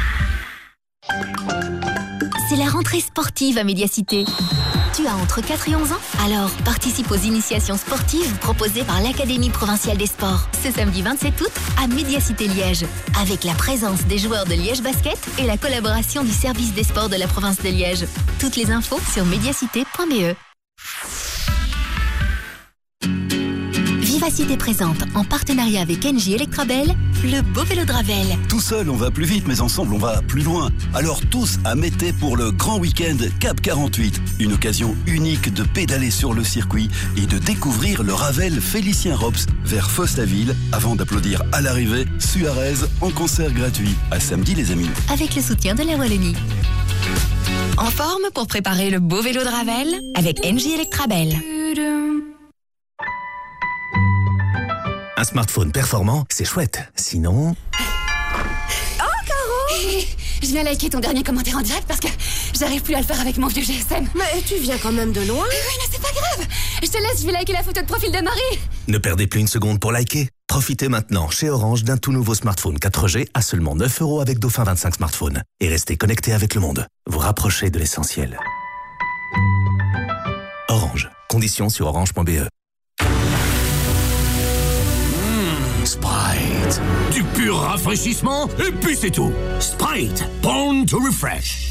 C'est la rentrée sportive à Médiacité. Tu as entre quatre et onze ans? Alors, participe aux initiations sportives proposées par l'Académie provinciale des sports. Ce samedi vingt-sept août, à Médiacité Liège. Avec la présence des joueurs de Liège Basket et la collaboration du service des sports de la province de Liège. Toutes les infos sur médiacité point b e. Vivacité présente, en partenariat avec Engie Electrabel, le beau vélo de Ravel. Tout seul, on va plus vite, mais ensemble, on va plus loin. Alors tous à Mété pour le grand week-end Cap quarante-huit. Une occasion unique de pédaler sur le circuit et de découvrir le Ravel Félicien Rops vers Fostaville avant d'applaudir à l'arrivée Suarez en concert gratuit. À samedi, les amis. Avec le soutien de la Wallonie. En forme pour préparer le beau vélo de Ravel avec Engie Electrabel. Un smartphone performant, c'est chouette. Sinon... Oh, Caro! Hey, je viens liker ton dernier commentaire en direct parce que j'arrive plus à le faire avec mon vieux G S M. Mais tu viens quand même de loin. Oui, mais c'est pas grave. Je te laisse, je vais liker la photo de profil de Marie. Ne perdez plus une seconde pour liker. Profitez maintenant chez Orange d'un tout nouveau smartphone quatre G à seulement neuf euros avec Dauphin vingt-cinq smartphones. Et restez connectés avec le monde. Vous rapprochez de l'essentiel. Orange. Conditions sur orange point b e. pur rafraîchissement, et puis c'est tout. Sprite, born to refresh.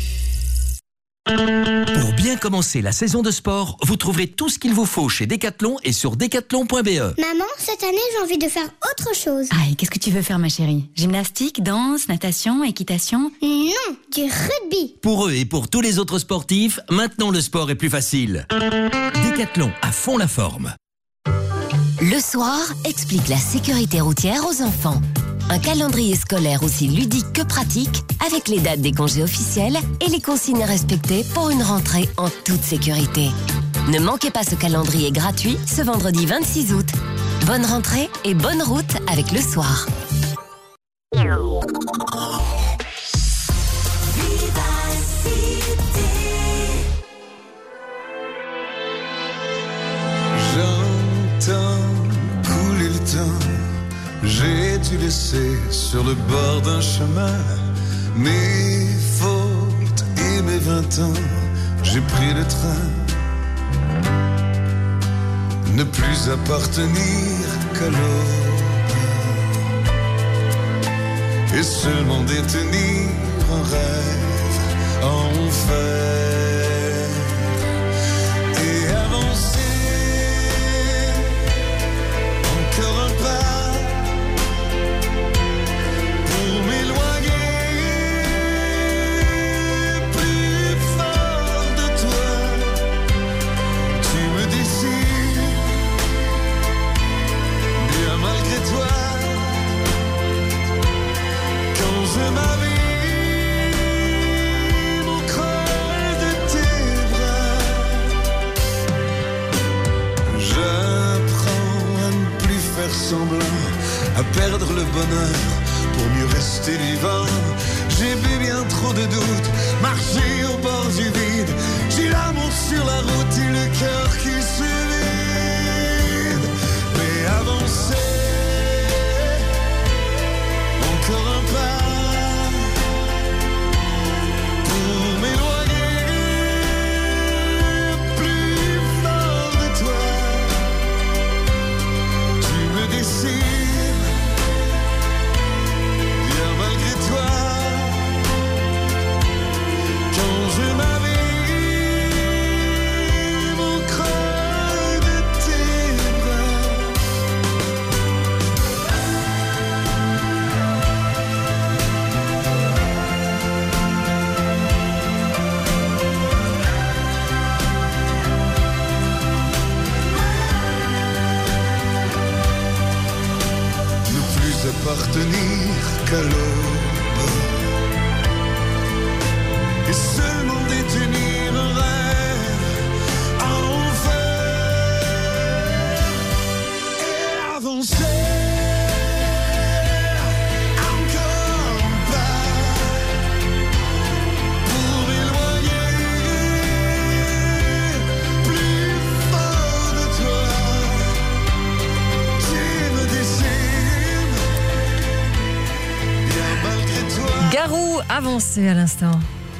Pour bien commencer la saison de sport, vous trouverez tout ce qu'il vous faut chez Decathlon et sur decathlon point b e. Maman, cette année, j'ai envie de faire autre chose. Ah, et qu'est-ce que tu veux faire, ma chérie? Gymnastique, danse, natation, équitation? Non, du rugby. Pour eux et pour tous les autres sportifs, maintenant le sport est plus facile. Decathlon, à fond la forme. Le soir explique la sécurité routière aux enfants. Un calendrier scolaire aussi ludique que pratique, avec les dates des congés officiels et les consignes à respecter pour une rentrée en toute sécurité. Ne manquez pas ce calendrier gratuit ce vendredi vingt-six août. Bonne rentrée et bonne route avec Le Soir. J'entends couler le temps. J'ai dû laisser sur le bord d'un chemin mes fautes et mes vingt ans. J'ai pris le train, ne plus appartenir qu'à l'aube et seulement détenir un rêve en fait et avancer encore un pas. Semblant à perdre le bonheur pour mieux rester vivant. J'ai bu bien trop de doutes, marché au bord du vide. J'ai l'amour sur la route et le cœur qui se vide. Mais avancer, encore un pas pour m'éloigner plus fort de toi. Bien malgré toi, quand je m'abîme au creux de tes bras. Appartenir qu'à l'aube et seulement détenir un rêve en fer et avancer encore un pas pour m'éloigner plus fort de toi. Tu me décides. Garou avancé à l'instant.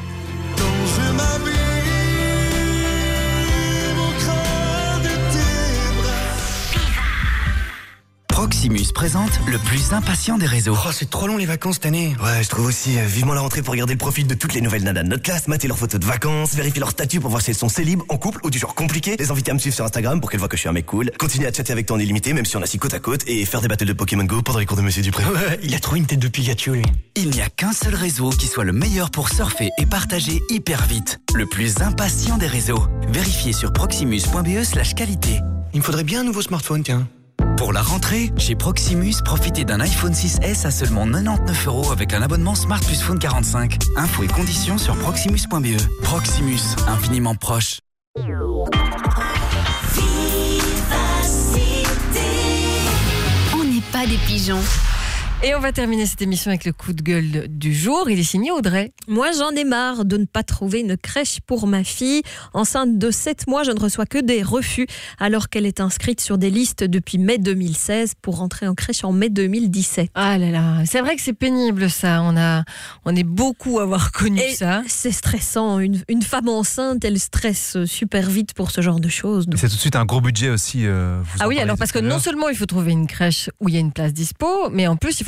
Proximus présente le plus impatient des réseaux. Oh, c'est trop long les vacances cette année. Ouais, je trouve aussi. Euh, vivement la rentrée pour regarder le profil de toutes les nouvelles nanas de notre classe, mater leurs photos de vacances, vérifier leur statut pour voir si elles sont célibes, en couple ou du genre compliqué, les inviter à me suivre sur Instagram pour qu'elles voient que je suis un mec cool, continuer à chatter avec toi en illimité même si on est assis côte à côte et faire des battles de Pokémon Go pendant les cours de Monsieur Dupré. Ouais, il a trop une tête de Pikachu lui. Il n'y a qu'un seul réseau qui soit le meilleur pour surfer et partager hyper vite. Le plus impatient des réseaux. Vérifiez sur proximus point b e slash qualité. Il me faudrait bien un nouveau smartphone, tiens. Pour la rentrée, chez Proximus, profitez d'un iPhone six S à seulement quatre-vingt-dix-neuf euros avec un abonnement Smart plus Phone quarante-cinq. Infos et conditions sur proximus point b e. Proximus, infiniment proche. On n'est pas des pigeons. Et on va terminer cette émission avec le coup de gueule du jour. Il est signé Audrey. Moi, j'en ai marre de ne pas trouver une crèche pour ma fille. Enceinte de sept mois, je ne reçois que des refus, alors qu'elle est inscrite sur des listes depuis mai deux mille seize pour rentrer en crèche en mai deux mille dix-sept. Ah là là, c'est vrai que c'est pénible ça. On a, on est beaucoup à avoir connu Et ça. C'est stressant. Une, une femme enceinte, elle stresse super vite pour ce genre de choses. C'est tout de suite un gros budget aussi. Euh, vous ah en oui, parlez alors tout parce que à l'heure. non seulement il faut trouver une crèche où il y a une place dispo, mais en plus il faut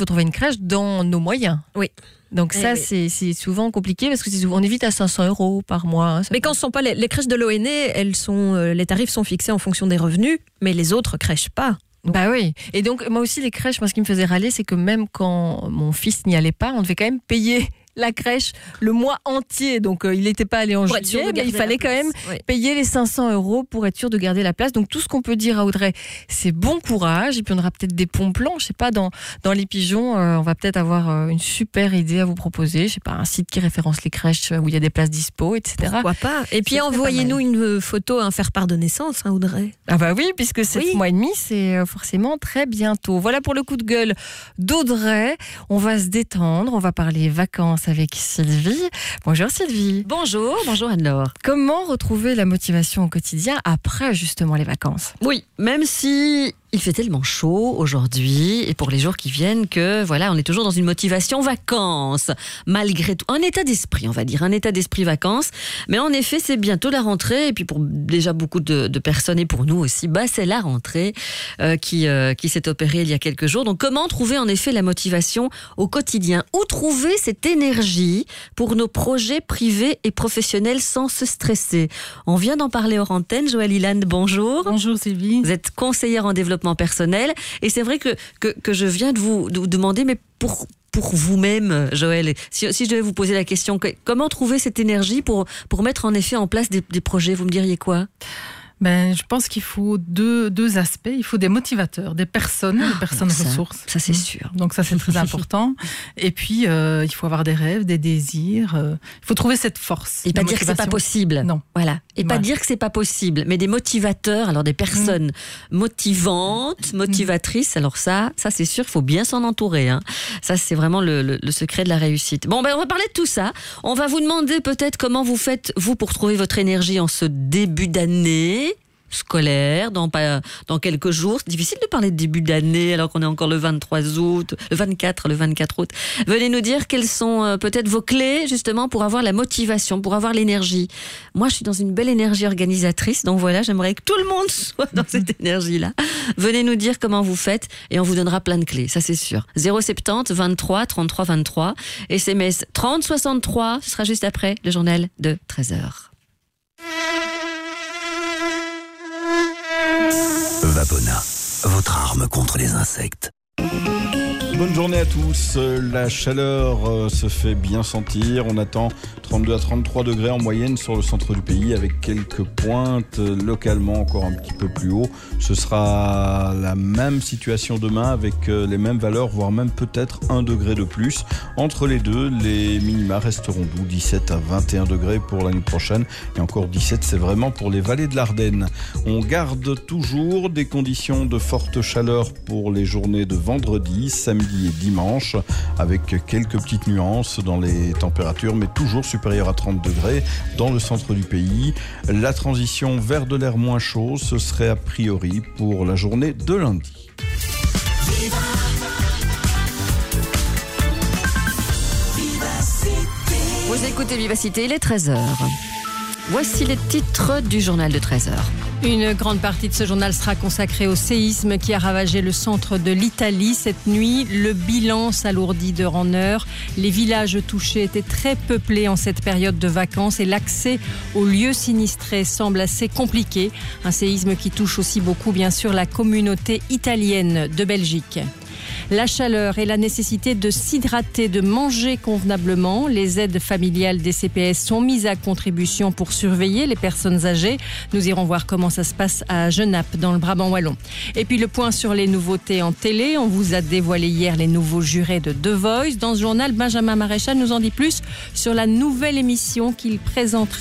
faut trouver une crèche dans nos moyens. Oui. Donc Eh ça, oui. c'est, c'est souvent compliqué parce que c'est souvent, on est vite à cinq cents euros par mois. Hein, ça Mais peut- quand ce sont pas les, les crèches de l'O N E, elles sont, euh, les tarifs sont fixés en fonction des revenus, mais les autres crèches pas. Bah oui. Et donc, moi aussi, les crèches, moi, ce qui me faisait râler, c'est que même quand mon fils n'y allait pas, on devait quand même payer la crèche le mois entier. Donc, euh, il n'était pas allé en Pour être sûr juillet, de mais il garder fallait la quand même place. Oui. payer les cinq cents euros pour être sûr de garder la place. Donc, tout ce qu'on peut dire à Audrey, c'est bon courage. Et puis, on aura peut-être des bons plans. Je sais pas, dans, dans les pigeons, euh, on va peut-être avoir euh, une super idée à vous proposer. Je sais pas, un site qui référence les crèches où il y a des places dispo, et cetera. Pourquoi pas? Et puis, Ce serait envoyez-nous pas une euh, photo, un faire-part de naissance, hein, Audrey. Ah bah oui, puisque sept Oui. mois et demi, c'est euh, forcément très bientôt. Voilà pour le coup de gueule d'Audrey. On va se détendre, on va parler vacances avec Sylvie. Bonjour Sylvie. Bonjour, bonjour Anne-Laure. Comment retrouver la motivation au quotidien après justement les vacances? Oui, même si il fait tellement chaud aujourd'hui et pour les jours qui viennent que voilà, on est toujours dans une motivation vacances. Malgré tout, un état d'esprit, on va dire, un état d'esprit vacances. Mais en effet, c'est bientôt la rentrée et puis pour déjà beaucoup de, de personnes et pour nous aussi, bah c'est la rentrée euh, qui euh, qui s'est opérée il y a quelques jours. Donc comment trouver en effet la motivation au quotidien? Où trouver cette énergie pour nos projets privés et professionnels sans se stresser? On vient d'en parler hors antenne. Joëlle Ilan, bonjour. Bonjour Sylvie. Vous êtes conseillère en développement personnel et c'est vrai que, que, que je viens de vous, de vous demander, mais pour, pour vous-même, Joëlle, si, si je devais vous poser la question, que- comment trouver cette énergie pour, pour mettre en effet en place des, des projets, vous me diriez quoi? Ben, je pense qu'il faut deux, deux aspects. Il faut des motivateurs, des personnes, des personnes ça, ressources. Ça, c'est sûr. Donc ça, c'est très important. Et puis, euh, il faut avoir des rêves, des désirs. euh, il faut trouver cette force. Et de pas dire que c'est pas motivation. possible. Non. Voilà. Et pas Voilà. dire que c'est pas possible, mais des motivateurs, alors des personnes motivantes, motivatrices. Alors ça, ça c'est sûr, il faut bien s'en entourer. Hein. Ça, c'est vraiment le, le, le secret de la réussite. Bon, ben on va parler de tout ça. On va vous demander peut-être comment vous faites vous pour trouver votre énergie en ce début d'année scolaire, dans, pas, dans quelques jours. C'est difficile de parler de début d'année alors qu'on est encore le vingt-trois août, le vingt-quatre, le vingt-quatre août. Venez nous dire quelles sont euh, peut-être vos clés justement pour avoir la motivation, pour avoir l'énergie. Moi, je suis dans une belle énergie organisatrice, donc voilà, j'aimerais que tout le monde soit dans cette énergie-là. Venez nous dire comment vous faites et on vous donnera plein de clés, ça c'est sûr. zéro soixante-dix, vingt-trois, trente-trois, vingt-trois, S M S trente soixante-trois, ce sera juste après le journal de treize heures. Vapona, votre arme contre les insectes. Bonne journée à tous. La chaleur euh, se fait bien sentir. On attend trente-deux à trente-trois degrés en moyenne sur le centre du pays avec quelques pointes euh, localement encore un petit peu plus haut. Ce sera la même situation demain avec euh, les mêmes valeurs, voire même peut-être un degré de plus. Entre les deux, les minima resteront doux, dix-sept à vingt et un degrés pour l'année prochaine. Et encore dix-sept, c'est vraiment pour les vallées de l'Ardenne. On garde toujours des conditions de forte chaleur pour les journées de vendredi, samedi et dimanche, avec quelques petites nuances dans les températures, mais toujours supérieures à trente degrés dans le centre du pays. La transition vers de l'air moins chaud, ce serait a priori pour la journée de lundi. Vous écoutez Vivacité, il est treize heures. Voici les titres du journal de treize heures. Une grande partie de ce journal sera consacrée au séisme qui a ravagé le centre de l'Italie cette nuit. Le bilan s'alourdit d'heure en heure. Les villages touchés étaient très peuplés en cette période de vacances et l'accès aux lieux sinistrés semble assez compliqué. Un séisme qui touche aussi beaucoup, bien sûr, la communauté italienne de Belgique. La chaleur et la nécessité de s'hydrater, de manger convenablement. Les aides familiales des C P S sont mises à contribution pour surveiller les personnes âgées. Nous irons voir comment ça se passe à Genappe, dans le Brabant wallon. Et puis le point sur les nouveautés en télé. On vous a dévoilé hier les nouveaux jurés de The Voice. Dans ce journal, Benjamin Maréchal nous en dit plus sur la nouvelle émission qu'il présentera